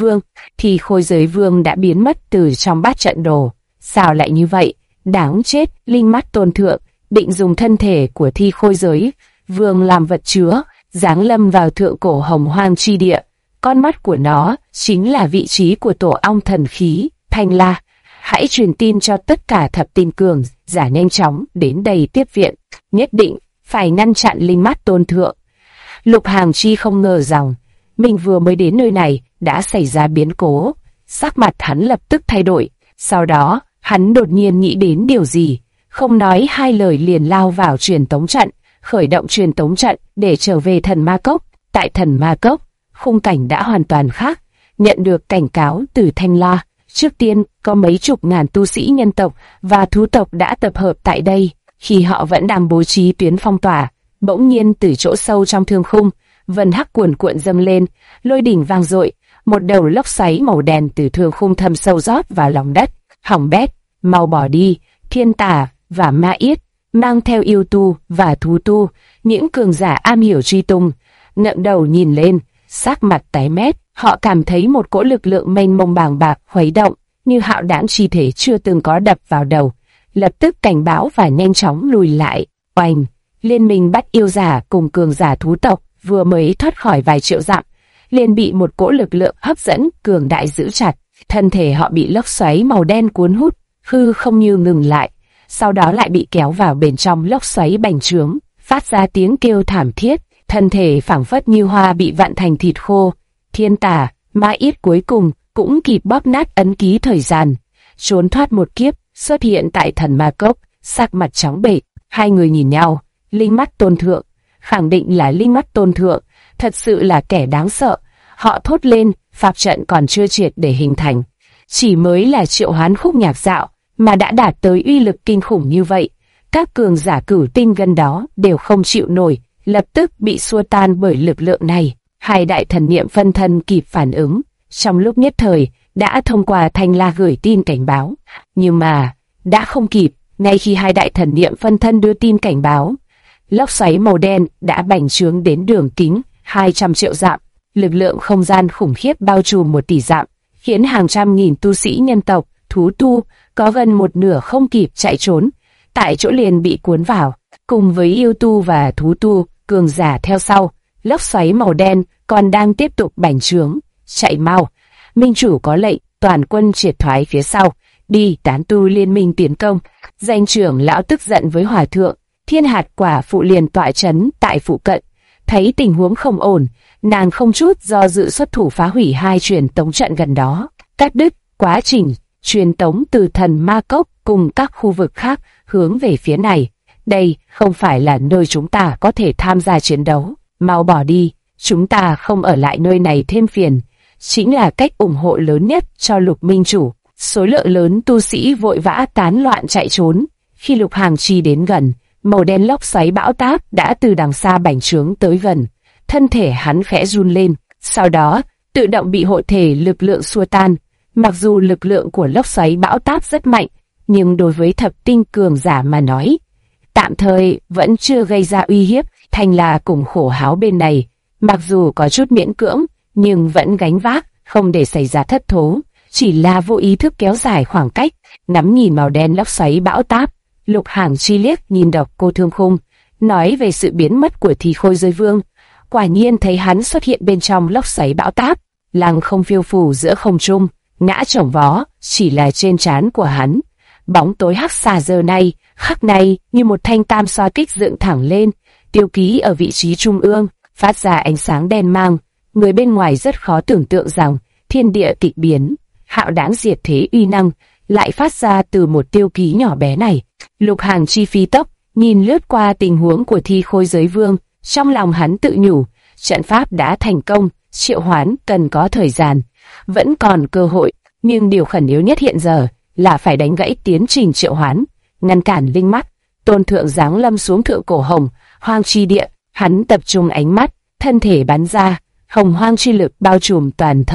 Speaker 1: khôi giới vương đã biến mất từ trong bát trận đồ. Sao lại như vậy? Đáng chết, linh mắt tôn thượng định dùng thân thể của thi khôi giới vương làm vật chứa, giáng lâm vào thượng cổ hồng hoang chi địa. Con mắt của nó chính là vị trí của tổ ong thần khí, Thanh La. Hãy truyền tin cho tất cả thập tinh cường giả nhanh chóng đến đây tiếp viện, nhất định phải ngăn chặn linh mắt tôn thượng. Lục Hàm Chi không ngờ rằng mình vừa mới đến nơi này đã xảy ra biến cố, sắc mặt hắn lập tức thay đổi. Sau đó, hắn đột nhiên nghĩ đến điều gì, không nói hai lời liền lao vào truyền tống trận, khởi động truyền tống trận để trở về thần ma cốc. Tại thần ma cốc, khung cảnh đã hoàn toàn khác. Nhận được cảnh cáo từ Thanh La, trước tiên có mấy chục ngàn tu sĩ nhân tộc và thú tộc đã tập hợp tại đây. Khi họ vẫn đang bố trí tuyến phong tỏa, bỗng nhiên từ chỗ sâu trong thương khung, vân hắc cuồn cuộn dâng lên, lôi đỉnh vang dội, một đầu lốc xoáy màu đen từ thương khung thâm sâu rót vào lòng đất. Hỏng bét, mau bỏ đi! Thiên Tà và Ma Yết mang theo yêu tu và thú tu, những cường giả am hiểu truy tung, ngẩng đầu nhìn lên, sắc mặt tái mét. Họ cảm thấy một cỗ lực lượng mênh mông bàng bạc khuấy động, như hạo đãng chi thể chưa từng có đập vào đầu. Lập tức cảnh báo và nhanh chóng lùi lại. Oanh! Liên minh bắt yêu giả cùng cường giả thú tộc vừa mới thoát khỏi vài triệu dặm, liền bị một cỗ lực lượng hấp dẫn cường đại giữ chặt. Thân thể họ bị lốc xoáy màu đen cuốn hút, hư không như ngừng lại, sau đó lại bị kéo vào bên trong lốc xoáy bành trướng, phát ra tiếng kêu thảm thiết. Thân thể phảng phất như hoa bị vặn thành thịt khô. Thiên Tà, Ma Yết cuối cùng cũng kịp bóp nát ấn ký thời gian, trốn thoát một kiếp, xuất hiện tại thần ma cốc, sắc mặt trắng bệch. Hai người nhìn nhau, linh mắt tôn thượng, khẳng định là linh mắt tôn thượng, thật sự là kẻ đáng sợ. Họ thốt lên, pháp trận còn chưa triệt để hình thành, chỉ mới là triệu hoán khúc nhạc dạo mà đã đạt tới uy lực kinh khủng như vậy. Các cường giả cửu tinh gần đó đều không chịu nổi, lập tức bị xua tan bởi lực lượng này. Hai đại thần niệm phân thân kịp phản ứng, trong lúc nhất thời đã thông qua Thanh La gửi tin cảnh báo, nhưng mà đã không kịp. Ngay khi hai đại thần niệm phân thân đưa tin cảnh báo, lốc xoáy màu đen đã bành trướng đến đường kính 200 triệu dặm, lực lượng không gian khủng khiếp bao trùm 1 tỷ dặm, khiến hàng trăm nghìn tu sĩ nhân tộc, thú tu có gần một nửa không kịp chạy trốn, tại chỗ liền bị cuốn vào, cùng với yêu tu và thú tu cường giả theo sau. Lốc xoáy màu đen còn đang tiếp tục bành trướng. Chạy mau! Minh chủ có lệnh, toàn quân triệt thoái phía sau, đi tán tu liên minh tiến công. Danh trưởng lão tức giận với hòa thượng. Thiên hạt quả phụ liền tọa chấn tại phụ cận, thấy tình huống không ổn, nàng không chút do dự xuất thủ phá hủy hai truyền tống trận gần đó, cắt đứt quá trình truyền tống từ thần ma cốc cùng các khu vực khác hướng về phía này. Đây không phải là nơi chúng ta có thể tham gia chiến đấu, mau bỏ đi, chúng ta không ở lại nơi này thêm phiền. Chính là cách ủng hộ lớn nhất cho Lục Minh chủ. Số lượng lớn tu sĩ vội vã tán loạn chạy trốn. Khi Lục Hàm Chi đến gần, màu đen lốc xoáy bão táp đã từ đằng xa bành trướng tới gần. Thân thể hắn khẽ run lên, sau đó tự động bị hộ thể lực lượng xua tan. Mặc dù lực lượng của lốc xoáy bão táp rất mạnh, nhưng đối với thập tinh cường giả mà nói, tạm thời vẫn chưa gây ra uy hiếp. Thanh La cùng Khổ Háo bên này, mặc dù có chút miễn cưỡng, nhưng vẫn gánh vác, không để xảy ra thất thố, chỉ là vô ý thức kéo dài khoảng cách. Ngắm nhìn màu đen lốc xoáy bão táp, Lục Hàm Chi liếc nhìn Độc Cô Thương Khung, nói về sự biến mất của Thì Khôi Giới Vương. Quả nhiên thấy hắn xuất hiện bên trong lốc xoáy bão táp, lăng không phiêu phù giữa không trung, ngã chồng vó, chỉ là trên trán của hắn. Bóng tối hắc xà giờ này, khắc này như một thanh tam xoa kích dựng thẳng lên, tiêu ký ở vị trí trung ương, phát ra ánh sáng đen mang. Người bên ngoài rất khó tưởng tượng rằng thiên địa kịch biến, hạo đãng diệt thế uy năng lại phát ra từ một tiêu ký nhỏ bé này. Lục Hàm Chi phi tốc nhìn lướt qua tình huống của Thi Khôi Giới Vương, trong lòng hắn tự nhủ, trận pháp đã thành công, triệu hoán cần có thời gian, vẫn còn cơ hội, nhưng điều khẩn yếu nhất hiện giờ là phải đánh gãy tiến trình triệu hoán, ngăn cản linh mắt tôn thượng giáng lâm xuống thượng cổ hồng hoang chi địa. Hắn tập trung ánh mắt, thân thể bắn ra, hồng hoang chi lực bao trùm toàn thân,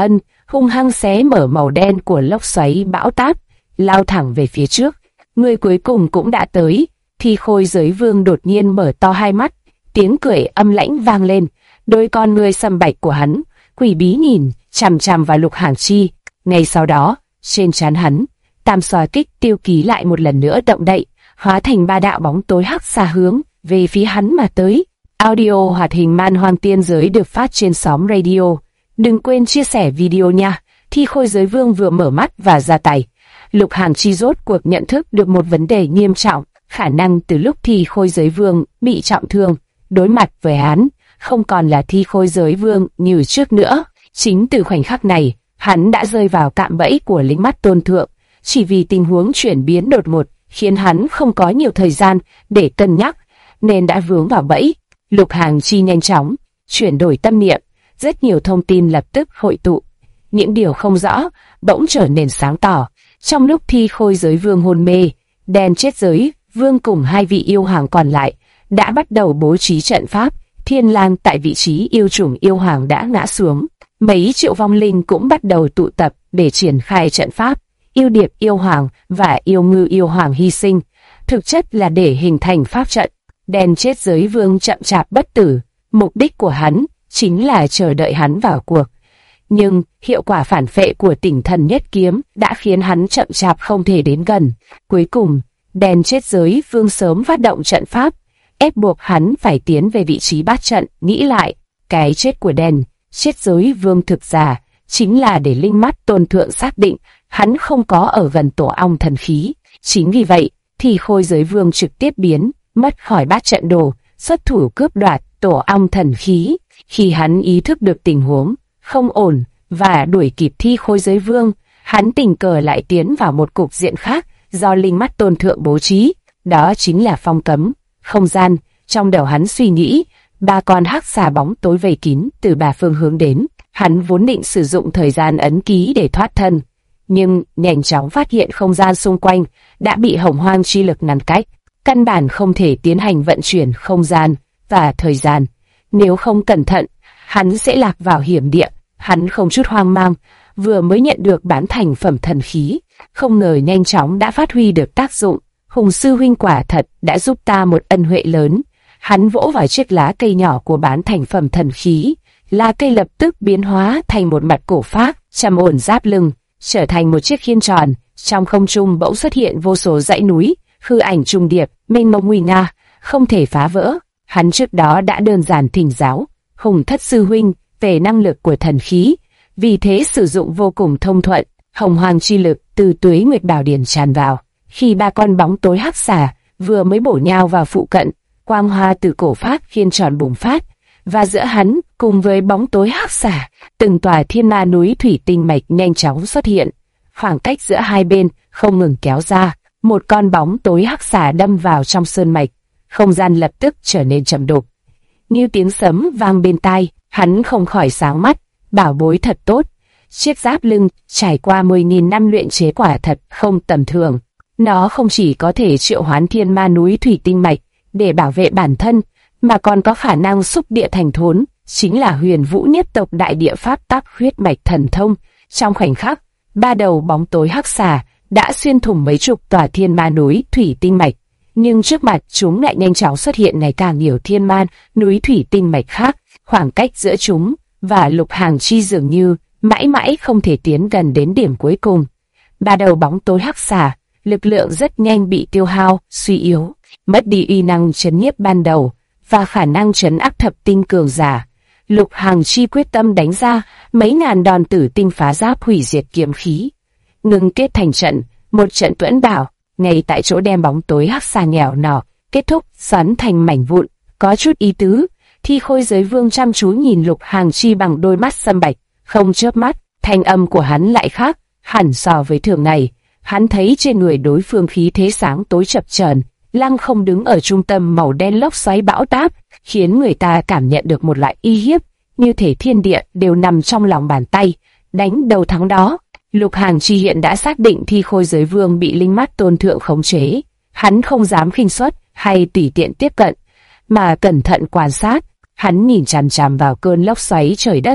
Speaker 1: hung hăng xé mở màu đen của lốc xoáy bão táp, lao thẳng về phía trước. Người cuối cùng cũng đã tới. Thi Khôi Giới Vương đột nhiên mở to hai mắt, tiếng cười âm lãnh vang lên. Đôi con ngươi sầm bạch của hắn quỷ bí nhìn chằm chằm vào Lục Hàng Chi. Ngay sau đó, trên trán hắn, tam xoa kích tiêu ký lại một lần nữa động đậy, hóa thành ba đạo bóng tối hắc xà hướng về phía hắn mà tới. Audio hoạt hình Man Hoang Tiên Giới được phát trên xóm radio. Đừng quên chia sẻ video nha. Thi Khôi Giới Vương vừa mở mắt và ra tay. Lục Hàng Chi rốt cuộc nhận thức được một vấn đề nghiêm trọng, khả năng từ lúc Thi Khôi Giới Vương bị trọng thương, đối mặt với hắn, không còn là Thi Khôi Giới Vương như trước nữa. Chính từ khoảnh khắc này, hắn đã rơi vào cạm bẫy của lính mắt tôn thượng, chỉ vì tình huống chuyển biến đột ngột, khiến hắn không có nhiều thời gian để cân nhắc, nên đã vướng vào bẫy. Lục Hàng Chi nhanh chóng chuyển đổi tâm niệm, rất nhiều thông tin lập tức hội tụ. Những điều không rõ bỗng trở nên sáng tỏ. Trong lúc Thi Khôi Giới Vương hôn mê, Đen Chết Giới Vương cùng hai vị yêu hoàng còn lại đã bắt đầu bố trí trận pháp. Thiên lang tại vị trí yêu chủng yêu hoàng đã ngã xuống, mấy triệu vong linh cũng bắt đầu tụ tập để triển khai trận pháp. Yêu điệp yêu hoàng và yêu ngư yêu hoàng hy sinh, thực chất là để hình thành pháp trận. Đen Chết Giới Vương chậm chạp bất tử, mục đích của hắn chính là chờ đợi hắn vào cuộc. Nhưng hiệu quả phản phệ của Tỉnh Thần Nhất Kiếm đã khiến hắn chậm chạp không thể đến gần. Cuối cùng, Đen Chết Giới Vương sớm phát động trận pháp, ép buộc hắn phải tiến về vị trí bát trận. Nghĩ lại, cái chết của Đen Chết Giới Vương thực ra chính là để linh mắt tôn thượng xác định hắn không có ở gần tổ ong thần khí. Chính vì vậy, Thi Khôi Giới Vương trực tiếp biến mất khỏi bát trận đồ, xuất thủ cướp đoạt tổ ong thần khí. Khi hắn ý thức được tình huống không ổn và đuổi kịp Thi Khôi Giới Vương, hắn tình cờ lại tiến vào một cục diện khác do linh mắt tôn thượng bố trí, đó chính là phong cấm không gian. Trong đầu hắn suy nghĩ, ba con hắc xà bóng tối vây kín từ ba phương hướng đến. Hắn vốn định sử dụng thời gian ấn ký để thoát thân, nhưng nhanh chóng phát hiện không gian xung quanh đã bị hồng hoang chi lực ngăn cách, căn bản không thể tiến hành vận chuyển không gian và thời gian. Nếu không cẩn thận, hắn sẽ lạc vào hiểm địa. Hắn không chút hoang mang, vừa mới nhận được bán thành phẩm thần khí, không ngờ nhanh chóng đã phát huy được tác dụng. Hùng sư huynh quả thật đã giúp ta một ân huệ lớn. Hắn vỗ vào chiếc lá cây nhỏ của bán thành phẩm thần khí, lá cây lập tức biến hóa thành một mặt cổ phác, trầm ổn giáp lưng, trở thành một chiếc khiên tròn. Trong không trung bỗng xuất hiện vô số dãy núi, hư ảnh trùng điệp, mênh mông nguy nga, không thể phá vỡ. Hắn trước đó đã đơn giản thỉnh giáo Hùng thất sư huynh về năng lực của thần khí, vì thế sử dụng vô cùng thông thuận. Hồng hoàng chi lực từ Tuế Nguyệt Bảo Điển tràn vào. Khi ba con bóng tối hắc xà vừa mới bổ nhào vào phụ cận, quang hoa từ cổ phát khiên tròn bùng phát, và giữa hắn cùng với bóng tối hắc xà, từng tòa thiên ma núi thủy tinh mạch nhanh chóng xuất hiện. Khoảng cách giữa hai bên không ngừng kéo ra, một con bóng tối hắc xà đâm vào trong sơn mạch, không gian lập tức trở nên trầm đục. Như tiếng sấm vang bên tai, hắn không khỏi sáng mắt. Bảo bối thật tốt, chiếc giáp lưng trải qua 10.000 năm luyện chế quả thật không tầm thường. Nó không chỉ có thể triệu hoán thiên ma núi thủy tinh mạch để bảo vệ bản thân, mà còn có khả năng xúc địa thành thốn, chính là Huyền Vũ nhất tộc đại địa pháp tắc huyết mạch thần thông. Trong khoảnh khắc, ba đầu bóng tối hắc xà đã xuyên thủng mấy chục tòa thiên ma núi thủy tinh mạch, nhưng trước mặt chúng lại nhanh chóng xuất hiện ngày càng nhiều thiên ma núi thủy tinh mạch khác. Khoảng cách giữa chúng và Lục Hàng Chi dường như mãi mãi không thể tiến gần đến điểm cuối cùng. Ba đầu bóng tối hắc xà, lực lượng rất nhanh bị tiêu hao, suy yếu, mất đi uy năng trấn nhiếp ban đầu và khả năng trấn áp thập tinh cường giả. Lục Hàng Chi quyết tâm đánh ra mấy ngàn đòn tử tinh phá giáp hủy diệt kiếm khí, ngừng kết thành trận, một trận tuẫn đảo. Ngay tại chỗ đem bóng tối hắc xà nghèo nọ kết thúc xoắn thành mảnh vụn. Có chút ý tứ. Thi Khôi Giới Vương chăm chú nhìn Lục Hàng Chi bằng đôi mắt sâm bạch, không chớp mắt. Thanh âm của hắn lại khác hẳn so với thường ngày. Hắn thấy trên người đối phương khí thế sáng tối chập chờn, lăng không đứng ở trung tâm màu đen lốc xoáy bão táp, khiến người ta cảm nhận được một loại uy hiếp, như thể thiên địa đều nằm trong lòng bàn tay. Đánh đầu thắng đó. Lục Hàng Chi hiện đã xác định Thi Khôi Giới Vương bị linh mắt tôn thượng khống chế. Hắn không dám khinh suất hay tùy tiện tiếp cận, mà cẩn thận quan sát. Hắn nhìn chằm chằm vào cơn lốc xoáy trời đất,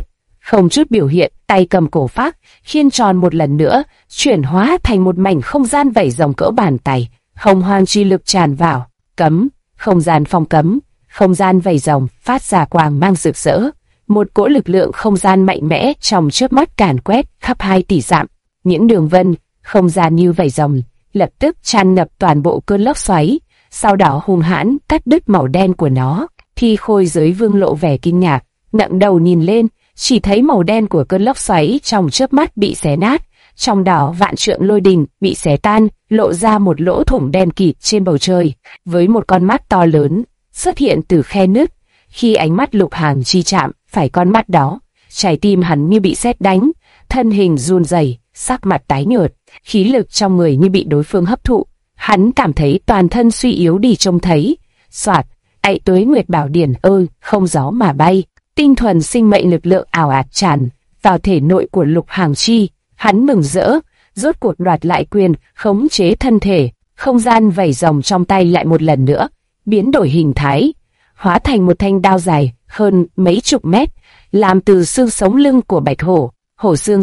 Speaker 1: không chút biểu hiện, tay cầm cổ phát, khiên tròn một lần nữa, chuyển hóa thành một mảnh không gian vảy rồng cỡ bàn tay. Hồng hoang chi lực tràn vào, cấm, không gian phong cấm, không gian vảy rồng phát ra quang mang rực rỡ. Một cỗ lực lượng không gian mạnh mẽ trong chớp mắt càn quét khắp 2 tỷ dặm. Những đường vân, không gian như vảy rồng, lập tức tràn ngập toàn bộ cơn lốc xoáy, sau đó hung hãn cắt đứt màu đen của nó. Thi Khôi Giới Vương lộ vẻ kinh ngạc, ngẩng đầu nhìn lên, chỉ thấy màu đen của cơn lốc xoáy trong chớp mắt bị xé nát, trong đó vạn trượng lôi đình bị xé tan, lộ ra một lỗ thủng đen kịt trên bầu trời, với một con mắt to lớn xuất hiện từ khe nứt. Khi ánh mắt Lục Hàn Chi chạm phải con mắt đó, trái tim hắn như bị sét đánh, thân hình run rẩy, sắc mặt tái nhợt, khí lực trong người như bị đối phương hấp thụ, hắn cảm thấy toàn thân suy yếu đi trông thấy. Soạt, Tuế Nguyệt Bảo Điển ơi, không gió mà bay, tinh thuần sinh mệnh lực lượng ảo ạt tràn vào thể nội của Lục Hàn Chi. Hắn mừng rỡ, rốt cuộc đoạt lại quyền khống chế thân thể. Không gian vảy rồng trong tay lại một lần nữa biến đổi hình thái, hóa thành một thanh đao dài hơn mấy chục mét, làm từ xương sống lưng của bạch hổ. Hổ xương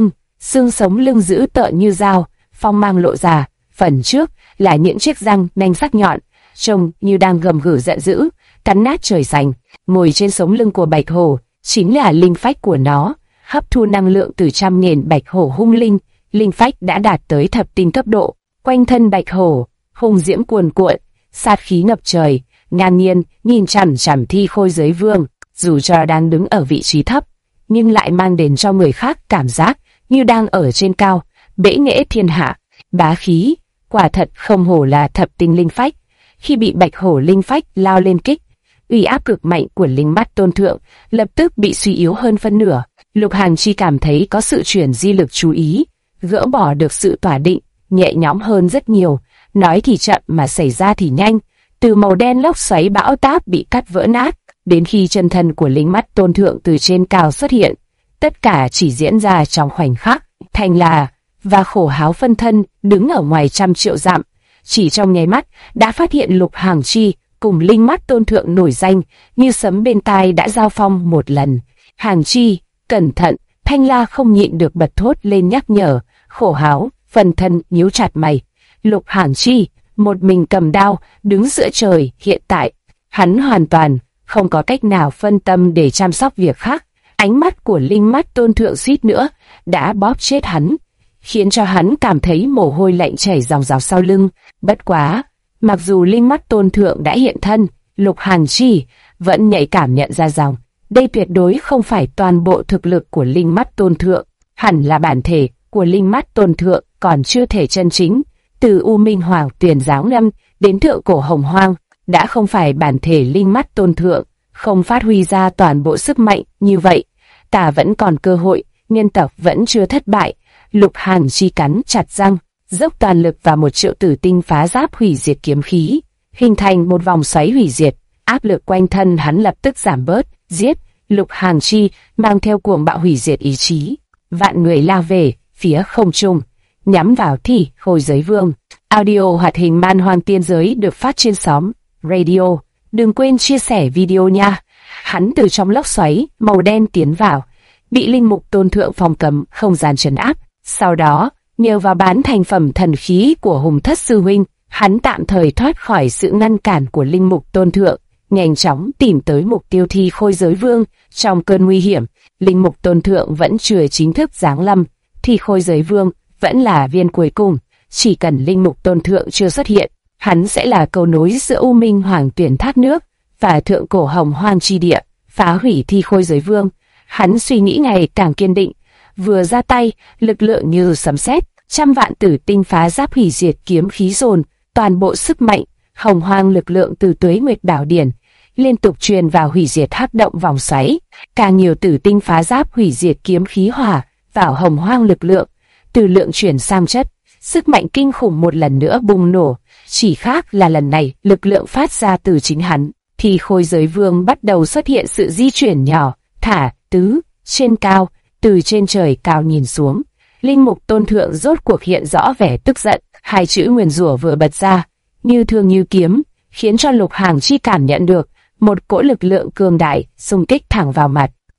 Speaker 1: sống lưng dữ tợn như dao, phong mang lộ ra, phần trước là những chiếc răng nanh sắc nhọn, trông như đang gầm gừ giận dữ, cắn nát trời xanh. Ngồi trên sống lưng của bạch hổ chính là linh phách của nó, hấp thu năng lượng từ 100.000 bạch hổ hung linh. Linh phách đã đạt tới thập tinh cấp độ, quanh thân bạch hổ hung diễm cuồn cuộn, sát khí ngập trời, ngang nhiên nhìn chằm chằm Thi Khôi Giới Vương. Dù cho đang đứng ở vị trí thấp, nhưng lại mang đến cho người khác cảm giác như đang ở trên cao, bẽ nghễ thiên hạ. Bá khí, quả thật không hổ là thập tinh linh phách. Khi bị bạch hổ linh phách lao lên kích, uy áp cực mạnh của linh mắt tôn thượng lập tức bị suy yếu hơn phân nửa. Lục Hàn Chi cảm thấy có sự chuyển di lực chú ý, gỡ bỏ được sự tỏa định, nhẹ nhõm hơn rất nhiều. Nói thì chậm mà xảy ra thì nhanh, từ màu đen lốc xoáy bão táp bị cắt vỡ nát, đến khi chân thân của linh mắt tôn thượng từ trên cao xuất hiện, tất cả chỉ diễn ra trong khoảnh khắc. Thành là và Khổ Háo phân thân đứng ở ngoài 100 triệu dặm, chỉ trong nháy mắt đã phát hiện Lục Hàn Chi cùng linh mắt tôn thượng nổi danh như sấm bên tai đã giao phong một lần. Hàn Chi, cẩn thận! Thanh La không nhịn được bật thốt lên nhắc nhở. Khổ Háo phân thân nhíu chặt mày. Lục Hàn Chi một mình cầm đao đứng giữa trời, hiện tại hắn hoàn toàn không có cách nào phân tâm để chăm sóc việc khác. Ánh mắt của linh mắt tôn thượng suýt nữa đã bóp chết hắn, khiến cho hắn cảm thấy mồ hôi lạnh chảy ròng ròng sau lưng. Bất quá, mặc dù linh mắt tôn thượng đã hiện thân, Lục Hàn Chi vẫn nhạy cảm nhận ra rằng đây tuyệt đối không phải toàn bộ thực lực của linh mắt tôn thượng, hẳn là bản thể của linh mắt tôn thượng còn chưa thể chân chính. Từ U Minh Hoàng Tuyền Giáo Lâm đến Thượng Cổ Hồng Hoang, đã không phải bản thể linh mắt tôn thượng không phát huy ra toàn bộ sức mạnh như vậy. Ta vẫn còn cơ hội, nhân tộc vẫn chưa thất bại. Lục Hàn Chi cắn chặt răng, dốc toàn lực vào 1 triệu tử tinh phá giáp hủy diệt kiếm khí, hình thành một vòng xoáy hủy diệt. Áp lực quanh thân hắn lập tức giảm bớt. Giết! Lục Hàn Chi mang theo cuồng bạo hủy diệt ý chí, vạn người lao về phía không trung, nhắm vào Thi Khôi Giới Vương. Audio hoạt hình Man Hoang Tiên Giới được phát trên xóm radio. Đừng quên chia sẻ video nha. Hắn từ trong lốc xoáy màu đen tiến vào, bị linh mục tôn thượng phòng cấm không gian trấn áp. Sau đó, nhờ vào bán thành phẩm thần khí của Hùng Thất Sư Huynh, hắn tạm thời thoát khỏi sự ngăn cản của linh mục tôn thượng, nhanh chóng tìm tới mục tiêu Thi Khôi Giới Vương. Trong cơn nguy hiểm, linh mục tôn thượng vẫn chưa chính thức giáng lâm, Thi Khôi Giới Vương vẫn là viên cuối cùng. Chỉ cần linh mục tôn thượng chưa xuất hiện, hắn sẽ là cầu nối giữa U Minh Hoàng Tuyển Thác Nước và Thượng Cổ Hồng Hoang chi địa, phá hủy Thi Khôi Giới Vương. Hắn suy nghĩ ngày càng kiên định, vừa ra tay, lực lượng như sấm sét, 100 vạn tử tinh phá giáp hủy diệt kiếm khí dồn toàn bộ sức mạnh Hồng Hoang lực lượng từ Tuế Nguyệt Bảo Điển liên tục truyền vào hủy diệt hắc động vòng xoáy. Càng nhiều tử tinh phá giáp hủy diệt kiếm khí hòa vào Hồng Hoang lực lượng, từ lượng chuyển sang chất, sức mạnh kinh khủng một lần nữa bùng nổ. Chỉ khác là lần này lực lượng phát ra từ chính hắn. Thì Khôi Giới Vương bắt đầu xuất hiện sự di chuyển nhỏ, thả tứ trên cao. Từ trên trời cao nhìn xuống, linh mục tôn thượng rốt cuộc hiện rõ vẻ tức giận. 2 chữ nguyền rủa vừa bật ra, như thương như kiếm, khiến cho Lục Hàn Chi cảm nhận được một cỗ lực lượng cường đại xung kích thẳng vào mặt.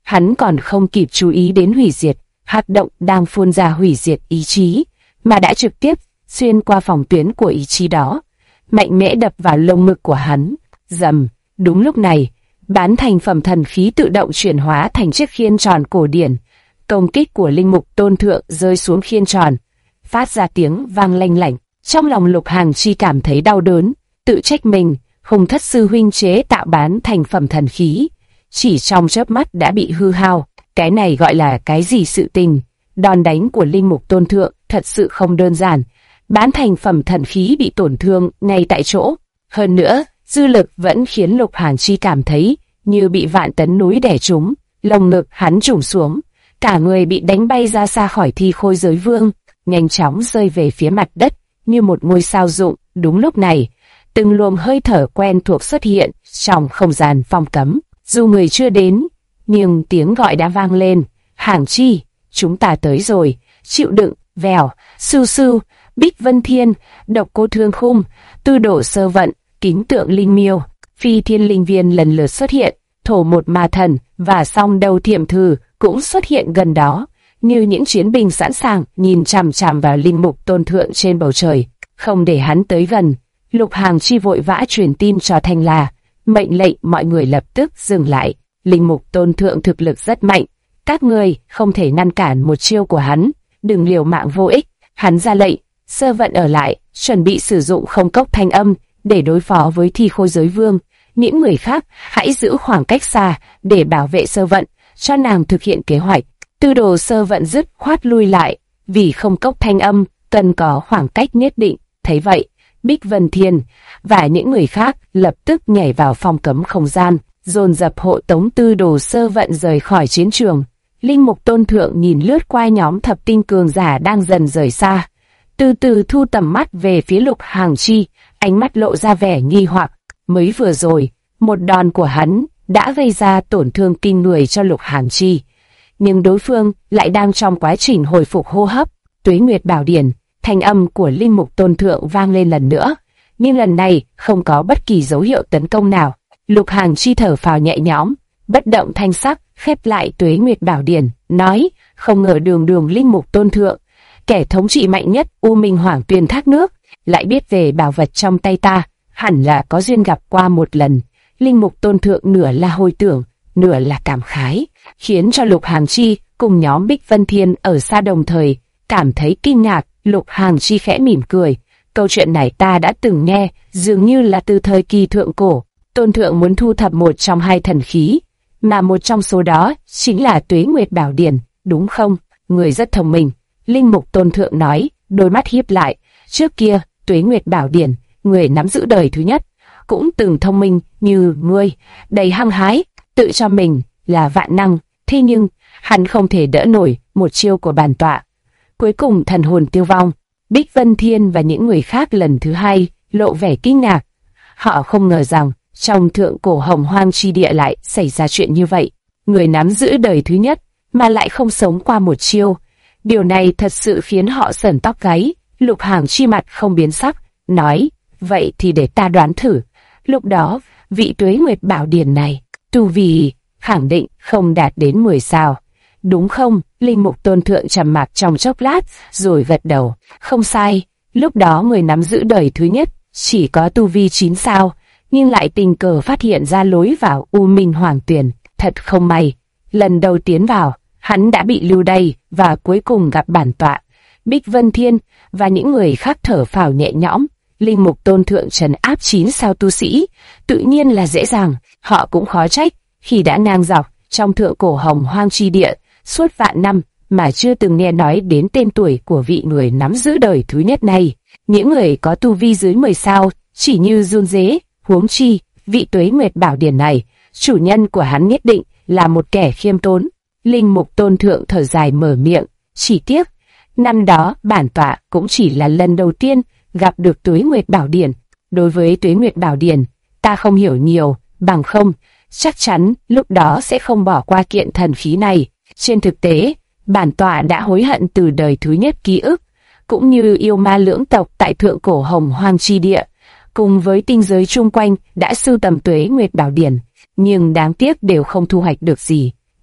Speaker 1: Hắn còn không kịp chú ý đến hủy diệt, hắc động đang phun ra hủy diệt ý chí, mà đã trực tiếp xuyên qua phòng tuyến của ý chí đó, mạnh mẽ đập vào lồng ngực của hắn. Rầm, đúng lúc này, bán thành phẩm thần khí tự động chuyển hóa thành chiếc khiên tròn cổ điển. Công kích của linh mục tôn thượng rơi xuống khiên tròn, phát ra tiếng vang lanh lảnh. Trong lòng Lục Hàng Chi cảm thấy đau đớn, tự trách mình, Hùng Thất sư huynh chế tạo bán thành phẩm thần khí, chỉ trong chớp mắt đã bị hư hao. Cái này gọi là cái gì sự tình? Đòn đánh của linh mục tôn thượng thật sự không đơn giản. Bán thành phẩm thần khí bị tổn thương ngay tại chỗ. Hơn nữa, dư lực vẫn khiến Lục Hàng Chi cảm thấy như bị vạn tấn núi đè trúng, lồng ngực hắn trùng xuống, cả người bị đánh bay ra xa khỏi thi khôi giới vương, nhanh chóng rơi về phía mặt đất như một ngôi sao rụng. Đúng lúc này, từng luồng hơi thở quen thuộc xuất hiện trong không gian phong cấm. Dù người chưa đến, nhưng tiếng gọi đã vang lên. Hàng Chi, chúng ta tới rồi. Chịu đựng, vèo, Sư Sư, Bích Vân Thiên, Độc Cô Thương Khung, Tư Đổ Sơ Vận, Kính Tượng Linh Miêu, Phi Thiên Linh Viên lần lượt xuất hiện. Thổ Một Ma Thần và Song Đầu Thiểm Thử cũng xuất hiện gần đó, như những chiến binh sẵn sàng nhìn chằm chằm vào linh mục tôn thượng trên bầu trời, không để hắn tới gần. Lục Hàng Chi vội vã truyền tin cho Thanh La, mệnh lệnh mọi người lập tức dừng lại. Linh mục tôn thượng thực lực rất mạnh, các ngươi không thể ngăn cản một chiêu của hắn, đừng liều mạng vô ích. Hắn ra lệnh, Sơ Vận ở lại, chuẩn bị sử dụng không cốc thanh âm để đối phó với thi khôi giới vương. Những người khác hãy giữ khoảng cách xa để bảo vệ Sơ Vận, cho nàng thực hiện kế hoạch. Tư Đồ Sơ Vận dứt khoát lui lại, vì không cốc thanh âm cần có khoảng cách nhất định. Thấy vậy, Bích Vân Thiên và những người khác lập tức nhảy vào phòng cấm không gian, dồn dập hộ tống Tư Đồ Sơ Vận rời khỏi chiến trường. Linh mục tôn thượng nhìn lướt qua nhóm thập tinh cường giả đang dần rời xa, từ từ thu tầm mắt về phía Lục Hàng Chi, ánh mắt lộ ra vẻ nghi hoặc. Mới vừa rồi, một đòn của hắn đã gây ra tổn thương kinh người cho Lục Hàng Chi, nhưng đối phương lại đang trong quá trình hồi phục hô hấp. Tuế Nguyệt Bảo Điển, thanh âm của linh mục tôn thượng vang lên lần nữa, nhưng lần này không có bất kỳ dấu hiệu tấn công nào. Lục Hàng Chi thở phào nhẹ nhõm, bất động thanh sắc khép lại Tuế Nguyệt Bảo Điển, nói: không ngờ đường linh mục tôn thượng, kẻ thống trị mạnh nhất U Minh Hoàng Tuyền Thác nước, lại biết về bảo vật trong tay ta, hẳn là có duyên gặp qua một lần. Linh mục tôn thượng nửa là hồi tưởng, nửa là cảm khái, khiến cho Lục Hàng Chi cùng nhóm Bích Vân Thiên ở xa đồng thời cảm thấy kinh ngạc. Lục Hàng Chi khẽ mỉm cười, câu chuyện này ta đã từng nghe, dường như là từ thời kỳ thượng cổ. Tôn thượng muốn thu thập một trong hai thần khí, mà một trong số đó chính là Tuế Nguyệt Bảo Điển, đúng không? Người rất thông minh, linh mục tôn thượng nói, đôi mắt híp lại. Trước kia, Tuế Nguyệt Bảo Điển, người nắm giữ đời thứ nhất, cũng từng thông minh như ngươi, đầy hăng hái, tự cho mình là vạn năng. Thế nhưng, hắn không thể đỡ nổi một chiêu của bản tọa. Cuối cùng thần hồn tiêu vong. Bích Vân Thiên và những người khác lần thứ hai lộ vẻ kinh ngạc. Họ không ngờ rằng trong thượng cổ hồng hoang chi địa lại xảy ra chuyện như vậy. Người nắm giữ đời thứ nhất mà lại không sống qua một chiêu. Điều này thật sự khiến họ sởn tóc gáy. Lục Hàng Chi mặt không biến sắc, nói: vậy thì để ta đoán thử. Lúc đó, vị Tuế Nguyệt Bảo Điển này, tu vi khẳng định không đạt đến 10 sao. Đúng không? Linh mục tôn thượng trầm mặc trong chốc lát, rồi gật đầu. Không sai, lúc đó người nắm giữ đời thứ nhất chỉ có tu vi 9 sao, nhưng lại tình cờ phát hiện ra lối vào U Minh Hoàng Tuyền. Thật không may, lần đầu tiến vào, hắn đã bị lưu đày và cuối cùng gặp bản tọa. Bích Vân Thiên và những người khác thở phào nhẹ nhõm. Linh mục tôn thượng trấn áp 9 sao tu sĩ, tự nhiên là dễ dàng. Họ cũng khó trách khi đã ngang dọc trong thượng cổ hồng hoang chi địa suốt vạn năm mà chưa từng nghe nói đến tên tuổi của vị người nắm giữ đời thứ nhất này. Những người có tu vi dưới 10 sao chỉ như run rế, huống chi vị Tuế Nguyệt Bảo Điển này, chủ nhân của hắn nhất định là một kẻ khiêm tốn. Linh mục tôn thượng thở dài mở miệng, chỉ tiếc năm đó bản tọa cũng chỉ là lần đầu tiên gặp được Tuế Nguyệt Bảo Điển. Đối với Tuế Nguyệt Bảo Điển, ta không hiểu nhiều, bằng không chắc chắn lúc đó sẽ không bỏ qua kiện thần khí này. Trên thực tế, bản tọa đã hối hận từ đời thứ nhất ký ức, cũng như yêu ma lưỡng tộc tại thượng cổ hồng hoang chi địa, cùng với tinh giới chung quanh đã sưu tầm Tuế Nguyệt Bảo Điển, nhưng đáng tiếc đều không thu hoạch được gì.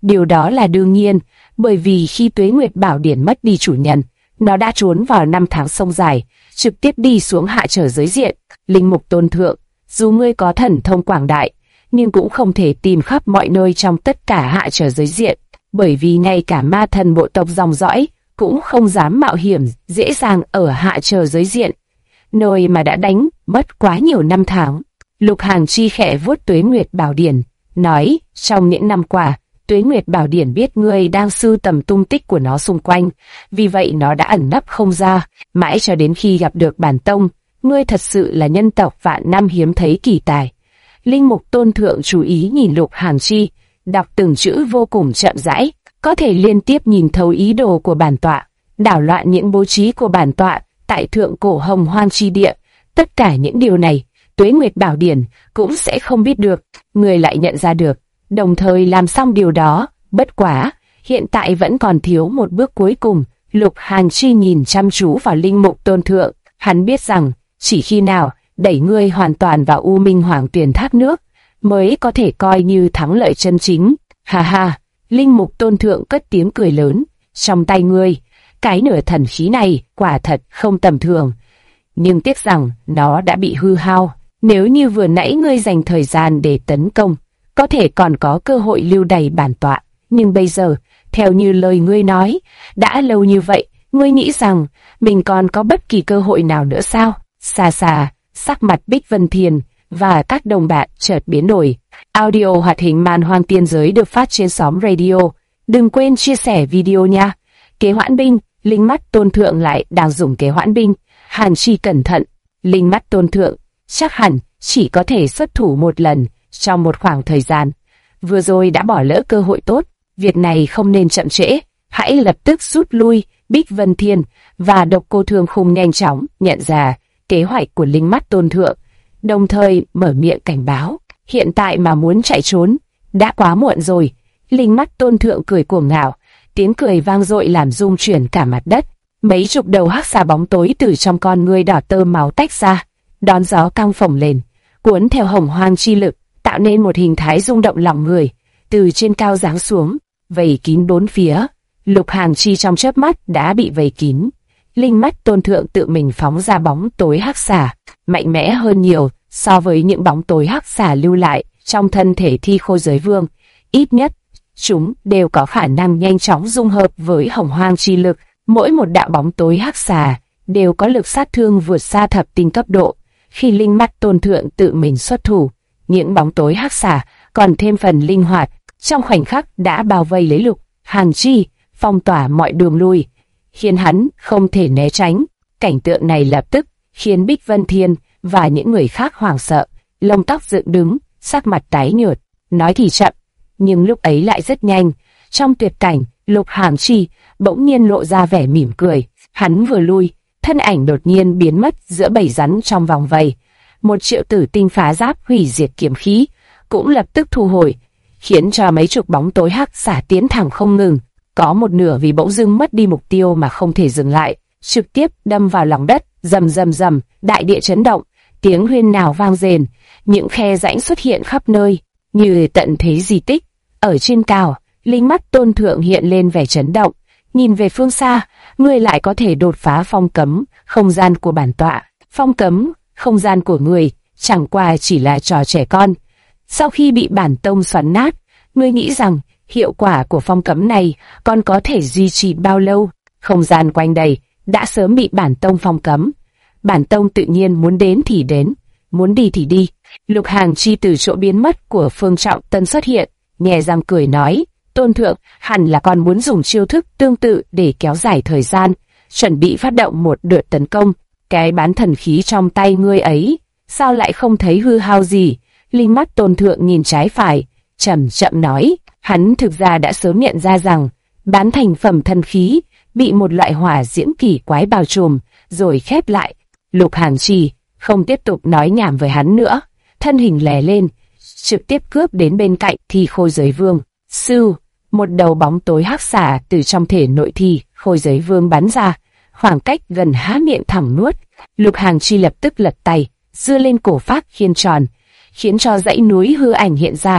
Speaker 1: Điều đó là đương nhiên, bởi vì khi Tuế Nguyệt Bảo Điển mất đi chủ nhân, nó đã trốn vào năm tháng sông dài, trực tiếp đi xuống hạ trở giới diện. Linh Mục Tôn Thượng, dù ngươi có thần thông quảng đại, nhưng cũng không thể tìm khắp mọi nơi trong tất cả hạ trở giới diện, bởi vì ngay cả ma thần bộ tộc dòng dõi cũng không dám mạo hiểm dễ dàng ở hạ trở giới diện, nơi mà đã đánh mất quá nhiều năm tháng. Lục Hàn Chi khẽ vuốt Tuế Nguyệt Bảo Điển, nói, trong những năm qua, Tuế Nguyệt Bảo Điển biết ngươi đang sưu tầm tung tích của nó xung quanh, vì vậy nó đã ẩn nấp không ra, mãi cho đến khi gặp được bản tông. Ngươi thật sự là nhân tộc vạn năm hiếm thấy kỳ tài. Linh Mục Tôn Thượng chú ý nhìn Lục Hàn Chi, đọc từng chữ vô cùng chậm rãi, có thể liên tiếp nhìn thấu ý đồ của bản tọa, đảo loạn những bố trí của bản tọa tại thượng cổ hồng hoang chi địa. Tất cả những điều này, Tuế Nguyệt Bảo Điển cũng sẽ không biết được, người lại nhận ra được, đồng thời làm xong điều đó. Bất quá, hiện tại vẫn còn thiếu một bước cuối cùng. Lục Hàn Chi nhìn chăm chú vào Linh Mục Tôn Thượng, hắn biết rằng chỉ khi nào đẩy ngươi hoàn toàn vào U Minh Hoàng Tuyền thác nước mới có thể coi như thắng lợi chân chính. Ha ha, Linh Mục Tôn Thượng cất tiếng cười lớn, trong tay ngươi, cái nửa thần khí này quả thật không tầm thường, nhưng tiếc rằng nó đã bị hư hao. Nếu như vừa nãy ngươi dành thời gian để tấn công, có thể còn có cơ hội lưu đày bản tọa, nhưng bây giờ, theo như lời ngươi nói, đã lâu như vậy, ngươi nghĩ rằng mình còn có bất kỳ cơ hội nào nữa sao? Xa xa, sắc mặt Bích Vân Thiền và các đồng bạn chợt biến đổi. Audio hoạt hình Man Hoang Tiên Giới được phát trên xóm radio. Đừng quên chia sẻ video nha. Kế hoãn binh, Linh Mắt Tôn Thượng lại đang dùng kế hoãn binh. Hàn Chi cẩn thận, Linh Mắt Tôn Thượng chắc hẳn chỉ có thể xuất thủ một lần trong một khoảng thời gian. Vừa rồi đã bỏ lỡ cơ hội tốt, việc này không nên chậm trễ, hãy lập tức rút lui. Bích Vân Thiên và Độc Cô Thương Khung nhanh chóng nhận ra kế hoạch của Linh Mắt Tôn Thượng, đồng thời mở miệng cảnh báo, hiện tại mà muốn chạy trốn, đã quá muộn rồi. Linh Mắt Tôn Thượng cười cuồng ngạo, tiếng cười vang dội làm rung chuyển cả mặt đất. Mấy chục đầu hắc xà bóng tối từ trong con ngươi đỏ tơ máu tách ra, đón gió căng phồng lên, cuốn theo hồng hoang chi lực, tạo nên một hình thái rung động lòng người, từ trên cao giáng xuống, vây kín bốn phía. Lục Hàn Chi trong chớp mắt đã bị vây kín. Linh Mắt Tôn Thượng tự mình phóng ra bóng tối hắc xà, mạnh mẽ hơn nhiều so với những bóng tối hắc xà lưu lại trong thân thể Thi Khôi Giới Vương. Ít nhất, chúng đều có khả năng nhanh chóng dung hợp với hồng hoang chi lực. Mỗi một đạo bóng tối hắc xà đều có lực sát thương vượt xa thập tinh cấp độ. Khi Linh Mắt Tôn Thượng tự mình xuất thủ, những bóng tối hắc xà còn thêm phần linh hoạt, trong khoảnh khắc đã bao vây lấy Lục Hàn Chi, phong tỏa mọi đường lui, khiến hắn không thể né tránh. Cảnh tượng này lập tức khiến Bích Vân Thiên và những người khác hoảng sợ, lông tóc dựng đứng, sắc mặt tái nhợt. Nói thì chậm, nhưng lúc ấy lại rất nhanh. Trong tuyệt cảnh, Lục Hàn Chi bỗng nhiên lộ ra vẻ mỉm cười. Hắn vừa lui, thân ảnh đột nhiên biến mất giữa bầy rắn trong vòng vây. Một triệu tử tinh phá giáp hủy diệt kiếm khí cũng lập tức thu hồi, khiến cho mấy chục bóng tối hắc xả tiến thẳng không ngừng. Có một nửa vì bỗng dưng mất đi mục tiêu mà không thể dừng lại, trực tiếp đâm vào lòng đất, rầm rầm rầm, đại địa chấn động, tiếng huyên nào vang rền, những khe rãnh xuất hiện khắp nơi, như tận thế di tích. Ở trên cao, Linh Mắt Tôn Thượng hiện lên vẻ chấn động, nhìn về phương xa, ngươi lại có thể đột phá phong cấm không gian của bản tọa. Phong cấm không gian của người chẳng qua chỉ là trò trẻ con. Sau khi bị bản tông xoắn nát, ngươi nghĩ rằng hiệu quả của phong cấm này còn có thể duy trì bao lâu? Không gian quanh đây đã sớm bị bản tông phong cấm. Bản tông tự nhiên muốn đến thì đến, muốn đi thì đi. Lục Hàn Chi từ chỗ biến mất của Phương Trọng Tân xuất hiện, nhẹ răng cười nói, Tôn Thượng hẳn là còn muốn dùng chiêu thức tương tự để kéo dài thời gian, chuẩn bị phát động một đợt tấn công. Cái bán thần khí trong tay ngươi ấy, sao lại không thấy hư hao gì? Linh Mắt Tôn Thượng nhìn trái phải, chậm chậm nói, hắn thực ra đã sớm nhận ra rằng bán thành phẩm thần khí bị một loại hỏa diễm kỳ quái bao trùm, rồi khép lại. Lục Hàn Chi không tiếp tục nói nhảm với hắn nữa, thân hình lè lên, trực tiếp cướp đến bên cạnh Thi Khôi Giới Vương. Sư, một đầu bóng tối hắc xả từ trong thể nội Thi Khôi Giới Vương bắn ra, khoảng cách gần há miệng thẳng nuốt. Lục Hàn Chi lập tức lật tay, giơ lên cổ phát khiên tròn, khiến cho dãy núi hư ảnh hiện ra.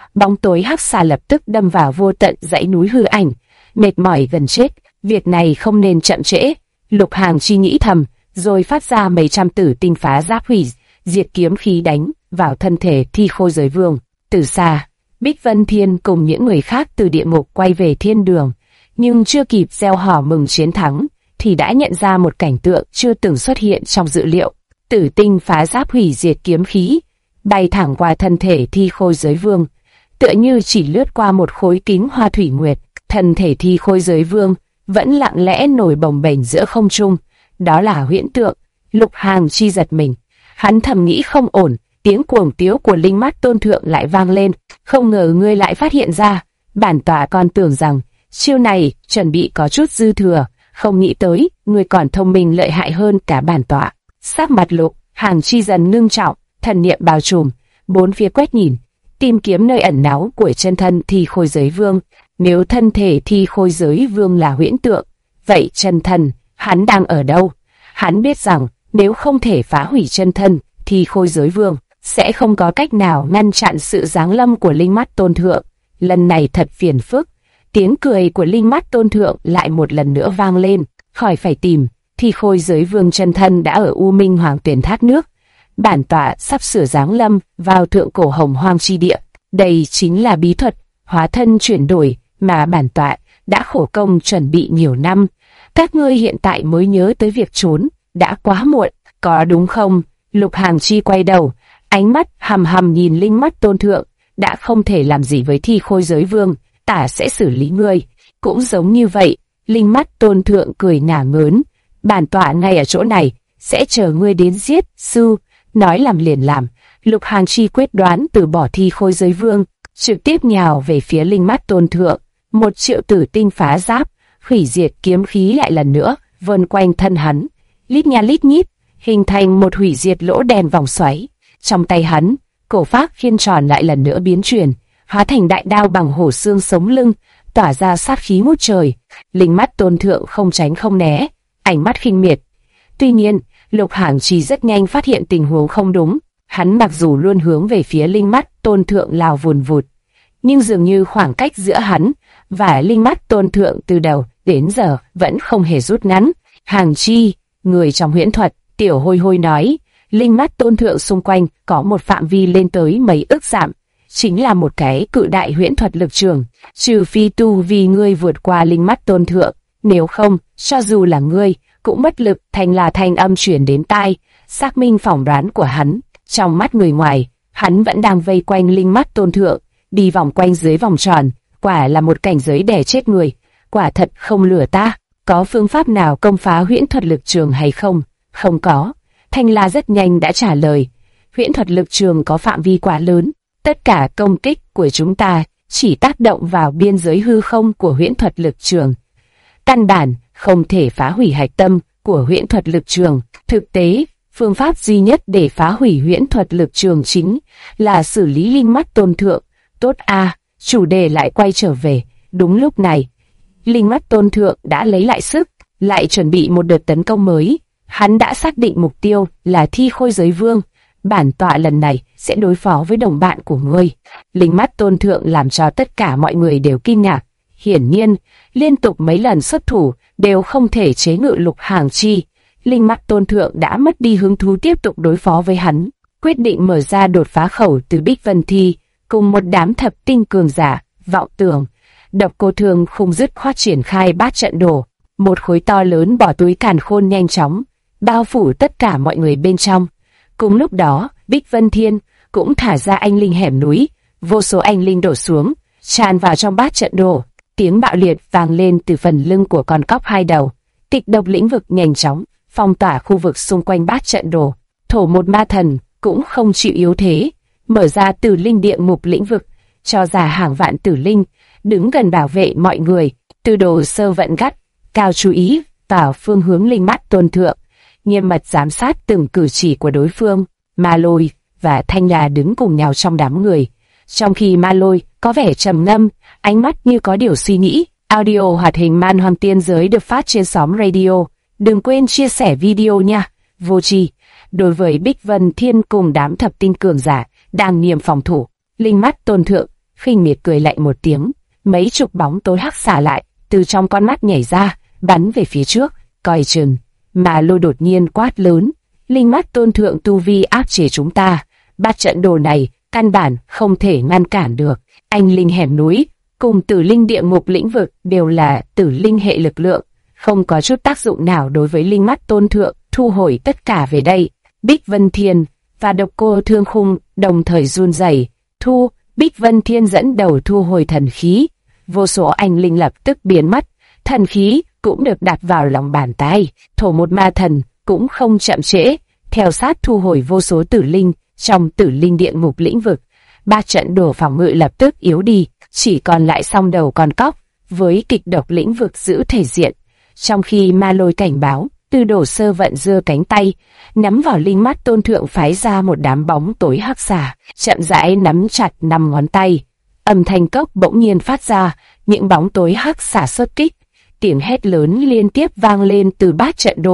Speaker 1: bóng tối hắc xà lập tức đâm vào vô tận dãy núi hư ảnh, mệt mỏi gần chết. Việc này không nên chậm trễ. Lục Hàng Chi nghĩ thầm, rồi phát ra mấy trăm tử tinh phá giáp hủy diệt kiếm khí đánh vào thân thể Thi Khôi Giới Vương. Từ xa, Bích Vân Thiên cùng những người khác từ địa ngục quay về thiên đường, nhưng chưa kịp reo hò mừng chiến thắng, thì đã nhận ra một cảnh tượng chưa từng xuất hiện trong dự liệu. Tử tinh phá giáp hủy diệt kiếm khí bay thẳng qua thân thể Thi Khôi Giới Vương, tựa như chỉ lướt qua một khối kính hoa thủy nguyệt. Thân thể Thi Khôi Giới Vương vẫn lặng lẽ nổi bồng bềnh giữa không trung. Đó là huyễn tượng. Lục Hàng Chi giật mình, hắn thầm nghĩ không ổn. Tiếng cuồng tiếu của Linh Mắt Tôn Thượng lại vang lên. Không ngờ ngươi lại phát hiện ra. Bản tọa còn tưởng rằng chiêu này chuẩn bị có chút dư thừa, không nghĩ tới ngươi còn thông minh lợi hại hơn cả bản tọa. Sắc mặt Lục Hàng Chi dần ngưng trọng, thần niệm bao trùm, bốn phía quét nhìn, tìm kiếm nơi ẩn náu của chân thân Thi Khôi Giới Vương. Nếu thân thể Thi Khôi Giới Vương là huyễn tượng, vậy chân thân hắn đang ở đâu? Hắn biết rằng nếu không thể phá hủy chân thân Thi Khôi Giới Vương, sẽ không có cách nào ngăn chặn sự giáng lâm của Linh Mắt Tôn Thượng. Lần này thật phiền phức. Tiếng cười của Linh Mắt Tôn Thượng lại một lần nữa vang lên. Khỏi phải tìm, Thi Khôi Giới Vương chân thân đã ở U Minh Hoàng Tuyển Thác Nước. Bản tọa sắp sửa giáng lâm vào thượng cổ Hồng Hoang chi địa. Đây chính là bí thuật hóa thân chuyển đổi mà bản tọa đã khổ công chuẩn bị nhiều năm. Các ngươi hiện tại mới nhớ tới việc trốn, đã quá muộn, có đúng không? Lục Hàng Chi quay đầu, ánh mắt hằm hằm nhìn Linh Mắt Tôn Thượng. Đã không thể làm gì với Thi Khôi Giới Vương, ta sẽ xử lý ngươi. Cũng giống như vậy, Linh Mắt Tôn Thượng cười ngả ngớn. Bản tọa ngay ở chỗ này, sẽ chờ ngươi đến giết. Sư, nói làm liền làm. Lục Hàng Chi quyết đoán từ bỏ Thi Khôi Giới Vương, trực tiếp nhào về phía Linh Mắt Tôn Thượng. 1.000.000 tử tinh phá giáp, hủy diệt kiếm khí lại lần nữa vần quanh thân hắn, lít nha lít nhít, hình thành một hủy diệt lỗ đen vòng xoáy. Trong tay hắn, cổ pháp khiên tròn lại lần nữa biến chuyển, hóa thành đại đao bằng hổ xương sống lưng, tỏa ra sát khí ngút trời. Linh Mắt Tôn Thượng không tránh không né, ánh mắt khinh miệt. Tuy nhiên, Lục Hàng Chi rất nhanh phát hiện tình huống không đúng. Hắn mặc dù luôn hướng về phía Linh Mắt Tôn Thượng lao vùn vụt, nhưng dường như khoảng cách giữa hắn và Linh Mắt Tôn Thượng từ đầu đến giờ vẫn không hề rút ngắn. Hàng Chi, người trong huyễn thuật, Tiểu Hôi Hôi nói, Linh Mắt Tôn Thượng xung quanh có một phạm vi lên tới mấy ức dặm, chính là một cái cự đại huyễn thuật lực trường. Trừ phi tu vì ngươi vượt qua Linh Mắt Tôn Thượng, nếu không, cho dù là ngươi cũng bất lực. Thành là thanh âm truyền đến tai, xác minh phỏng đoán của hắn. Trong mắt người ngoài, hắn vẫn đang vây quanh Linh Mắt Tôn Thượng, đi vòng quanh dưới vòng tròn. Quả là một cảnh giới đè chết người. Quả thật không lừa ta. Có phương pháp nào công phá huyễn thuật lực trường hay không? Không có. Thanh La rất nhanh đã trả lời. Huyễn thuật lực trường có phạm vi quá lớn. Tất cả công kích của chúng ta chỉ tác động vào biên giới hư không của huyễn thuật lực trường. Căn bản không thể phá hủy hạch tâm của huyễn thuật lực trường. Thực tế, phương pháp duy nhất để phá hủy huyễn thuật lực trường chính là xử lý Linh Mắt Tôn Thượng. Tốt a, chủ đề lại quay trở về. Đúng lúc này, Linh Mắt Tôn Thượng đã lấy lại sức, lại chuẩn bị một đợt tấn công mới. Hắn đã xác định mục tiêu là Thi Khôi Giới Vương. Bản tọa lần này sẽ đối phó với đồng bạn của ngươi. Linh Mắt Tôn Thượng làm cho tất cả mọi người đều kinh ngạc. Hiển nhiên, liên tục mấy lần xuất thủ đều không thể chế ngự Lục Hàng Chi. Linh Mắt Tôn Thượng đã mất đi hứng thú tiếp tục đối phó với hắn, quyết định mở ra đột phá khẩu từ Bích Vân Thi, cùng một đám thập tinh cường giả, vọng tưởng. Độc Cô Thương không dứt khoát triển khai bát trận đồ, một khối to lớn bỏ túi càn khôn nhanh chóng bao phủ tất cả mọi người bên trong. Cùng lúc đó, Bích Vân Thiên cũng thả ra anh linh hẻm núi, vô số anh linh đổ xuống, tràn vào trong bát trận đồ. Tiếng bạo liệt vang lên từ phần lưng của con cóc hai đầu. Kịch độc lĩnh vực nhanh chóng phong tỏa khu vực xung quanh bát trận đồ. Thổ một ma thần cũng không chịu yếu thế, mở ra tử linh địa ngục lĩnh vực, cho ra hàng vạn tử linh đứng gần bảo vệ mọi người. Từ đồ sơ vận gắt cao chú ý vào phương hướng Linh Mắt Tôn Thượng, nghiêm mật giám sát từng cử chỉ của đối phương. Ma Lôi và Thanh La đứng cùng nhau trong đám người, trong khi Ma Lôi có vẻ trầm ngâm, ánh mắt như có điều suy nghĩ. Audio hoạt hình Man Hoang Tiên Giới được phát trên xóm radio. Đừng quên chia sẻ video nha. Vô tri, đối với Bích Vân Thiên cùng đám thập tinh cường giả đang nghiêm phòng thủ, Linh Mắt Tôn Thượng khinh miệt cười lạnh một tiếng, mấy chục bóng tối hắc xả lại, từ trong con mắt nhảy ra, bắn về phía trước, coi chừng. Mà Lôi đột nhiên quát lớn, linh mắt tôn thượng tu vi áp chế chúng ta, bát trận đồ này căn bản không thể ngăn cản được. Anh linh hẻm núi cùng tử linh địa ngục lĩnh vực đều là tử linh hệ lực lượng, không có chút tác dụng nào đối với linh mắt tôn thượng. Thu hồi tất cả về đây. Bích Vân Thiên và Độc Cô Thương Khung đồng thời run rẩy. Bích Vân Thiên dẫn đầu thu hồi thần khí, vô số anh linh lập tức biến mất, thần khí cũng được đặt vào lòng bàn tay. Thổ một ma thần cũng không chậm trễ, theo sát thu hồi vô số tử linh trong tử linh địa ngục lĩnh vực. Ba trận đồ phòng ngự lập tức yếu đi, chỉ còn lại song đầu con cóc với kịch độc lĩnh vực giữ thể diện. Trong khi Ma Lôi cảnh báo, Tư Đồ Sơ Vận giơ cánh tay, nắm vào linh mắt tôn thượng phái ra một đám bóng tối hắc xà, chậm rãi nắm chặt 5 ngón tay. Âm thanh cốc bỗng nhiên phát ra, những bóng tối hắc xà xuất kích, tiếng hét lớn liên tiếp vang lên từ bát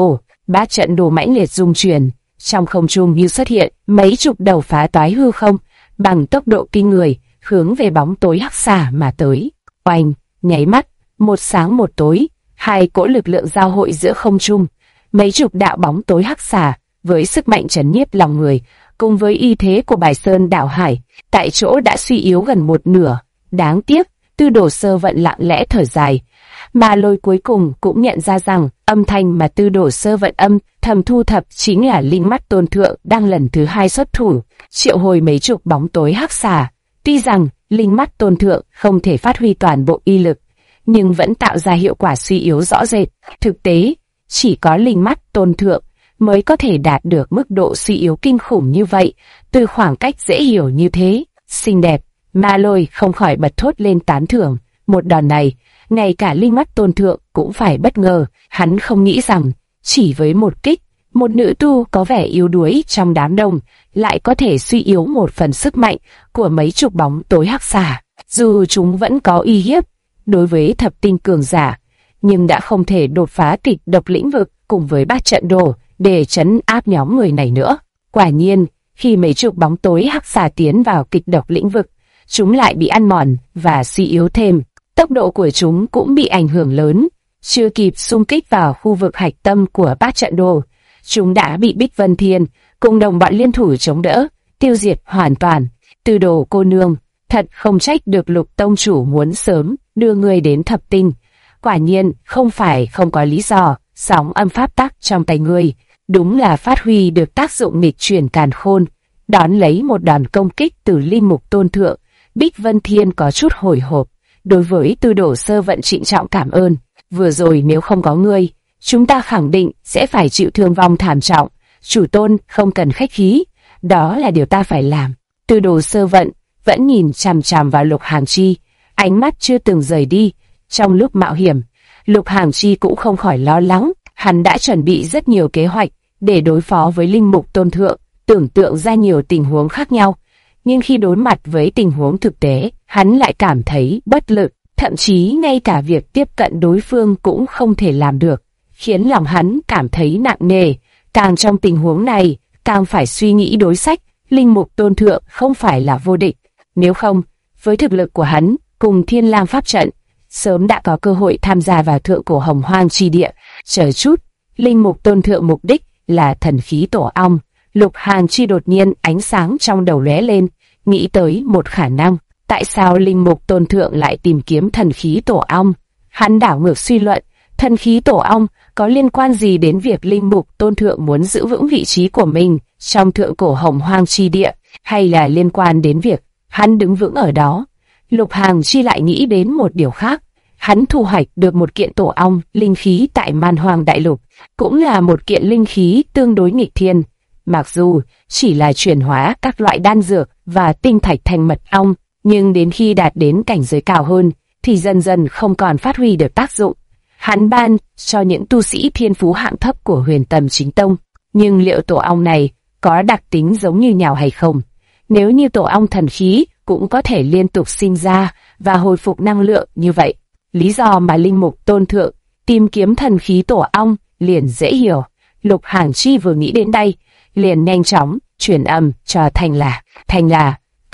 Speaker 1: trận đồ mãnh liệt rung chuyển, trong không trung như xuất hiện mấy chục đầu phá toái hư không, bằng tốc độ kinh người, hướng về bóng tối hắc xà mà tới. Oanh, nháy mắt, một sáng một tối, hai cỗ lực lượng giao hội giữa không trung, mấy chục đạo bóng tối hắc xà với sức mạnh trấn nhiếp lòng người, cùng với y thế của Bài Sơn đảo hải, tại chỗ đã suy yếu gần một nửa. Đáng tiếc, Tư Đồ Sơ Vận lặng lẽ thở dài. Ma Lôi cuối cùng cũng nhận ra rằng âm thanh mà Tư Đồ Sơ Vận âm thầm thu thập chính là linh mắt tôn thượng đang lần thứ 2 xuất thủ, triệu hồi mấy chục bóng tối hắc xà. Tuy rằng linh mắt tôn thượng không thể phát huy toàn bộ uy lực, nhưng vẫn tạo ra hiệu quả suy yếu rõ rệt. Thực tế, chỉ có linh mắt tôn thượng mới có thể đạt được mức độ suy yếu kinh khủng như vậy, từ khoảng cách dễ hiểu như thế. Xinh đẹp, Ma Lôi không khỏi bật thốt lên tán thưởng. Một đòn này, ngay cả linh mắt tôn thượng cũng phải bất ngờ. Hắn không nghĩ rằng, chỉ với một kích, một nữ tu có vẻ yếu đuối trong đám đông lại có thể suy yếu một phần sức mạnh của mấy chục bóng tối hắc xà. Dù chúng vẫn có uy hiếp đối với thập tinh cường giả, nhưng đã không thể đột phá kịch độc lĩnh vực cùng với bát trận đồ để trấn áp nhóm người này nữa. Quả nhiên, khi mấy chục bóng tối hắc xà tiến vào kịch độc lĩnh vực, chúng lại bị ăn mòn và suy yếu thêm. Tốc độ của chúng cũng bị ảnh hưởng lớn, chưa kịp xung kích vào khu vực hạch tâm của bát trận đồ, chúng đã bị Bích Vân Thiên cùng đồng bọn liên thủ chống đỡ, tiêu diệt hoàn toàn. Tư Đồ cô nương, thật không trách được Lục tông chủ muốn sớm đưa người đến thập tinh. Quả nhiên không phải không có lý do, sóng âm pháp tắc trong tay ngươi đúng là phát huy được tác dụng nghịch chuyển càn khôn. Đón lấy một đòn công kích từ linh mục tôn thượng, Bích Vân Thiên có chút hồi hộp, đối với Tư Đồ Sơ Vận trịnh trọng cảm ơn. Vừa rồi nếu không có ngươi, chúng ta khẳng định sẽ phải chịu thương vong thảm trọng. Chủ tôn không cần khách khí, đó là điều ta phải làm. Tư Đồ Sơ Vận vẫn nhìn chằm chằm vào Lục Hàng Chi, ánh mắt chưa từng rời đi. Trong lúc mạo hiểm, Lục Hàng Chi cũng không khỏi lo lắng. Hắn đã chuẩn bị rất nhiều kế hoạch để đối phó với linh mục tôn thượng, tưởng tượng ra nhiều tình huống khác nhau. Nhưng khi đối mặt với tình huống thực tế, hắn lại cảm thấy bất lực, thậm chí ngay cả việc tiếp cận đối phương cũng không thể làm được, khiến lòng hắn cảm thấy nặng nề. Càng trong tình huống này, càng phải suy nghĩ đối sách, linh mục tôn thượng không phải là vô địch. Nếu không, với thực lực của hắn cùng Thiên Lang pháp trận, sớm đã có cơ hội tham gia vào thượng cổ hồng hoang chi địa. Chờ chút, linh mục tôn thượng mục đích là thần khí tổ ong. Lục Hàng Chi đột nhiên ánh sáng trong đầu lóe lên, nghĩ tới một khả năng. Tại sao linh mục tôn thượng lại tìm kiếm thần khí tổ ong? Hắn đảo ngược suy luận, thần khí tổ ong có liên quan gì đến việc linh mục tôn thượng muốn giữ vững vị trí của mình trong thượng cổ hồng hoang chi địa, hay là liên quan đến việc hắn đứng vững ở đó? Lục Hàng Chi lại nghĩ đến một điều khác. Hắn thu hoạch được một kiện tổ ong linh khí tại Man Hoang Đại Lục, cũng là một kiện linh khí tương đối nghịch thiên. Mặc dù chỉ là chuyển hóa các loại đan dược và tinh thạch thành mật ong, nhưng đến khi đạt đến cảnh giới cao hơn, thì dần dần không còn phát huy được tác dụng. Hắn ban cho những tu sĩ thiên phú hạng thấp của Huyền Tầm Chính Tông, nhưng liệu tổ ong này có đặc tính giống như nhau hay không? Nếu như tổ ong thần khí cũng có thể liên tục sinh ra và hồi phục năng lượng như vậy, lý do mà linh mục tôn thượng tìm kiếm thần khí tổ ong liền dễ hiểu. Lục Hàng Chi vừa nghĩ đến đây, liền nhanh chóng truyền âm cho Thành là,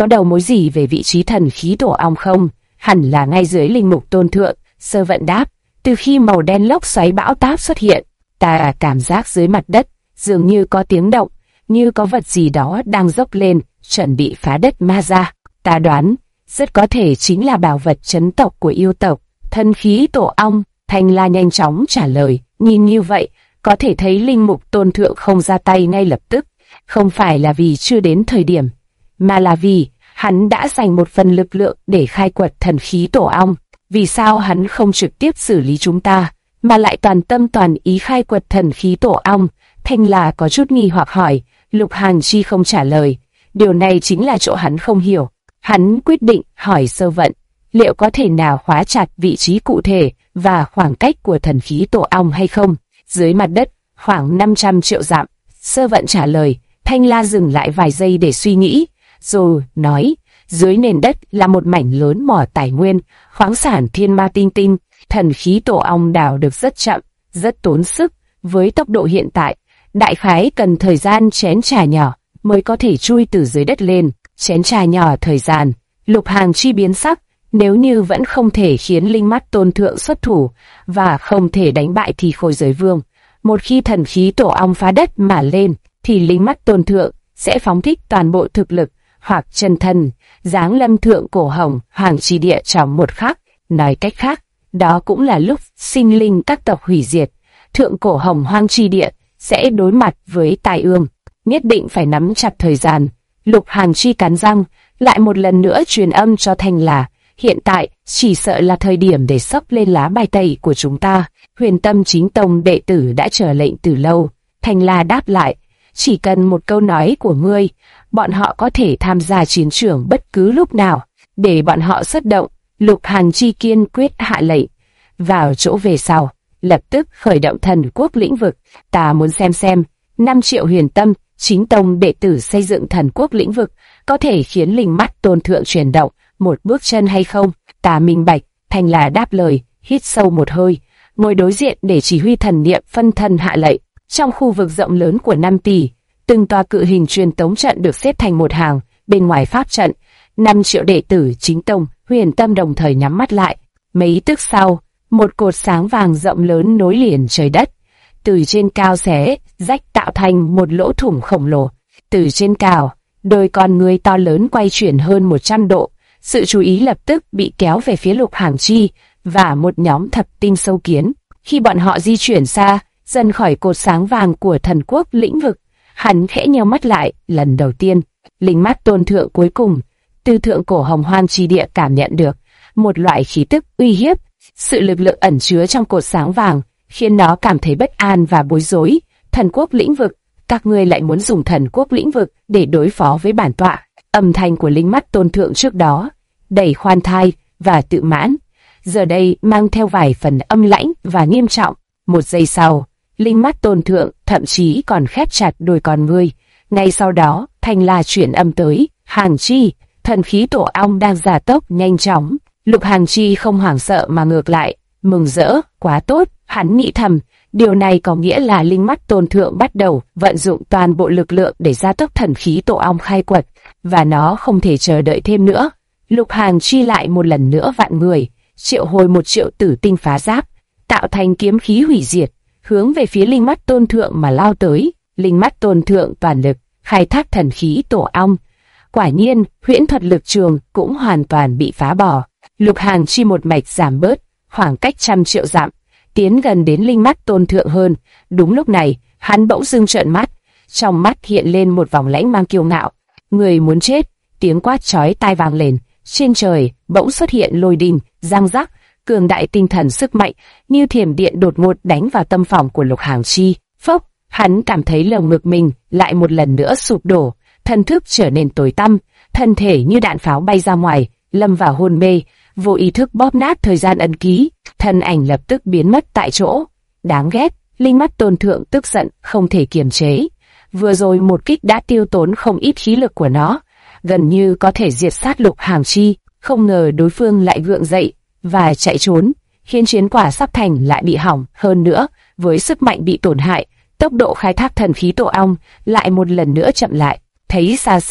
Speaker 1: có đầu mối gì về vị trí thần khí tổ ong không? Hẳn là ngay dưới linh mục tôn thượng. Sơ Vận đáp. Từ khi màu đen lốc xoáy bão táp xuất hiện, ta cảm giác dưới mặt đất dường như có tiếng động, như có vật gì đó đang dốc lên, chuẩn bị phá đất ma ra. Ta đoán, rất có thể chính là bảo vật trấn tộc của yêu tộc, thần khí tổ ong. Thanh La nhanh chóng trả lời. Nhìn như vậy, có thể thấy linh mục tôn thượng không ra tay ngay lập tức, không phải là vì chưa đến thời điểm, mà là vì hắn đã dành một phần lực lượng để khai quật thần khí tổ ong. Vì sao hắn không trực tiếp xử lý chúng ta, mà lại toàn tâm toàn ý khai quật thần khí tổ ong? Thanh La có chút nghi hoặc hỏi. Lục Hàn Chi không trả lời. Điều này chính là chỗ hắn không hiểu. Hắn quyết định hỏi Sơ Vận, liệu có thể nào khóa chặt vị trí cụ thể và khoảng cách của thần khí tổ ong hay không? Dưới mặt đất, khoảng 500 triệu dặm. Sơ Vận trả lời. Thanh La dừng lại vài giây để suy nghĩ, rồi nói, dưới nền đất là một mảnh lớn mỏ tài nguyên, khoáng sản thiên ma tinh tinh. Thần khí tổ ong đào được rất chậm, rất tốn sức. Với tốc độ hiện tại, đại khái cần thời gian chén trà nhỏ mới có thể chui từ dưới đất lên. Chén trà nhỏ thời gian. Lục Hàn Chi biến sắc. Nếu như vẫn không thể khiến linh mắt tôn thượng xuất thủ và không thể đánh bại thì Khôi Giới Vương, một khi thần khí tổ ong phá đất mà lên, thì linh mắt tôn thượng sẽ phóng thích toàn bộ thực lực hoặc chân thân, giáng lâm thượng cổ hồng hoàng chi địa trong một khắc. Nói cách khác, đó cũng là lúc sinh linh các tộc hủy diệt. Thượng cổ hồng hoang chi địa sẽ đối mặt với tai ương, nhất định phải nắm chặt thời gian. Lục Hàn Chi cắn răng, lại một lần nữa truyền âm cho Thanh La. Hiện tại, chỉ sợ là thời điểm để sắp lên lá bài tẩy của chúng ta. Huyền Tâm Chính Tông đệ tử đã chờ lệnh từ lâu. Thanh La đáp lại, chỉ cần một câu nói của ngươi, bọn họ có thể tham gia chiến trường bất cứ lúc nào. Để bọn họ xuất động. Lục Hàn Chi kiên quyết hạ lệnh. Vào chỗ về sau, lập tức khởi động thần quốc lĩnh vực. Ta muốn xem 5 triệu Huyền Tâm Chính Tông đệ tử xây dựng thần quốc lĩnh vực có thể khiến linh mắt tôn thượng chuyển động một bước chân hay không? Ta minh bạch. Thanh La đáp lời, hít sâu một hơi, ngồi đối diện để chỉ huy thần niệm phân thân hạ lệnh. Trong khu vực rộng lớn của 5 tỷ, từng tòa cự hình truyền tống trận được xếp thành một hàng. Bên ngoài pháp trận, 5 triệu đệ tử Chính Tông, Huyền Tâm đồng thời nhắm mắt lại. Mấy tức sau, một cột sáng vàng rộng lớn nối liền trời đất, từ trên cao xé rách tạo thành một lỗ thủng khổng lồ. Từ trên cao, đôi con người to lớn quay chuyển hơn 100 độ. Sự chú ý lập tức bị kéo về phía Lục Hàn Chi và một nhóm thập tinh sâu kiến. Khi bọn họ di chuyển xa dần khỏi cột sáng vàng của thần quốc lĩnh vực, hắn khẽ nheo mắt lại. Lần đầu tiên, linh mắt tôn thượng cuối cùng từ thượng cổ hồng hoang chi địa cảm nhận được một loại khí tức uy hiếp. Sự lực lượng ẩn chứa trong cột sáng vàng khiến nó cảm thấy bất an và bối rối. Thần quốc lĩnh vực, các ngươi lại muốn dùng thần quốc lĩnh vực để đối phó với bản tọa? Âm thanh của linh mắt tôn thượng trước đó đầy khoan thai và tự mãn, giờ đây mang theo vài phần âm lãnh và nghiêm trọng. Một giây sau, linh mắt tôn thượng thậm chí còn khép chặt đôi con ngươi. Ngay sau đó, Thanh La chuyển âm tới, Hàn Chi, thần khí tổ ong đang gia tốc nhanh chóng. Lục Hàn Chi không hoảng sợ mà ngược lại, mừng rỡ. Quá tốt, hắn nghĩ thầm, điều này có nghĩa là linh mắt tôn thượng bắt đầu vận dụng toàn bộ lực lượng để gia tốc thần khí tổ ong khai quật, và nó không thể chờ đợi thêm nữa. Lục Hàn Chi lại một lần nữa vạn người, triệu hồi 1 triệu tử tinh phá giáp, tạo thành kiếm khí hủy diệt, hướng về phía linh mắt tôn thượng mà lao tới. Linh mắt tôn thượng toàn lực khai thác thần khí tổ ong. Quả nhiên, huyễn thuật lực trường cũng hoàn toàn bị phá bỏ. Lục Hàn Chi một mạch giảm bớt khoảng cách 100 triệu dặm, tiến gần đến linh mắt tôn thượng hơn. Đúng lúc này, hắn bỗng dưng trợn mắt, trong mắt hiện lên một vòng lãnh mang kiêu ngạo. Người muốn chết! Tiếng quát chói tai vang lên. Trên trời bỗng xuất hiện lôi đình, giang rắc, cường đại tinh thần sức mạnh như thiểm điện đột ngột đánh vào tâm phòng của Lục Hàn Chi. Phốc! Hắn cảm thấy lồng ngực mình lại một lần nữa sụp đổ, thần thức trở nên tối tăm, thân thể như đạn pháo bay ra ngoài, lâm vào hôn mê, vô ý thức bóp nát thời gian ấn ký, thân ảnh lập tức biến mất tại chỗ. Đáng ghét! Linh mắt tôn thượng tức giận không thể kiềm chế. Vừa rồi một kích đã tiêu tốn không ít khí lực của nó, gần như có thể diệt sát Lục Hàn Chi. Không ngờ đối phương lại gượng dậy và chạy trốn, khiến chiến quả sắp thành lại bị hỏng. Hơn nữa, với sức mạnh bị tổn hại, tốc độ khai thác thần khí tổ ong lại một lần nữa chậm lại. Thấy xa xa,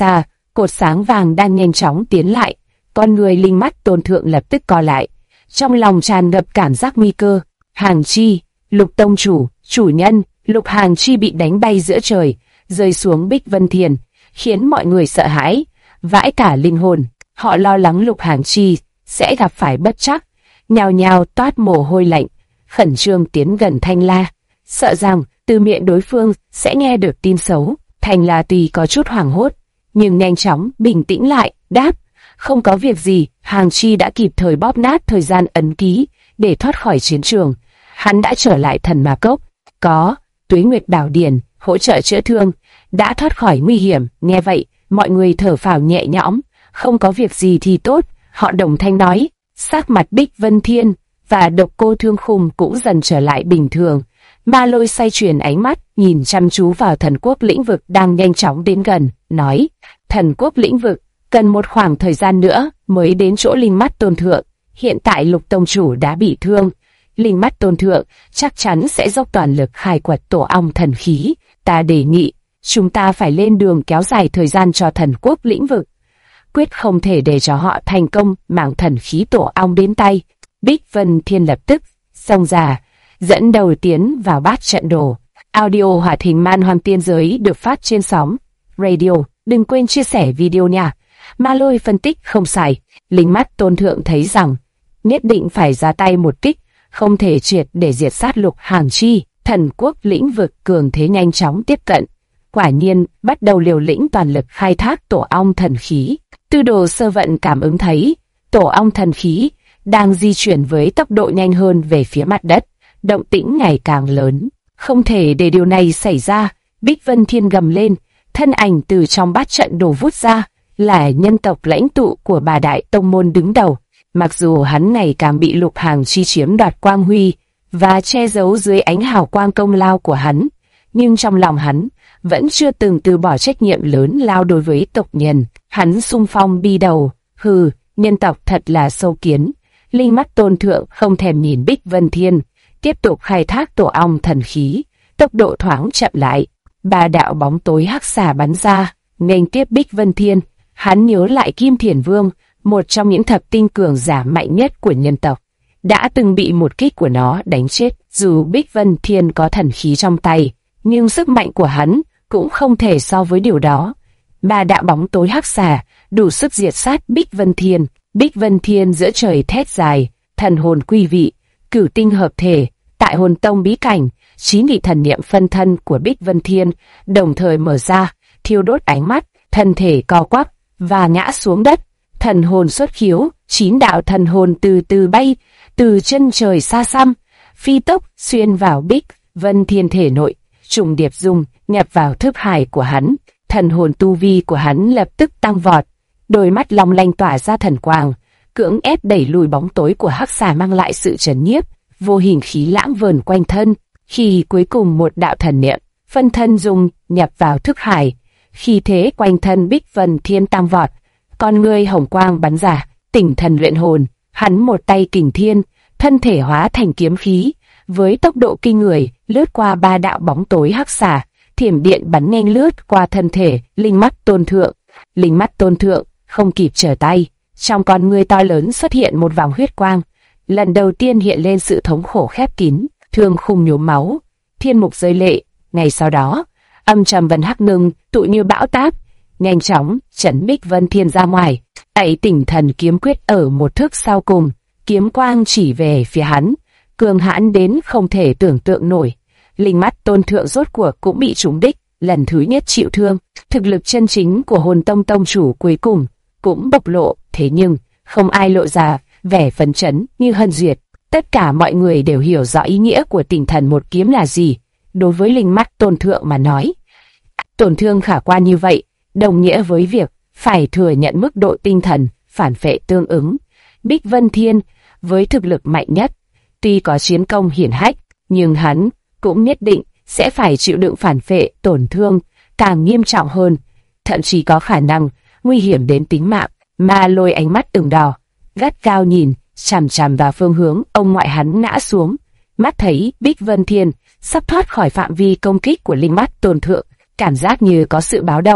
Speaker 1: cột sáng vàng đang nhanh chóng tiến lại. Con người linh mắt tôn thượng lập tức co lại, trong lòng tràn ngập cảm giác nguy cơ. Hàng Chi, Lục tông chủ, chủ nhân, Lục Hàng Chi bị đánh bay giữa trời, rơi xuống Bích Vân Thiền, khiến mọi người sợ hãi, vãi cả linh hồn. Họ lo lắng Lục Hàng Chi sẽ gặp phải bất trắc, nhao nhao toát mồ hôi lạnh, khẩn trương tiến gần Thanh La, sợ rằng từ miệng đối phương sẽ nghe được tin xấu. Thanh La tuy có chút hoảng hốt, nhưng nhanh chóng bình tĩnh lại, đáp: không có việc gì. Hàng Chi đã kịp thời bóp nát thời gian ấn ký để thoát khỏi chiến trường. Hắn đã trở lại Thần Ma Cốc, có Tuế Nguyệt Bảo Điển hỗ trợ chữa thương, đã thoát khỏi nguy hiểm. Nghe vậy, mọi người thở phào nhẹ nhõm. Không có việc gì thì tốt, họ đồng thanh nói. Sắc mặt Bích Vân Thiên và Độc Cô Thương Khung cũng dần trở lại bình thường. Ma Lôi xoay chuyển ánh mắt, nhìn chăm chú vào Thần Quốc lĩnh vực đang nhanh chóng đến gần, nói: Thần Quốc lĩnh vực cần một khoảng thời gian nữa mới đến chỗ linh mắt tôn thượng. Hiện tại Lục tông chủ đã bị thương, linh mắt tôn thượng chắc chắn sẽ dốc toàn lực khai quật tổ ong thần khí. Ta đề nghị chúng ta phải lên đường kéo dài thời gian cho Thần Quốc lĩnh vực, quyết không thể để cho họ thành công mang thần khí tổ ong đến tay. Bích Vân Thiên lập tức xông ra, dẫn đầu tiến vào bát trận đồ. Audio hoạt hình Man Hoang Tiên Giới được phát trên sóng radio. Đừng quên chia sẻ video nha. Ma Lôi phân tích không sai. Linh mắt tôn thượng thấy rằng nhất định phải ra tay một kích, không thể triệt để diệt sát Lục Hàng Chi. Thần Quốc lĩnh vực cường thế nhanh chóng tiếp cận, quả nhiên bắt đầu liều lĩnh toàn lực khai thác tổ ong thần khí. Tư đồ sơ vận cảm ứng thấy tổ ong thần khí đang di chuyển với tốc độ nhanh hơn về phía mặt đất, động tĩnh ngày càng lớn. Không thể để điều này xảy ra. Bích Vân Thiên gầm lên, thân ảnh từ trong bát trận đồ vút ra, là nhân tộc lãnh tụ của Bà Đại Tông môn đứng đầu. Mặc dù hắn ngày càng bị Lục Hàng Chi chiếm đoạt quang huy và che giấu dưới ánh hào quang công lao của hắn, nhưng trong lòng hắn vẫn chưa từng từ bỏ trách nhiệm lớn lao đối với tộc nhân. Hắn xung phong đi đầu. Hừ, nhân tộc thật là sâu kiến. Linh mắt tôn thượng không thèm nhìn Bích Vân Thiên, tiếp tục khai thác tổ ong thần khí, tốc độ thoáng chậm lại. Ba đạo bóng tối hắc xà bắn ra, nghênh tiếp Bích Vân Thiên. Hắn nhớ lại Kim Thiền Vương, một trong những thập tinh cường giả mạnh nhất của nhân tộc, đã từng bị một kích của nó đánh chết. Dù Bích Vân Thiên có thần khí trong tay, nhưng sức mạnh của hắn cũng không thể so với điều đó. Ba đạo bóng tối hắc xà đủ sức diệt sát Bích Vân Thiên. Bích Vân Thiên giữa trời thét dài, thần hồn quy vị, cửu tinh hợp thể. Tại Hồn Tông bí cảnh, 9 vị thần niệm phân thân của Bích Vân Thiên đồng thời mở ra, thiêu đốt ánh mắt, thân thể co quắp và ngã xuống đất. Thần hồn xuất khiếu, 9 đạo thần hồn từ từ bay từ chân trời xa xăm, phi tốc xuyên vào Bích Vân Thiên thể nội, trùng điệp dung nhập vào thức hải của hắn. Thần hồn tu vi của hắn lập tức tăng vọt, đôi mắt long lanh tỏa ra thần quang, cưỡng ép đẩy lùi bóng tối của hắc xà, mang lại sự trấn nhiếp. Vô hình khí lãng vờn quanh thân. Khi cuối cùng một đạo thần niệm phân thân dung nhập vào thức hải, khí thế quanh thân Bích Vân Thiên tăng vọt, con ngươi hồng quang bắn ra, tỉnh thần luyện hồn. Hắn một tay kình thiên, thân thể hóa thành kiếm khí, với tốc độ kinh người lướt qua ba đạo bóng tối hắc xà, thiểm điện bắn nhanh lướt qua thân thể linh mắt tôn thượng. Linh mắt tôn thượng không kịp trở tay, trong con ngươi to lớn xuất hiện một vòng huyết quang, lần đầu tiên hiện lên sự thống khổ khép kín. Thương Khung nhuốm máu, thiên mục rơi lệ. Ngay sau đó, âm trầm vân hắc ngưng tụ như bão táp, nhanh chóng chấn Bích Vân Thiên ra ngoài. Tại tỉnh thần kiếm quyết ở một thước sau cùng, kiếm quang chỉ về phía hắn, cường hãn đến không thể tưởng tượng nổi. Linh mắt tôn thượng rốt cuộc cũng bị trúng đích, lần thứ nhất chịu thương. Thực lực chân chính của Hồn Tông tông chủ cuối cùng cũng bộc lộ, thế nhưng không ai lộ ra vẻ phấn chấn như Hân Duyệt. Tất cả mọi người đều hiểu rõ ý nghĩa của tỉnh thần một kiếm là gì. Đối với linh mắt tôn thượng mà nói, tổn thương khả quan như vậy đồng nghĩa với việc phải thừa nhận mức độ tinh thần phản phệ tương ứng. Bích Vân Thiên với thực lực mạnh nhất, tuy có chiến công hiển hách, nhưng hắn cũng nhất định sẽ phải chịu đựng phản phệ tổn thương càng nghiêm trọng hơn, thậm chí có khả năng nguy hiểm đến tính mạng. Ma Lôi ánh mắt ửng đỏ, gắt gao nhìn chằm chằm vào phương hướng ông ngoại hắn ngã xuống. Mắt thấy Bích Vân Thiên sắp thoát khỏi phạm vi công kích của linh mắt tôn thượng, cảm giác như có sự báo động,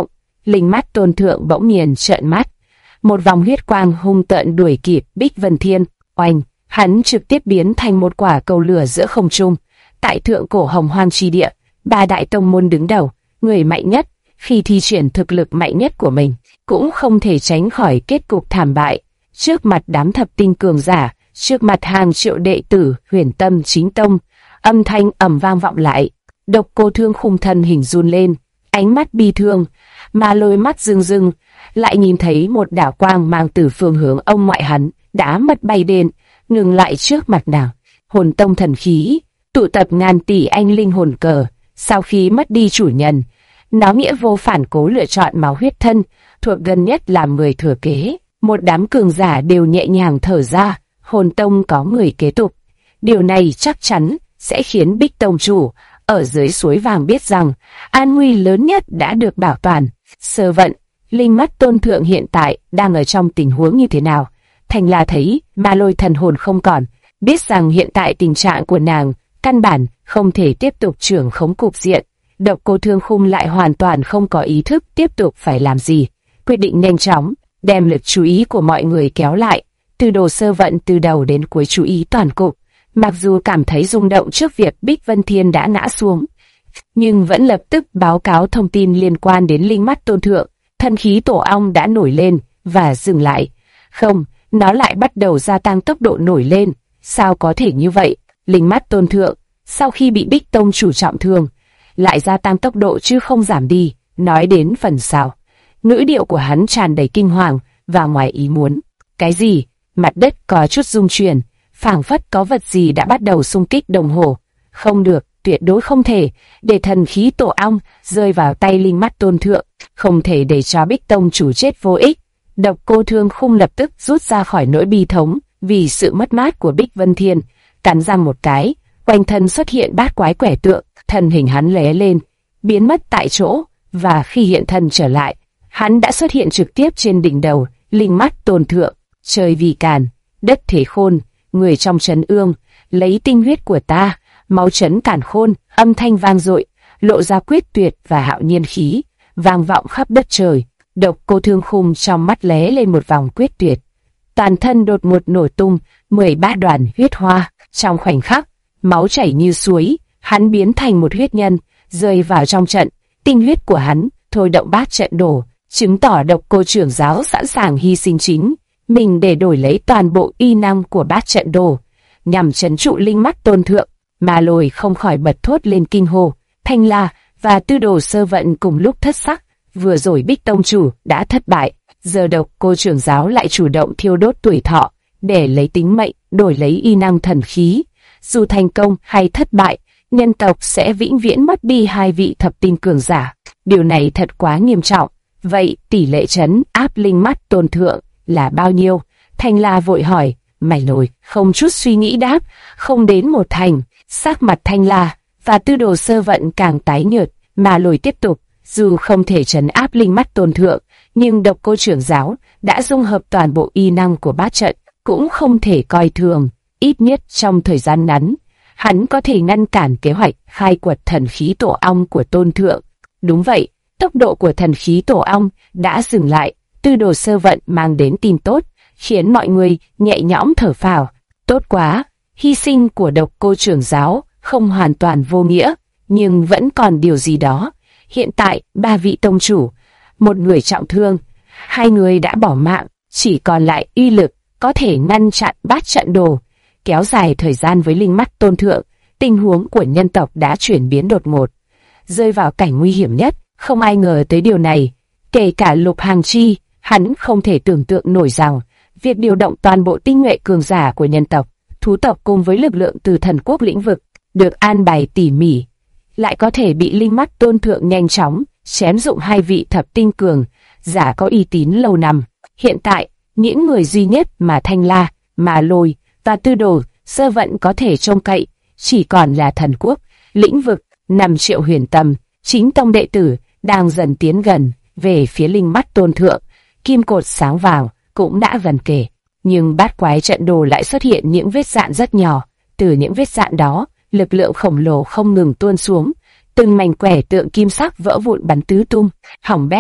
Speaker 1: Linh mắt tôn thượng bỗng nhiên trợn mắt. Một vòng huyết quang hung tợn đuổi kịp Bích Vân Thiên. Oanh, hắn trực tiếp biến thành một quả cầu lửa giữa không trung. Tại thượng cổ Hồng Hoang chi địa, ba đại tông môn đứng đầu, người mạnh nhất, khi thi triển thực lực mạnh nhất của mình, cũng không thể tránh khỏi kết cục thảm bại. Trước mặt đám thập tinh cường giả, trước mặt hàng triệu đệ tử Huyền Tâm Chính Tông, âm thanh ầm vang vọng lại. Độc Cô Thương Khung thân hình run lên, ánh mắt bi thương, mà lôi mắt rưng rưng, lại nhìn thấy một đạo quang mang từ phương hướng ông ngoại hắn đã mất bay đến, ngừng lại trước mặt nàng. Hồn tông thần khí, tụ tập ngàn tỷ anh linh hồn cờ, sau khi mất đi chủ nhân, nó nghĩa vô phản cố lựa chọn máu huyết thân, thuộc gần nhất làm người thừa kế. Một đám cường giả đều nhẹ nhàng thở ra, hồn tông có người kế tục. Điều này chắc chắn sẽ khiến Bích Tông chủ ở dưới suối vàng biết rằng an nguy lớn nhất đã được bảo toàn. Sơ vận, linh mắt tôn thượng hiện tại đang ở trong tình huống như thế nào? Thành La thấy ma lôi thần hồn không còn, biết rằng hiện tại tình trạng của nàng căn bản không thể tiếp tục trưởng khống cục diện. Độc Cô Thương Khung lại hoàn toàn không có ý thức tiếp tục phải làm gì, quyết định nhanh chóng đem lực chú ý của mọi người kéo lại. Từ Đồ Sơ Vận từ đầu đến cuối chú ý toàn cục, mặc dù cảm thấy rung động trước việc Bích Vân Thiên đã ngã xuống, nhưng vẫn lập tức báo cáo thông tin liên quan đến linh mắt tôn thượng. Thần khí tổ ong đã nổi lên và dừng lại. Không, nó lại bắt đầu gia tăng tốc độ nổi lên. Sao có thể như vậy? Linh mắt tôn thượng, sau khi bị Bích Tông chủ trọng thương, lại gia tăng tốc độ chứ không giảm đi. Nói đến phần sau, ngữ điệu của hắn tràn đầy kinh hoàng và ngoài ý muốn. Cái gì? Mặt đất có chút rung chuyển, phảng phất có vật gì đã bắt đầu xung kích đồng hồ. Không được, tuyệt đối không thể để thần khí tổ ong rơi vào tay linh mắt tôn thượng, không thể để cho Bích Tông chủ chết vô ích. Độc Cô Thương Khung lập tức rút ra khỏi nỗi bi thống vì sự mất mát của Bích Vân Thiên, cắn răng một cái, quanh thân xuất hiện bát quái quẻ tượng, thân hình hắn lóe lên, biến mất tại chỗ, và khi hiện thân trở lại, hắn đã xuất hiện trực tiếp trên đỉnh đầu linh mắt tôn thượng. Trời vì càn, đất thế khôn, người trong trấn ương, lấy tinh huyết của ta, máu trấn càn khôn. Âm thanh vang dội, lộ ra quyết tuyệt và hạo nhiên khí, vang vọng khắp đất trời. Độc Cô Thương Khung trong mắt lóe lên một vòng quyết tuyệt, toàn thân đột ngột nổ tung 13 đoàn huyết hoa. Trong khoảnh khắc, máu chảy như suối, hắn biến thành một huyết nhân, rơi vào trong trận. Tinh huyết của hắn thôi động bát trận đồ, chứng tỏ Độc Cô trưởng giáo sẵn sàng hy sinh chính mình để đổi lấy toàn bộ uy năng của bát trận đồ, nhằm trấn trụ linh mắt tôn thượng. Ma Lôi không khỏi bật thốt lên kinh hô. Thanh La và Tư Đồ Sơ Vận cùng lúc thất sắc. Vừa rồi Bích Tông chủ đã thất bại, giờ Độc Cô trưởng giáo lại chủ động thiêu đốt tuổi thọ để lấy tính mệnh đổi lấy y năng thần khí. Dù thành công hay thất bại, nhân tộc sẽ vĩnh viễn mất đi hai vị thập tinh cường giả. Điều này thật quá nghiêm trọng. Vậy tỷ lệ trấn áp linh mắt tôn thượng là bao nhiêu? Thanh La vội hỏi. Ma Lôi không chút suy nghĩ đáp, không đến một thành. Sắc mặt Thanh La và Tư Đồ Sơ Vận càng tái nhợt. Ma Lôi tiếp tục. Dù không thể trấn áp linh mắt tôn thượng, nhưng Độc Cô trưởng giáo đã dung hợp toàn bộ y năng của bát trận, cũng không thể coi thường. Ít nhất trong thời gian ngắn, hắn có thể ngăn cản kế hoạch khai quật thần khí tổ ong của tôn thượng. Đúng vậy, tốc độ của thần khí tổ ong đã dừng lại. Tư Đồ Sơ Vận mang đến tin tốt, khiến mọi người nhẹ nhõm thở phào. Tốt quá, hy sinh của Độc Cô trưởng giáo không hoàn toàn vô nghĩa, nhưng vẫn còn điều gì đó. Hiện tại, ba vị tông chủ, một người trọng thương, hai người đã bỏ mạng, chỉ còn lại uy lực có thể ngăn chặn bát trận đồ, kéo dài thời gian với linh mắt tôn thượng. Tình huống của nhân tộc đã chuyển biến đột ngột, rơi vào cảnh nguy hiểm nhất. Không ai ngờ tới điều này, kể cả Lục Hàng Chi. Hắn không thể tưởng tượng nổi rằng việc điều động toàn bộ tinh nhuệ cường giả của nhân tộc, thú tộc cùng với lực lượng từ thần quốc lĩnh vực được an bài tỉ mỉ, lại có thể bị linh mắt tôn thượng nhanh chóng chém dụng hai vị thập tinh cường giả có uy tín lâu năm. Hiện tại, những người duy nhất mà Thanh La, Ma Lôi và Tư Đồ Sơ Vận có thể trông cậy chỉ còn là thần quốc lĩnh vực. 5 triệu Huyền Tâm Chính Tông đệ tử đang dần tiến gần về phía linh mắt tôn thượng. Kim cột sáng vàng cũng đã gần kề, nhưng bát quái trận đồ lại xuất hiện những vết rạn rất nhỏ. Từ những vết rạn đó, lực lượng khổng lồ không ngừng tuôn xuống, từng mảnh quẻ tượng kim sắc vỡ vụn bắn tứ tung, hỏng bét.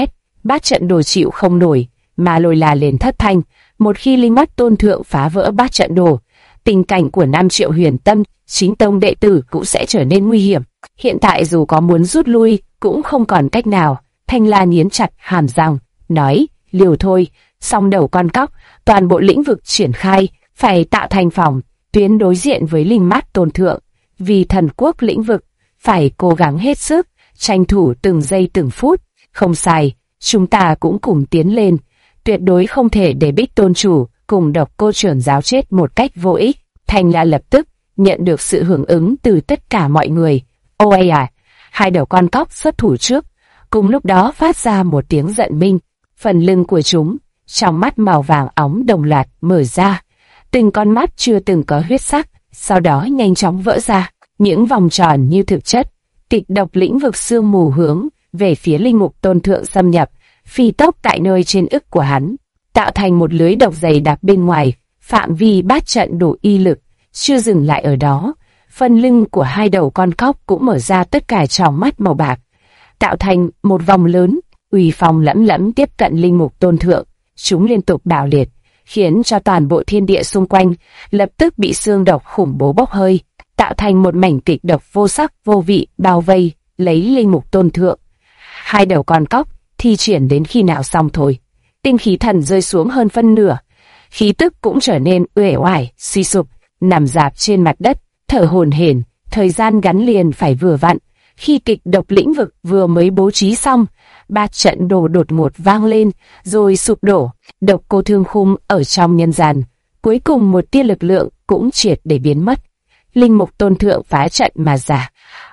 Speaker 1: Bát trận đồ chịu không nổi, mà lồi là lên thất thanh. Một khi linh mắt tôn thượng phá vỡ bát trận đồ, tình cảnh của 5 triệu huyền tâm, chính tông đệ tử cũng sẽ trở nên nguy hiểm. Hiện tại dù có muốn rút lui, cũng không còn cách nào. Thanh La nghiến chặt hàm răng, nói, liều thôi, song đầu con cóc, toàn bộ lĩnh vực triển khai, phải tạo thành phòng tuyến đối diện với linh mắt tôn thượng. Vì thần quốc lĩnh vực, phải cố gắng hết sức, tranh thủ từng giây từng phút. Không sai, chúng ta cũng cùng tiến lên, tuyệt đối không thể để Bích tôn chủ cùng Độc cô trưởng giáo chết một cách vô ích. Thanh La lập tức nhận được sự hưởng ứng từ tất cả mọi người. Ôi à, hai đầu con cóc xuất thủ trước, cùng lúc đó phát ra một tiếng giận minh. Phần lưng của chúng, trong mắt màu vàng óng đồng loạt mở ra, từng con mắt chưa từng có huyết sắc, sau đó nhanh chóng vỡ ra, những vòng tròn như thực chất. Kịch độc lĩnh vực sương mù hướng về phía linh mục tôn thượng xâm nhập, phi tốc tại nơi trên ức của hắn, tạo thành một lưới độc dày đặc bên ngoài, phạm vi bát trận đủ y lực. Chưa dừng lại ở đó, phần lưng của hai đầu con cóc cũng mở ra tất cả tròng mắt màu bạc, tạo thành một vòng lớn, uy phong lẫm lẫm tiếp cận linh mục tôn thượng. Chúng liên tục bạo liệt, khiến cho toàn bộ thiên địa xung quanh lập tức bị xương độc khủng bố bốc hơi, tạo thành một mảnh kịch độc vô sắc vô vị bao vây lấy linh mục tôn thượng. Hai đầu con cóc thi triển đến khi nào xong thôi, tinh khí thần rơi xuống hơn phân nửa, khí tức cũng trở nên uể oải, suy sụp, nằm rạp trên mặt đất, thở hổn hển. Thời gian gắn liền phải vừa vặn. Khi kịch độc lĩnh vực vừa mới bố trí xong, bát trận đồ đột ngột vang lên, rồi sụp đổ. Độc cô Thương Khung ở trong nhân gian, cuối cùng một tia lực lượng cũng triệt để biến mất. Linh mục tôn thượng phá trận mà ra.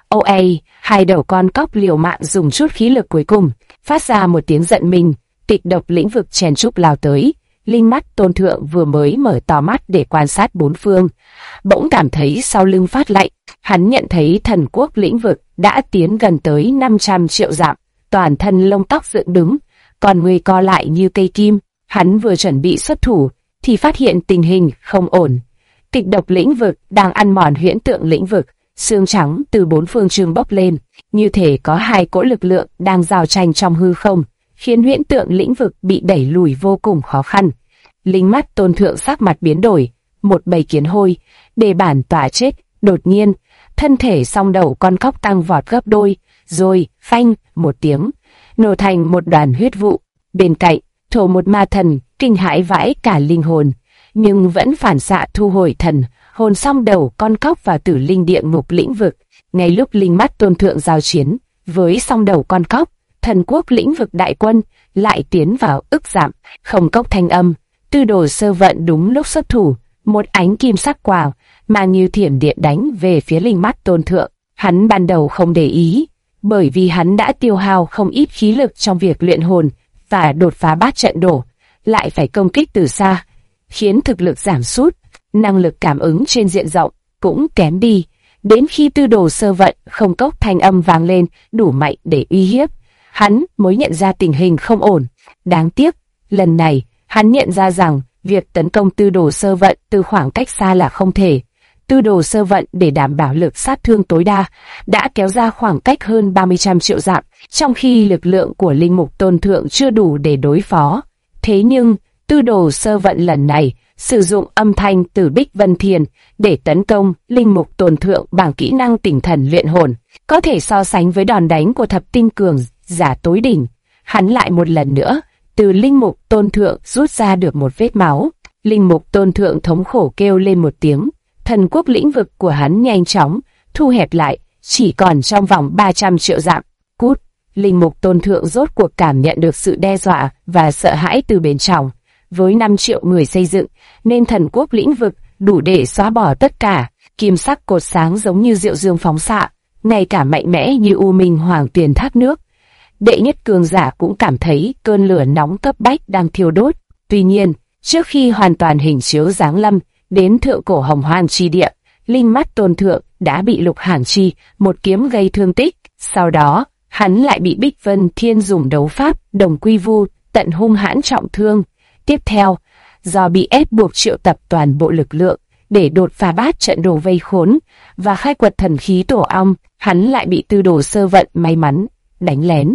Speaker 1: Ôi, hai đầu con cóc liều mạng dùng chút khí lực cuối cùng, phát ra một tiếng giận mình. Kịch độc lĩnh vực chèn chúc lao tới. Linh mắt tôn thượng vừa mới mở to mắt để quan sát bốn phương, bỗng cảm thấy sau lưng phát lạnh. Hắn nhận thấy thần quốc lĩnh vực đã tiến gần tới 500 triệu dặm, toàn thân lông tóc dựng đứng, còn người co lại như cây kim. Hắn vừa chuẩn bị xuất thủ, thì phát hiện tình hình không ổn. Kịch độc lĩnh vực đang ăn mòn huyễn tượng lĩnh vực, xương trắng từ bốn phương trường bốc lên, như thể có hai cỗ lực lượng đang giao tranh trong hư không, khiến huyễn tượng lĩnh vực bị đẩy lùi vô cùng khó khăn. Linh mắt tôn thượng sắc mặt biến đổi, một bầy kiến hôi, để bản tỏa chết. Đột nhiên, thân thể song đầu con cóc tăng vọt gấp đôi, rồi phanh một tiếng, nổ thành một đoàn huyết vụ. Bên cạnh, thổ một ma thần kinh hãi vãi cả linh hồn, nhưng vẫn phản xạ thu hồi thần hồn song đầu con cóc vào tử linh địa ngục lĩnh vực. Ngay lúc linh mắt tôn thượng giao chiến với song đầu con cóc, thần quốc lĩnh vực đại quân lại tiến vào ức giảm. Không cốc thanh âm, Tư Đồ Sơ Vận đúng lúc xuất thủ, một ánh kim sắc quang mang như thiểm điện đánh về phía linh mắt tôn thượng. Hắn ban đầu không để ý, bởi vì hắn đã tiêu hao không ít khí lực trong việc luyện hồn và đột phá bát trận đổ, lại phải công kích từ xa, khiến thực lực giảm sút, năng lực cảm ứng trên diện rộng cũng kém đi. Đến khi Tư Đồ Sơ Vận không cốc thanh âm vang lên đủ mạnh để uy hiếp, hắn mới nhận ra tình hình không ổn. Đáng tiếc, lần này hắn nhận ra rằng việc tấn công Tư Đồ Sơ Vận từ khoảng cách xa là không thể. Tư Đồ Sơ Vận để đảm bảo lực sát thương tối đa đã kéo ra khoảng cách hơn 30 triệu dặm, trong khi lực lượng của linh mục tôn thượng chưa đủ để đối phó. Thế nhưng Tư Đồ Sơ Vận lần này sử dụng âm thanh từ Bích Vân Thiền để tấn công linh mục tôn thượng bằng kỹ năng tinh thần luyện hồn, có thể so sánh với đòn đánh của thập tinh cường giả tối đỉnh. Hắn lại một lần nữa từ linh mục tôn thượng rút ra được một vết máu. Linh mục tôn thượng thống khổ kêu lên một tiếng. Thần quốc lĩnh vực của hắn nhanh chóng thu hẹp lại, chỉ còn trong vòng 300 triệu dặm. Cút! Linh mục tôn thượng rốt cuộc cảm nhận được sự đe dọa và sợ hãi từ bên trong. Với 5 triệu người xây dựng, nên thần quốc lĩnh vực đủ để xóa bỏ tất cả. Kim sắc cột sáng giống như diệu dương phóng xạ, ngay cả mạnh mẽ như u minh hoàng tuyền thác nước. Đệ nhất cường giả cũng cảm thấy cơn lửa nóng cấp bách đang thiêu đốt. Tuy nhiên, trước khi hoàn toàn hình chiếu giáng lâm đến thượng cổ hồng hoang chi địa, linh mắt tôn thượng đã bị Lục Hàn Chi một kiếm gây thương tích. Sau đó, hắn lại bị Bích Vân Thiên dùng đấu pháp đồng quy vu tận hung hãn trọng thương. Tiếp theo, do bị ép buộc triệu tập toàn bộ lực lượng để đột phá bát trận đồ vây khốn và khai quật thần khí tổ ong, hắn lại bị Tư Đồ Sơ Vận may mắn đánh lén,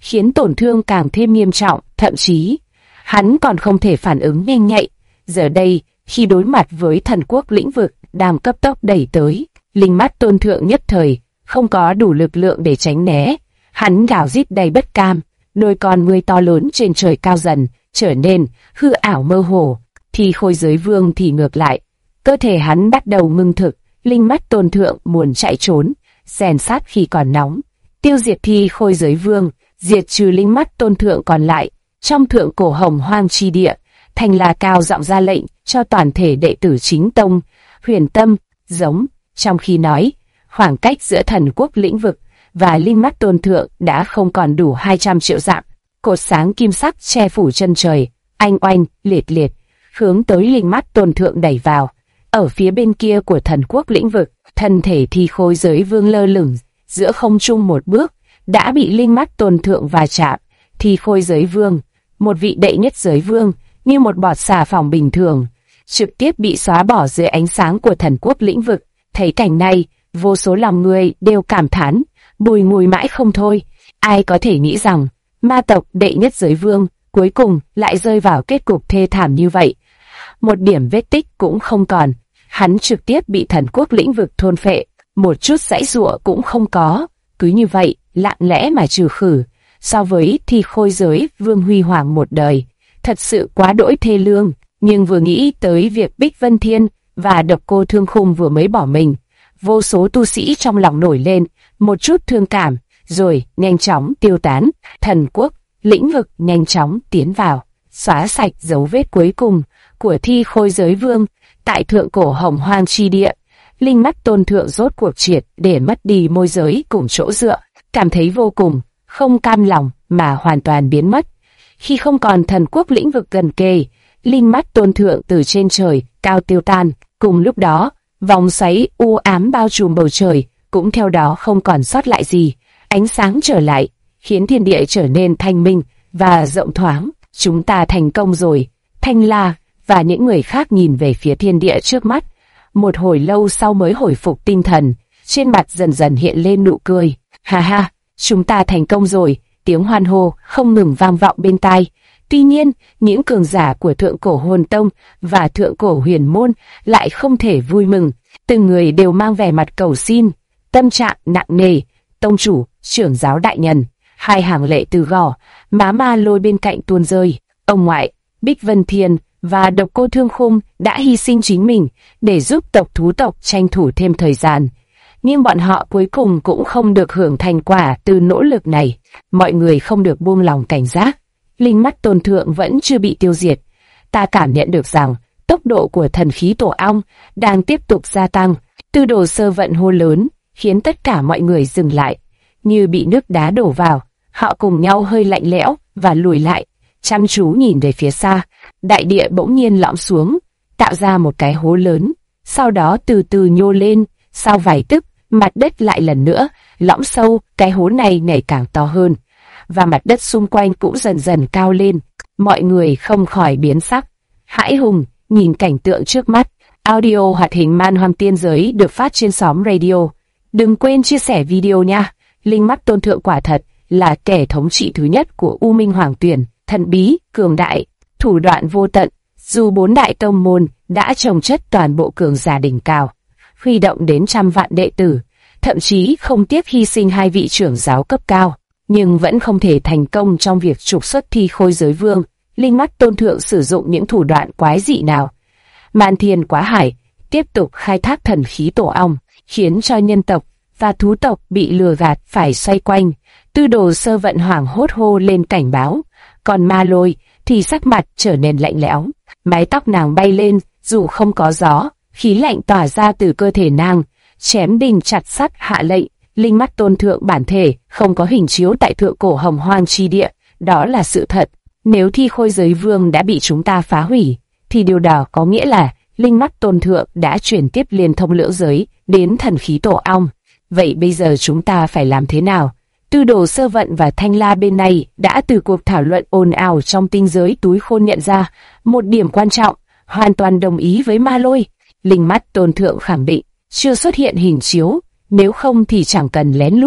Speaker 1: khiến tổn thương càng thêm nghiêm trọng, thậm chí hắn còn không thể phản ứng nhanh nhạy. Giờ đây, khi đối mặt với thần quốc lĩnh vực đang cấp tốc đẩy tới, linh mắt tôn thượng nhất thời không có đủ lực lượng để tránh né. Hắn gào rít đầy bất cam, đôi con ngươi to lớn trên trời cao dần trở nên hư ảo mơ hồ. Thi Khôi Giới Vương thì ngược lại, cơ thể hắn bắt đầu ngưng thực. Linh mắt tôn thượng muốn chạy trốn, rèn sát khi còn nóng, tiêu diệt Thi Khôi Giới Vương, diệt trừ linh mắt tôn thượng còn lại. Trong thượng cổ Hồng Hoang chi địa, Thanh La cao giọng ra lệnh cho toàn thể đệ tử chính tông, Huyền Tâm, giống. Trong khi nói, khoảng cách giữa thần quốc lĩnh vực và linh mắt tôn thượng đã không còn đủ 200 triệu dặm. Cột sáng kim sắc che phủ chân trời, anh oanh, liệt liệt, hướng tới linh mắt tôn thượng đẩy vào. Ở phía bên kia của thần quốc lĩnh vực, thân thể Thi Khôi Giới Vương lơ lửng giữa không trung một bước, đã bị linh mắt tôn thượng va chạm. Thi Khôi Giới Vương, một vị đệ nhất giới vương, như một bọt xà phòng bình thường, trực tiếp bị xóa bỏ dưới ánh sáng của thần quốc lĩnh vực. Thấy cảnh này, vô số lòng người đều cảm thán, bùi ngùi mãi không thôi. Ai có thể nghĩ rằng ma tộc đệ nhất giới vương cuối cùng lại rơi vào kết cục thê thảm như vậy. Một điểm vết tích cũng không còn, hắn trực tiếp bị thần quốc lĩnh vực thôn phệ, một chút giãy giụa cũng không có, cứ như vậy lặng lẽ mà trừ khử. So với Thi Khôi Giới Vương huy hoàng một đời, thật sự quá đỗi thê lương. Nhưng vừa nghĩ tới việc Bích Vân Thiên và Độc Cô Thương Khung vừa mới bỏ mình, vô số tu sĩ trong lòng nổi lên một chút thương cảm, rồi nhanh chóng tiêu tán. Thần quốc lĩnh vực nhanh chóng tiến vào, xóa sạch dấu vết cuối cùng của Thi Khôi Giới Vương. Tại thượng cổ Hồng Hoang chi địa, linh mắt tôn thượng rốt cuộc triệt để mất đi môi giới cùng chỗ dựa, cảm thấy vô cùng không cam lòng mà hoàn toàn biến mất. Khi không còn thần quốc lĩnh vực gần kề, linh mắt tôn thượng từ trên trời cao tiêu tan. Cùng lúc đó, vòng xoáy u ám bao trùm bầu trời cũng theo đó không còn sót lại gì. Ánh sáng trở lại, khiến thiên địa trở nên thanh minh và rộng thoáng. Chúng ta thành công rồi. Thanh La và những người khác nhìn về phía thiên địa trước mắt, một hồi lâu sau mới hồi phục tinh thần, trên mặt dần dần hiện lên nụ cười. Ha ha, chúng ta thành công rồi. Tiếng hoan hô không ngừng vang vọng bên tai. Tuy nhiên, những cường giả của thượng cổ Hồn Tông và thượng cổ Huyền Môn lại không thể vui mừng. Từng người đều mang vẻ mặt cầu xin, tâm trạng nặng nề. Tông chủ, trưởng giáo đại nhân, hai hàng lệ từ gò má Ma Lôi bên cạnh tuôn rơi. Ông ngoại, Bích Vân Thiên và Độc Cô Thương Khung đã hy sinh chính mình để giúp tộc thú tộc tranh thủ thêm thời gian. Nhưng bọn họ cuối cùng cũng không được hưởng thành quả từ nỗ lực này. Mọi người không được buông lòng cảnh giác. Linh mắt tôn thượng vẫn chưa bị tiêu diệt. Ta cảm nhận được rằng tốc độ của thần khí tổ ong đang tiếp tục gia tăng. Tư Đồ Sơ vận hô lớn, khiến tất cả mọi người dừng lại, như bị nước đá đổ vào. Họ cùng nhau hơi lạnh lẽo và lùi lại, chăm chú nhìn về phía xa. Đại địa bỗng nhiên lõm xuống, tạo ra một cái hố lớn, sau đó từ từ nhô lên. Sau vài tức, mặt đất lại lần nữa lõm sâu, cái hố này ngày càng to hơn, và mặt đất xung quanh cũng dần dần cao lên. Mọi người không khỏi biến sắc, hãi hùng nhìn cảnh tượng trước mắt. Audio hoạt hình Man Hoang Tiên Giới được phát trên xóm radio. Đừng quên chia sẻ video nha. Linh mắt tôn thượng quả thật là kẻ thống trị thứ nhất của U Minh Hoàng Tuyển, thần bí, cường đại, thủ đoạn vô tận. Dù 4 đại tông môn đã trồng chất toàn bộ cường giả đỉnh cao, huy động đến trăm vạn đệ tử, thậm chí không tiếc hy sinh 2 vị trưởng giáo cấp cao, nhưng vẫn không thể thành công trong việc trục xuất Thi Khôi Giới Vương. Linh mắt tôn thượng sử dụng những thủ đoạn quái dị nào? Man Thiên Quá Hải tiếp tục khai thác thần khí tổ ong, khiến cho nhân tộc và thú tộc bị lừa gạt phải xoay quanh. Tư Đồ Sơ vận hoảng hốt hô lên cảnh báo, còn Ma Lôi thì sắc mặt trở nên lạnh lẽo, mái tóc nàng bay lên dù không có gió, khí lạnh tỏa ra từ cơ thể nàng. Chém đinh chặt sắt hạ lệnh, linh mắt tôn thượng bản thể không có hình chiếu tại thượng cổ Hồng Hoang chi địa, đó là sự thật. Nếu Thi Khôi Giới Vương đã bị chúng ta phá hủy, thì điều đó có nghĩa là linh mắt tôn thượng đã chuyển tiếp liên thông lưỡng giới đến thần khí tổ ong. Vậy bây giờ chúng ta phải làm thế nào? Tư Đồ Sơ vận và Thanh La bên này đã từ cuộc thảo luận ồn ào trong tinh giới túi khôn nhận ra một điểm quan trọng, hoàn toàn đồng ý với Ma Lôi. Linh mắt tôn thượng khẳng định chưa xuất hiện hình chiếu, nếu không thì chẳng cần lén lút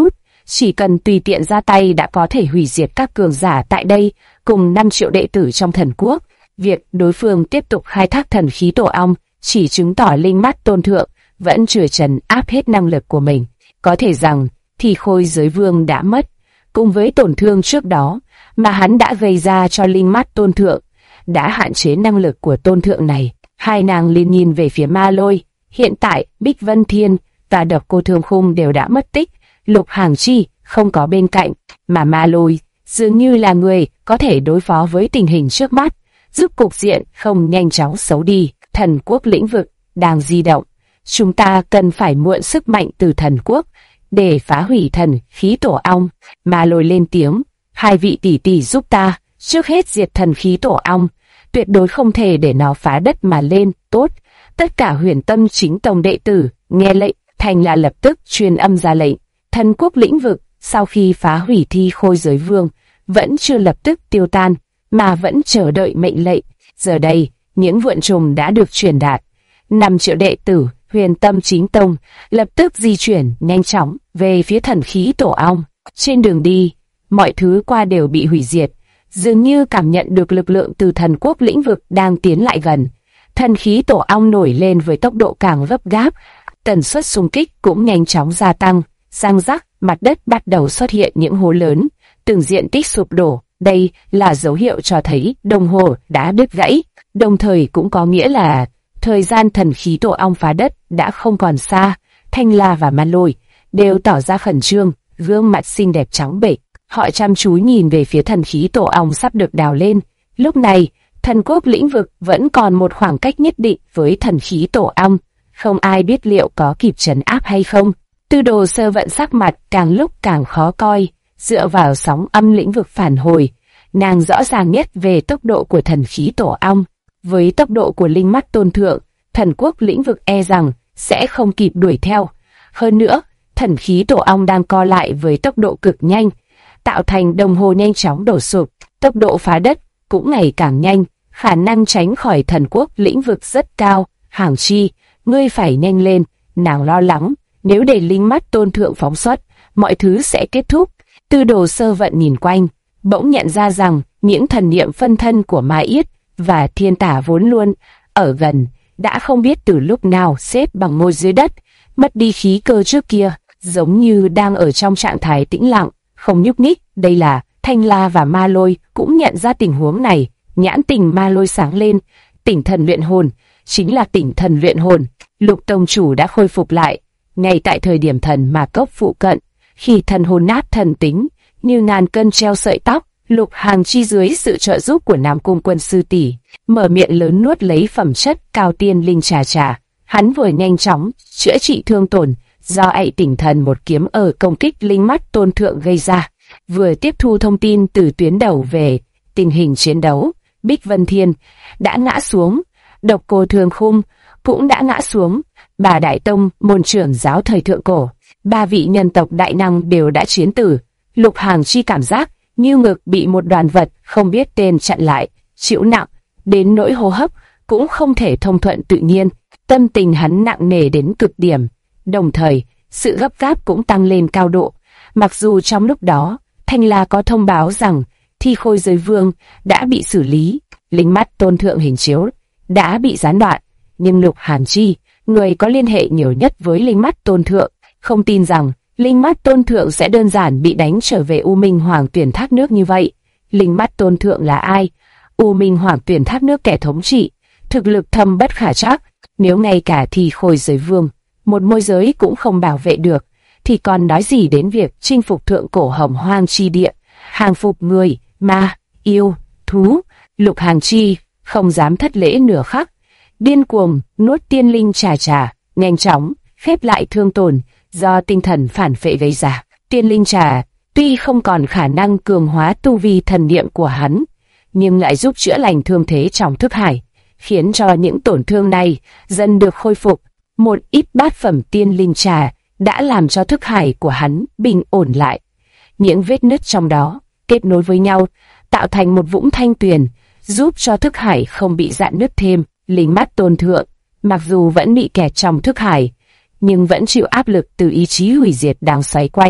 Speaker 1: chỉ cần tùy tiện ra tay đã có thể hủy diệt các cường giả tại đây cùng 5 triệu đệ tử trong thần quốc. Việc đối phương tiếp tục khai thác thần khí tổ ong chỉ chứng tỏ linh mắt tôn thượng vẫn chưa trấn áp hết năng lực của mình. Có thể rằng thì khôi giới vương đã mất, cùng với tổn thương trước đó mà hắn đã gây ra cho linh mắt tôn thượng, đã hạn chế năng lực của tôn thượng này. Hai nàng liền nhìn về phía Ma Lôi. Hiện tại Bích Vân Thiên và Độc Cô Thương Khung đều đã mất tích, Lục Hàng Chi không có bên cạnh, mà Ma Lôi dường như là người có thể đối phó với tình hình trước mắt, giúp cục diện không nhanh chóng xấu đi. Thần quốc lĩnh vực đang di động, chúng ta cần phải mượn sức mạnh từ thần quốc để phá hủy thần khí tổ ong. Ma Lôi lên tiếng, hai vị tỷ tỷ giúp ta, trước hết diệt thần khí tổ ong, tuyệt đối không thể để nó phá đất mà lên. Tốt. Tất cả Huyền Tâm chính tông đệ tử nghe lệnh, Thành là lập tức truyền âm ra lệnh. Thần quốc lĩnh vực sau khi phá hủy thi khôi giới vương vẫn chưa lập tức tiêu tan, mà vẫn chờ đợi mệnh lệnh. Giờ đây, những vượn trùng đã được truyền đạt. 5 triệu đệ tử Huyền Tâm chính tông lập tức di chuyển nhanh chóng về phía thần khí tổ ong. Trên đường đi, mọi thứ qua đều bị hủy diệt, dường như cảm nhận được lực lượng từ thần quốc lĩnh vực đang tiến lại gần. Thần khí tổ ong nổi lên với tốc độ càng gấp gáp, tần suất xung kích cũng nhanh chóng gia tăng. Răng rắc, mặt đất bắt đầu xuất hiện những hố lớn, từng diện tích sụp đổ. Đây là dấu hiệu cho thấy đồng hồ đã đứt gãy, đồng thời cũng có nghĩa là thời gian thần khí tổ ong phá đất đã không còn xa. Thanh La và Ma Lôi đều tỏ ra khẩn trương, gương mặt xinh đẹp trắng bệch. Họ chăm chú nhìn về phía thần khí tổ ong sắp được đào lên. Lúc này, thần quốc lĩnh vực vẫn còn một khoảng cách nhất định với thần khí tổ ong. Không ai biết liệu có kịp trấn áp hay không. Tư Đồ Sơ Vận sắc mặt càng lúc càng khó coi. Dựa vào sóng âm lĩnh vực phản hồi, nàng rõ ràng nhất về tốc độ của thần khí tổ ong. Với tốc độ của linh mắt tôn thượng, thần quốc lĩnh vực e rằng sẽ không kịp đuổi theo. Hơn nữa, thần khí tổ ong đang co lại với tốc độ cực nhanh, tạo thành đồng hồ nhanh chóng đổ sụp. Tốc độ phá đất cũng ngày càng nhanh, khả năng tránh khỏi thần quốc lĩnh vực rất cao. Hàng Chi, ngươi phải nhanh lên. Nàng lo lắng, nếu để linh mắt tôn thượng phóng xuất, mọi thứ sẽ kết thúc. Tư Đồ Sơ Vận nhìn quanh, bỗng nhận ra rằng những thần niệm phân thân của Ma Yết và Thiên Tả vốn luôn ở gần, đã không biết từ lúc nào xếp bằng ngôi dưới đất, mất đi khí cơ trước kia, giống như đang ở trong trạng thái tĩnh lặng, không nhúc nhích. Đây là Thanh La và Ma Lôi cũng nhận ra tình huống này, nhãn tình Ma Lôi sáng lên. Tỉnh thần luyện hồn, chính là tỉnh thần luyện hồn. Lục tông chủ đã khôi phục lại, ngay tại thời điểm thần ma cốc phụ cận, khi thần hồn nát thần tính, như ngàn cân treo sợi tóc. Lục Hàng Chi dưới sự trợ giúp của Nam Cung Quân sư tỷ, mở miệng lớn nuốt lấy phẩm chất cao tiên linh trà trà. Hắn vừa nhanh chóng chữa trị thương tổn do ậy tỉnh thần một kiếm ở công kích linh mắt tôn thượng gây ra, vừa tiếp thu thông tin từ tuyến đầu về tình hình chiến đấu. Bích Vân Thiên đã ngã xuống, Độc Cô Thương Khung cũng đã ngã xuống. Bà Đại Tông, môn trưởng giáo thời thượng cổ, 3 vị nhân tộc đại năng đều đã chiến tử. Lục Hàng Chi cảm giác như ngực bị một đoàn vật không biết tên chặn lại, chịu nặng đến nỗi hô hấp cũng không thể thông thuận tự nhiên. Tâm tình hắn nặng nề đến cực điểm, đồng thời sự gấp gáp cũng tăng lên cao độ. Mặc dù trong lúc đó Thanh La có thông báo rằng thi khôi giới vương đã bị xử lý, linh mắt tôn thượng hình chiếu đã bị gián đoạn, nhưng Lục Hàn Chi, người có liên hệ nhiều nhất với linh mắt tôn thượng, không tin rằng linh mắt tôn thượng sẽ đơn giản bị đánh trở về U Minh Hoàng Tuyển Thác Nước như vậy. Linh mắt tôn thượng là ai? U Minh Hoàng Tuyển Thác Nước kẻ thống trị, thực lực thâm bất khả trắc. Nếu ngay cả thi khôi giới vương, một môi giới cũng không bảo vệ được, thì còn nói gì đến việc chinh phục thượng cổ hồng hoang chi địa, hàng phục người, ma, yêu, thú. Lục Hàng Chi không dám thất lễ nửa khắc, điên cuồng nuốt tiên linh trà trà, nhanh chóng khép lại thương tổn do tinh thần phản phệ gây ra. Tiên linh trà tuy không còn khả năng cường hóa tu vi thần niệm của hắn, nhưng lại giúp chữa lành thương thế trong thức hải, khiến cho những tổn thương này dần được khôi phục. Một ít bát phẩm tiên linh trà đã làm cho thức hải của hắn bình ổn lại. Những vết nứt trong đó kết nối với nhau, tạo thành một vũng thanh tuyền, giúp cho thức hải không bị rạn nứt thêm. Linh mắt tôn thượng, mặc dù vẫn bị kẹt trong thức hải, nhưng vẫn chịu áp lực từ ý chí hủy diệt đang xoáy quanh,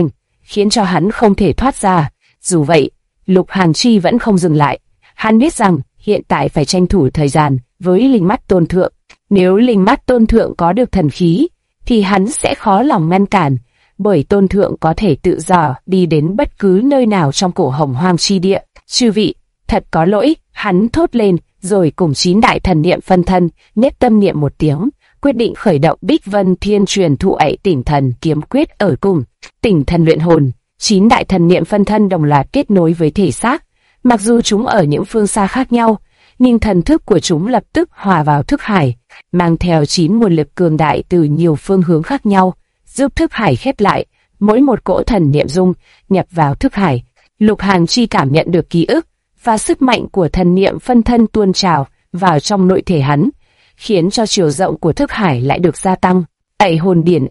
Speaker 1: khiến cho hắn không thể thoát ra. Dù vậy, Lục Hàn Chi vẫn không dừng lại. Hắn biết rằng hiện tại phải tranh thủ thời gian với linh mắt tôn thượng. Nếu linh mắt tôn thượng có được thần khí, thì hắn sẽ khó lòng ngăn cản, bởi tôn thượng có thể tự do đi đến bất cứ nơi nào trong cổ Hồng Hoang chi địa. Chư vị, thật có lỗi, hắn thốt lên, rồi cùng 9 đại thần niệm phân thân, nhất tâm niệm một tiếng, quyết định khởi động Bích Vân Thiên truyền thụ ấy Tỉnh Thần Kiếm Quyết ở cùng Tỉnh Thần Luyện Hồn. 9 đại thần niệm phân thân đồng loạt kết nối với thể xác. Mặc dù chúng ở những phương xa khác nhau, nhưng thần thức của chúng lập tức hòa vào thức hải, mang theo 9 nguồn lực cường đại từ nhiều phương hướng khác nhau, giúp thức hải khép lại. Mỗi một cỗ thần niệm dung nhập vào thức hải, Lục Hàn Chi cảm nhận được ký ức và sức mạnh của thần niệm phân thân tuôn trào vào trong nội thể hắn, khiến cho chiều rộng của thức hải lại được gia tăng. Ấy hồn điển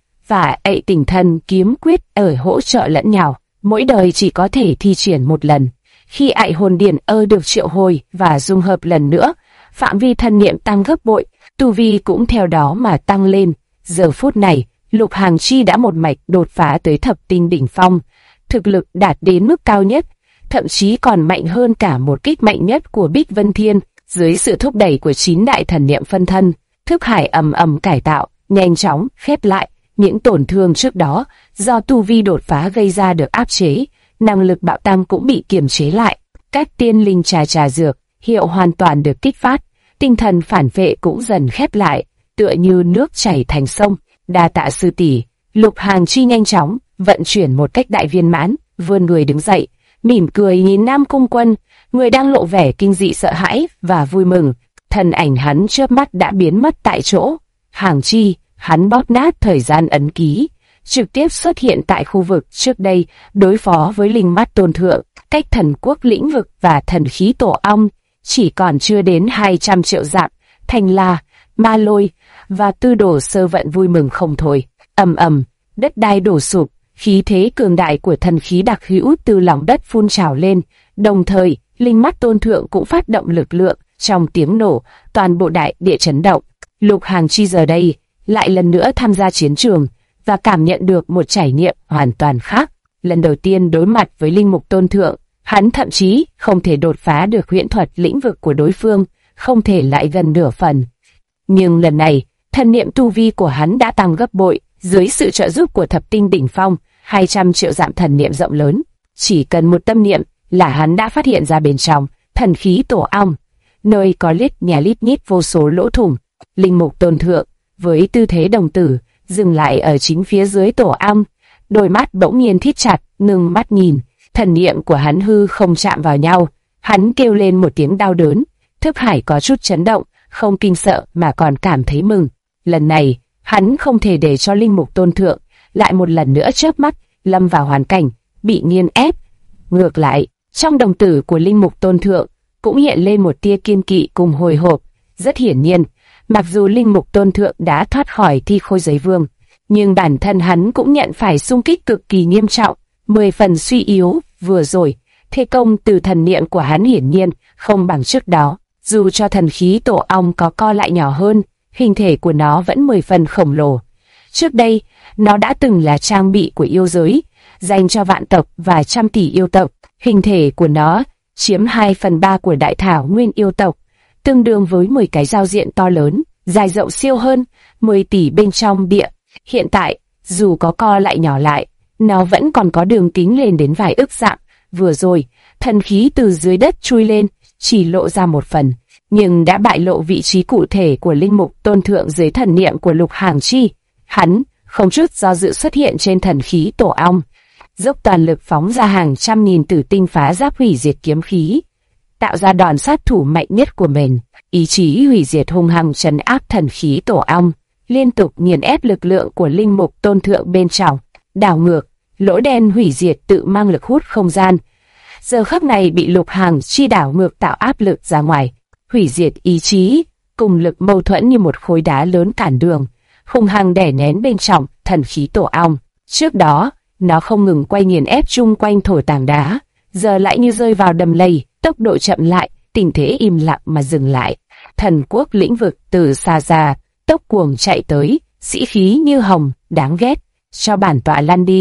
Speaker 1: và ấy Tỉnh Thần Kiếm Quyết hỗ trợ lẫn nhau, mỗi đời chỉ có thể thi triển một lần. Khi ấy hồn điển được triệu hồi và dung hợp lần nữa, phạm vi thần niệm tăng gấp bội, tu vi cũng theo đó mà tăng lên. Giờ phút này, Lục Hàn Chi đã một mạch đột phá tới thập tinh đỉnh phong, thực lực đạt đến mức cao nhất, thậm chí còn mạnh hơn cả một kích mạnh nhất của Bích Vân Thiên. Dưới sự thúc đẩy của 9 đại thần niệm phân thân, thức hải ầm ầm cải tạo, nhanh chóng khép lại. Những tổn thương trước đó do tu vi đột phá gây ra được áp chế, năng lực bạo tăng cũng bị kiềm chế lại. Các tiên linh trà dược hiệu hoàn toàn được kích phát, tinh thần phản vệ cũng dần khép lại, tựa như nước chảy thành sông. Đa tạ sư tỷ. Lục Hàn Chi nhanh chóng vận chuyển một cách đại viên mãn, vươn người đứng dậy, mỉm cười nhìn Nam Cung Quân, người đang lộ vẻ kinh dị sợ hãi và vui mừng. Thân ảnh hắn chớp mắt đã biến mất tại chỗ. Hàn Chi, hắn bóp nát thời gian ấn ký, trực tiếp xuất hiện tại khu vực trước đây đối phó với linh mắt tôn thượng. Cách Thần Quốc lĩnh vực và thần khí tổ ong chỉ còn chưa đến 200 triệu dặm. Thanh La, Ma Lôi và Tư Đồ Sơ Vận vui mừng không thôi. Ầm ầm, đất đai đổ sụp, khí thế cường đại của thần khí đặc hữu từ lòng đất phun trào lên, đồng thời linh mắt tôn thượng cũng phát động lực lượng. Trong tiếng nổ, toàn bộ đại địa chấn động. Lục Hàn Chi giờ đây lại lần nữa tham gia chiến trường và cảm nhận được một trải nghiệm hoàn toàn khác. Lần đầu tiên đối mặt với linh mục tôn thượng, hắn thậm chí không thể đột phá được huyễn thuật lĩnh vực của đối phương, không thể lại gần nửa phần. Nhưng lần này, thần niệm tu vi của hắn đã tăng gấp bội, dưới sự trợ giúp của thập tinh đỉnh phong, 200 triệu dặm thần niệm rộng lớn. Chỉ cần một tâm niệm là hắn đã phát hiện ra bên trong thần khí tổ ong, nơi có lít nhít vô số lỗ thủng. Linh mục tôn thượng với tư thế đồng tử dừng lại ở chính phía dưới tổ ong, đôi mắt bỗng nhiên thít chặt, ngưng mắt nhìn. Thần niệm của hắn hư không chạm vào nhau, hắn kêu lên một tiếng đau đớn, thức hải có chút chấn động, không kinh sợ mà còn cảm thấy mừng. Lần này, hắn không thể để cho linh mục tôn thượng lại một lần nữa chớp mắt lâm vào hoàn cảnh bị nghiền ép. Ngược lại, trong đồng tử của linh mục tôn thượng cũng hiện lên một tia kiên kỵ cùng hồi hộp. Rất hiển nhiên, mặc dù linh mục tôn thượng đã thoát khỏi thi khôi giới vương, nhưng bản thân hắn cũng nhận phải xung kích cực kỳ nghiêm trọng, 10 phần suy yếu. Vừa rồi, thế công từ thần niệm của hắn hiển nhiên không bằng trước đó. Dù cho thần khí tổ ong có co lại nhỏ hơn, hình thể của nó vẫn 10 phần khổng lồ. Trước đây, nó đã từng là trang bị của yêu giới, dành cho vạn tộc và trăm tỷ yêu tộc. Hình thể của nó chiếm 2/3 của đại thảo nguyên yêu tộc, tương đương với 10 cái giao diện to lớn, dài rộng siêu hơn 10 tỷ bên trong địa. Hiện tại, dù có co lại nhỏ lại, nó vẫn còn có đường kính lên đến vài ức dặm. Vừa rồi, thần khí từ dưới đất chui lên, chỉ lộ ra một phần, nhưng đã bại lộ vị trí cụ thể của linh mục tôn thượng dưới thần niệm của Lục Hàn Chi. Hắn không chút do dự xuất hiện trên thần khí tổ ong, dốc toàn lực phóng ra hàng trăm nghìn tử tinh phá giáp hủy diệt kiếm khí, tạo ra đòn sát thủ mạnh nhất của mình. Ý chí hủy diệt hung hăng trấn áp thần khí tổ ong, liên tục nghiền ép lực lượng của linh mục tôn thượng bên trong. Đảo ngược, lỗ đen hủy diệt tự mang lực hút không gian, giờ khắc này bị Lục Hàn Chi đảo ngược tạo áp lực ra ngoài. Hủy diệt ý chí cùng lực mâu thuẫn như một khối đá lớn cản đường, hung hăng đè nén bên trong thần khí tổ ong. Trước đó, nó không ngừng quay nghiền ép chung quanh thổ tảng đá, giờ lại như rơi vào đầm lầy, tốc độ chậm lại, tình thế im lặng mà dừng lại. Thần quốc lĩnh vực từ xa ra, tốc cuồng chạy tới, sĩ khí như hồng, đáng ghét. Cho bản tọa lăn đi.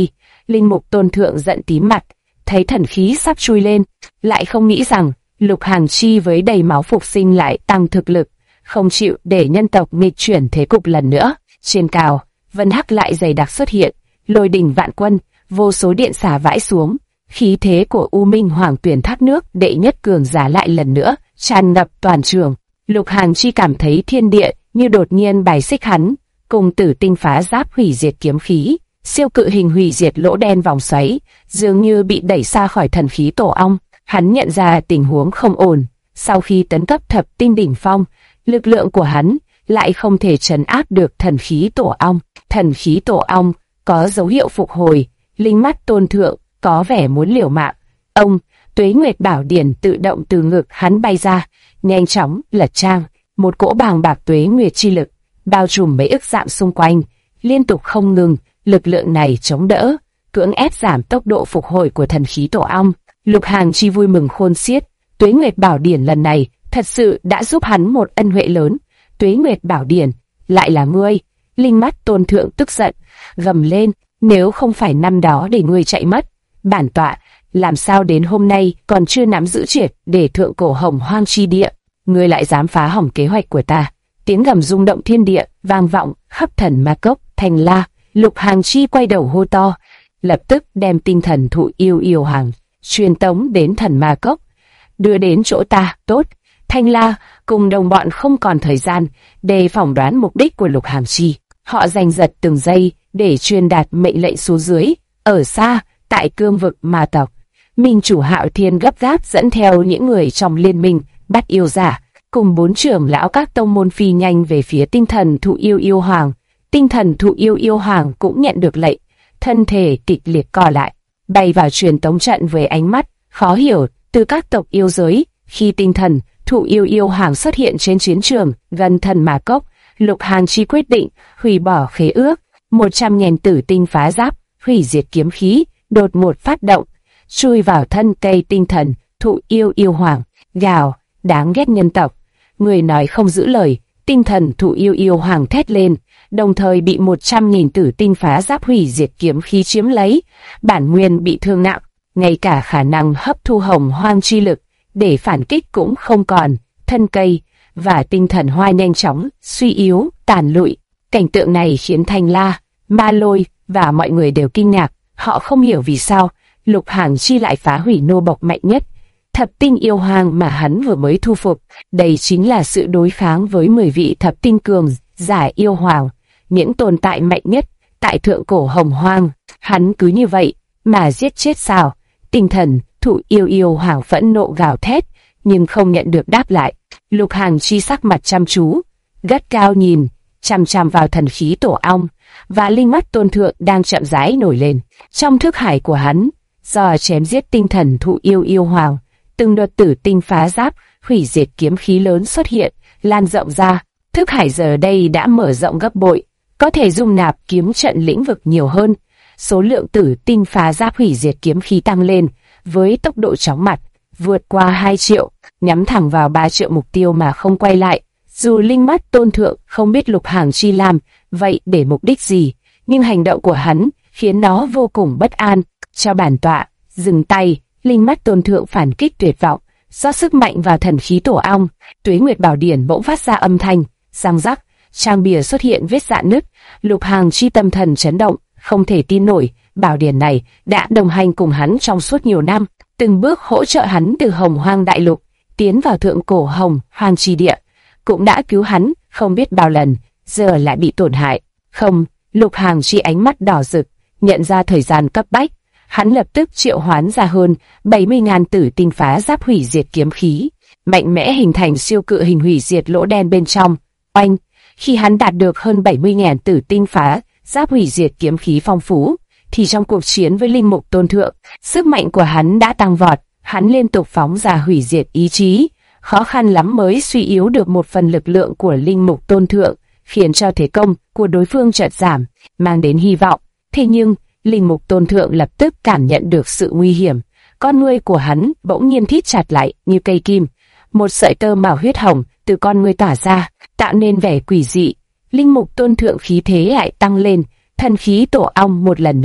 Speaker 1: Linh mục tôn thượng giận tím mặt, thấy thần khí sắp chui lên, lại không nghĩ rằng Lục Hàng Chi với đầy máu phục sinh lại tăng thực lực, không chịu để nhân tộc nghịch chuyển thế cục lần nữa. Trên cao, vân hắc lại dày đặc xuất hiện, lôi đình vạn quân, vô số điện xả vãi xuống, khí thế của U Minh Hoàng Tuyển thác nước đệ nhất cường giả lại lần nữa tràn ngập toàn trường. Lục Hàng Chi cảm thấy thiên địa như đột nhiên bài xích hắn, cùng tử tinh phá giáp hủy diệt kiếm khí, siêu cự hình hủy diệt lỗ đen vòng xoáy, dường như bị đẩy xa khỏi thần khí tổ ong. Hắn nhận ra tình huống không ổn, sau khi tấn cấp thập tinh đỉnh phong, lực lượng của hắn lại không thể trấn áp được thần khí tổ ong. Thần khí tổ ong có dấu hiệu phục hồi, linh mắt tôn thượng có vẻ muốn liều mạng. Ông, Tuế Nguyệt Bảo Điển tự động từ ngực hắn bay ra, nhanh chóng lật trang, một cỗ bàng bạc tuế nguyệt chi lực bao trùm mấy ức dặm xung quanh, liên tục không ngừng. Lực lượng này chống đỡ, cưỡng ép giảm tốc độ phục hồi của thần khí tổ ong. Lục Hàng Chi vui mừng khôn xiết, Tuế Nguyệt Bảo Điển lần này thật sự đã giúp hắn một ân huệ lớn. Tuế Nguyệt Bảo Điển, lại là ngươi? Linh mắt tôn thượng tức giận, gầm lên, nếu không phải năm đó để ngươi chạy mất, bản tọa làm sao đến hôm nay còn chưa nắm giữ triệt để thượng cổ hồng hoang chi địa, ngươi lại dám phá hỏng kế hoạch của ta. Tiếng gầm rung động thiên địa, vang vọng khắp thần ma cốc, Thanh La. Lục Hàng Chi quay đầu hô to, lập tức đem tinh thần thụ yêu yêu hàng truyền tống đến thần ma cốc, đưa đến chỗ ta. Tốt. Thanh La cùng đồng bọn không còn thời gian để phỏng đoán mục đích của Lục Hàng Chi. Họ giành giật từng giây để truyền đạt mệnh lệnh xuống dưới. Ở xa, tại cương vực ma tộc, Minh chủ Hạo Thiên gấp gáp dẫn theo những người trong liên minh bắt yêu giả, cùng 4 trưởng lão các tông môn phi nhanh về phía tinh thần thụ yêu yêu hoàng. Tinh thần thụ yêu yêu hoàng cũng nhận được lệnh, thân thể kịch liệt co lại, bay vào truyền tống trận với ánh mắt khó hiểu từ các tộc yêu giới. Khi tinh thần thụ yêu yêu hoàng xuất hiện trên chiến trường gần thần ma cốc, Lục Hàng Chi quyết định hủy bỏ khế ước. 100.000 tử tinh phá giáp hủy diệt kiếm khí đột ngột phát động, chui vào thân cây tinh thần thụ yêu yêu hoàng. Gào, đáng ghét nhân tộc, người nói không giữ lời. Tinh thần thụ yêu yêu hoàng thét lên, đồng thời bị 100.000 tử tinh phá giáp hủy diệt kiếm khí chiếm lấy, bản nguyên bị thương nặng, ngay cả khả năng hấp thu hồng hoang chi lực để phản kích cũng không còn. Thân cây và tinh thần hoa nhanh chóng suy yếu, tàn lụi. Cảnh tượng này khiến Thanh La, Ma Lôi và mọi người đều kinh ngạc. Họ không hiểu vì sao Lục Hàng Chi lại phá hủy nô bộc mạnh nhất, thập tinh yêu hoàng mà hắn vừa mới thu phục. Đây chính là sự đối kháng với 10 vị thập tinh cường giả yêu hoàng, những tồn tại mạnh nhất tại thượng cổ hồng hoang. Hắn cứ như vậy mà giết chết sao? Tinh thần thụ yêu yêu hoàng phẫn nộ gào thét, nhưng không nhận được đáp lại. Lục Hàng Chi sắc mặt chăm chú, gắt cao nhìn chằm chằm vào thần khí tổ ong, và linh mắt tôn thượng đang chậm rãi nổi lên trong thức hải của hắn. Do chém giết tinh thần thụ yêu yêu hoàng, từng đợt tử tinh phá giáp hủy diệt kiếm khí lớn xuất hiện, lan rộng ra. Thức hải giờ đây đã mở rộng gấp bội, có thể dung nạp kiếm trận lĩnh vực nhiều hơn. Số lượng tử tinh phá giáp hủy diệt kiếm khí tăng lên với tốc độ chóng mặt, vượt qua 2 triệu, nhắm thẳng vào 3 triệu mục tiêu mà không quay lại. Dù linh mắt tôn thượng không biết Lục Hàng Chi làm vậy để mục đích gì, nhưng hành động của hắn khiến nó vô cùng bất an. Cho bản tọa dừng tay. Linh mắt tôn thượng phản kích tuyệt vọng, do sức mạnh vào thần khí tổ ong. Tuế Nguyệt Bảo Điển bỗng phát ra âm thanh răng rắc, trang bìa xuất hiện vết rạn nứt. Lục Hàng Chi tâm thần chấn động, không thể tin nổi, bảo điển này đã đồng hành cùng hắn trong suốt nhiều năm, từng bước hỗ trợ hắn từ Hồng Hoang đại lục tiến vào thượng cổ Hồng Hoang chi địa, cũng đã cứu hắn không biết bao lần, giờ lại bị tổn hại. Không, Lục Hàng Chi ánh mắt đỏ rực, nhận ra thời gian cấp bách, hắn lập tức triệu hoán ra hơn 70.000 tử tinh phá giáp hủy diệt kiếm khí, mạnh mẽ hình thành siêu cự hình hủy diệt lỗ đen bên trong. Oanh! Khi hắn đạt được hơn 70.000 tử tinh phá giáp hủy diệt kiếm khí phong phú, thì trong cuộc chiến với linh mục tôn thượng, sức mạnh của hắn đã tăng vọt. Hắn liên tục phóng ra hủy diệt ý chí, khó khăn lắm mới suy yếu được một phần lực lượng của linh mục tôn thượng, khiến cho thế công của đối phương chợt giảm, mang đến hy vọng. Thế nhưng linh mục tôn thượng lập tức cảm nhận được sự nguy hiểm, con ngươi của hắn bỗng nhiên thít chặt lại như cây kim, một sợi tơ màu huyết hồng từ con ngươi tỏa ra, tạo nên vẻ quỷ dị. Linh mục tôn thượng khí thế lại tăng lên, thần khí tổ ong một lần nữa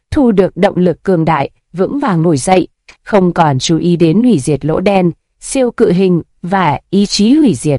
Speaker 1: thu được động lực cường đại, vững vàng nổi dậy, không còn chú ý đến hủy diệt lỗ đen, siêu cự hình và ý chí hủy diệt,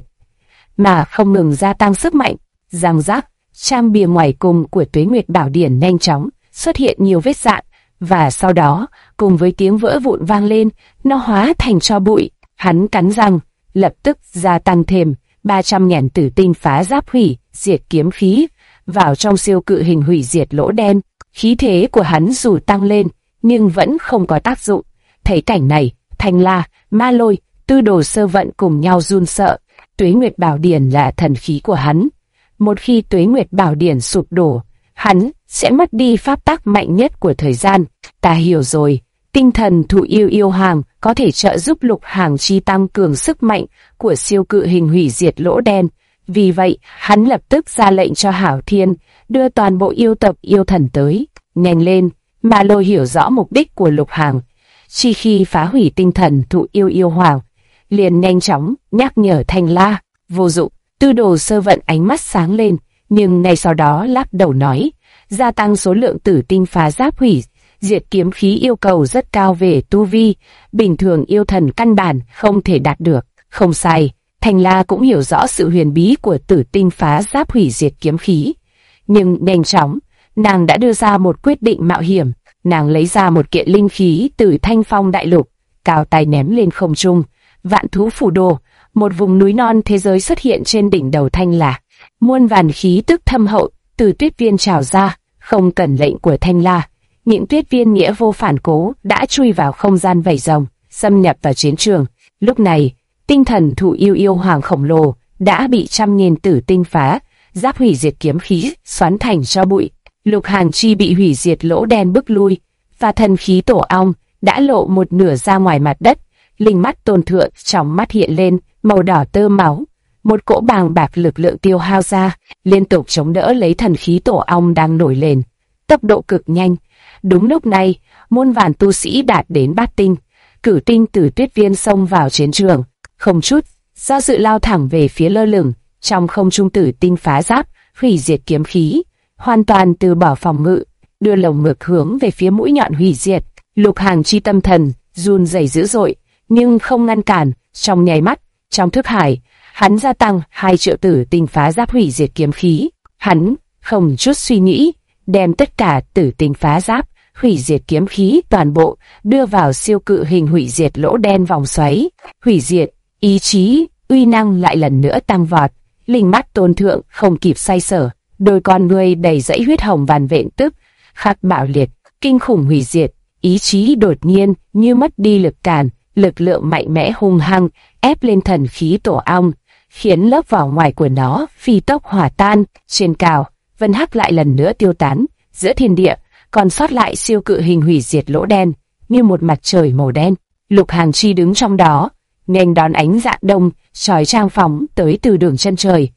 Speaker 1: mà không ngừng gia tăng sức mạnh. Răng rắc, trang bìa ngoài cùng của Tuế Nguyệt Bảo Điển nhanh chóng xuất hiện nhiều vết rạn, và sau đó, cùng với tiếng vỡ vụn vang lên, nó hóa thành tro bụi. Hắn cắn răng, lập tức gia tăng thêm 300.000 tử tinh phá giáp hủy diệt kiếm khí vào trong siêu cự hình hủy diệt lỗ đen. Khí thế của hắn dù tăng lên, nhưng vẫn không có tác dụng. Thấy cảnh này, Thanh La, Ma Lôi, Tư Đồ Sơ Vận cùng nhau run sợ. Tuế Nguyệt Bảo Điển là thần khí của hắn. Một khi Tuế Nguyệt Bảo Điển sụp đổ, hắn sẽ mất đi pháp tắc mạnh nhất của thời gian. Ta hiểu rồi, tinh thần thụ yêu yêu hàng có thể trợ giúp Lục Hàng Chi tăng cường sức mạnh của siêu cự hình hủy diệt lỗ đen. Vì vậy, hắn lập tức ra lệnh cho Hảo Thiên đưa toàn bộ yêu tộc yêu thần tới. Nhanh lên, Ma Lôi hiểu rõ mục đích của Lục Hàng. Chỉ khi phá hủy tinh thần thụ yêu yêu hoàng, liền nhanh chóng nhắc nhở Thanh La. Vô dụng. Tư Đồ Sơ Vận ánh mắt sáng lên, nhưng ngay sau đó lắc đầu nói, gia tăng số lượng tử tinh phá giáp hủy diệt kiếm khí yêu cầu rất cao về tu vi, bình thường yêu thần căn bản không thể đạt được. Không sai, Thanh La cũng hiểu rõ sự huyền bí của tử tinh phá giáp hủy diệt kiếm khí, nhưng nhanh chóng, nàng đã đưa ra một quyết định mạo hiểm. Nàng lấy ra một kiện linh khí từ Thanh Phong đại lục, cao tay ném lên không trung. Vạn thú phủ đồ, một vùng núi non thế giới xuất hiện trên đỉnh đầu Thanh La. Muôn vàn khí tức thâm hậu từ tuyết viên trào ra, không cần lệnh của Thanh La. Những tuyết viên nghĩa vô phản cố đã chui vào không gian vảy rồng, xâm nhập vào chiến trường. Lúc này, tinh thần thụ yêu yêu hoàng khổng lồ đã bị 100.000 tử tinh phá giáp hủy diệt kiếm khí xoắn thành tro bụi. Lục Hàng Chi bị hủy diệt lỗ đen bức lui, và thần khí tổ ong đã lộ một nửa ra ngoài mặt đất. Linh mắt Tôn Thượng trong mắt hiện lên màu đỏ tơ máu, một cỗ bàng bạc lực lượng tiêu hao ra, liên tục chống đỡ lấy thần khí tổ ong đang nổi lên, tốc độ cực nhanh. Đúng lúc này, muôn vàn tu sĩ đạt đến bát tinh, cử tinh từ tuyết viên xông vào chiến trường, không chút do dự lao thẳng về phía lơ lửng trong không trung tử tinh phá giáp hủy diệt kiếm khí, hoàn toàn từ bỏ phòng ngự, đưa lồng ngực hướng về phía mũi nhọn hủy diệt. Lục Hàng Chi tâm thần run rẩy dữ dội, nhưng không ngăn cản. Trong nháy mắt, trong thức hải, hắn gia tăng 2 triệu tử tinh phá giáp hủy diệt kiếm khí. Hắn không chút suy nghĩ, đem tất cả tử tinh phá giáp hủy diệt kiếm khí toàn bộ đưa vào siêu cự hình hủy diệt lỗ đen vòng xoáy. Hủy diệt, ý chí, uy năng lại lần nữa tăng vọt. Linh mắt Tôn Thượng không kịp xoay sở, đôi con ngươi đầy dãy huyết hồng vằn vện tức khắc bạo liệt, kinh khủng hủy diệt. Ý chí đột nhiên như mất đi lực cản, lực lượng mạnh mẽ hung hăng ép lên thần khí tổ ong, khiến lớp vỏ ngoài của nó phi tốc hòa tan. Trên cao, vân hắc lại lần nữa tiêu tán, giữa thiên địa còn sót lại siêu cự hình hủy diệt lỗ đen như một mặt trời màu đen. Lục Hàng Chi đứng trong đó, nghênh đón ánh dạ đông chói chang phóng tới từ đường chân trời.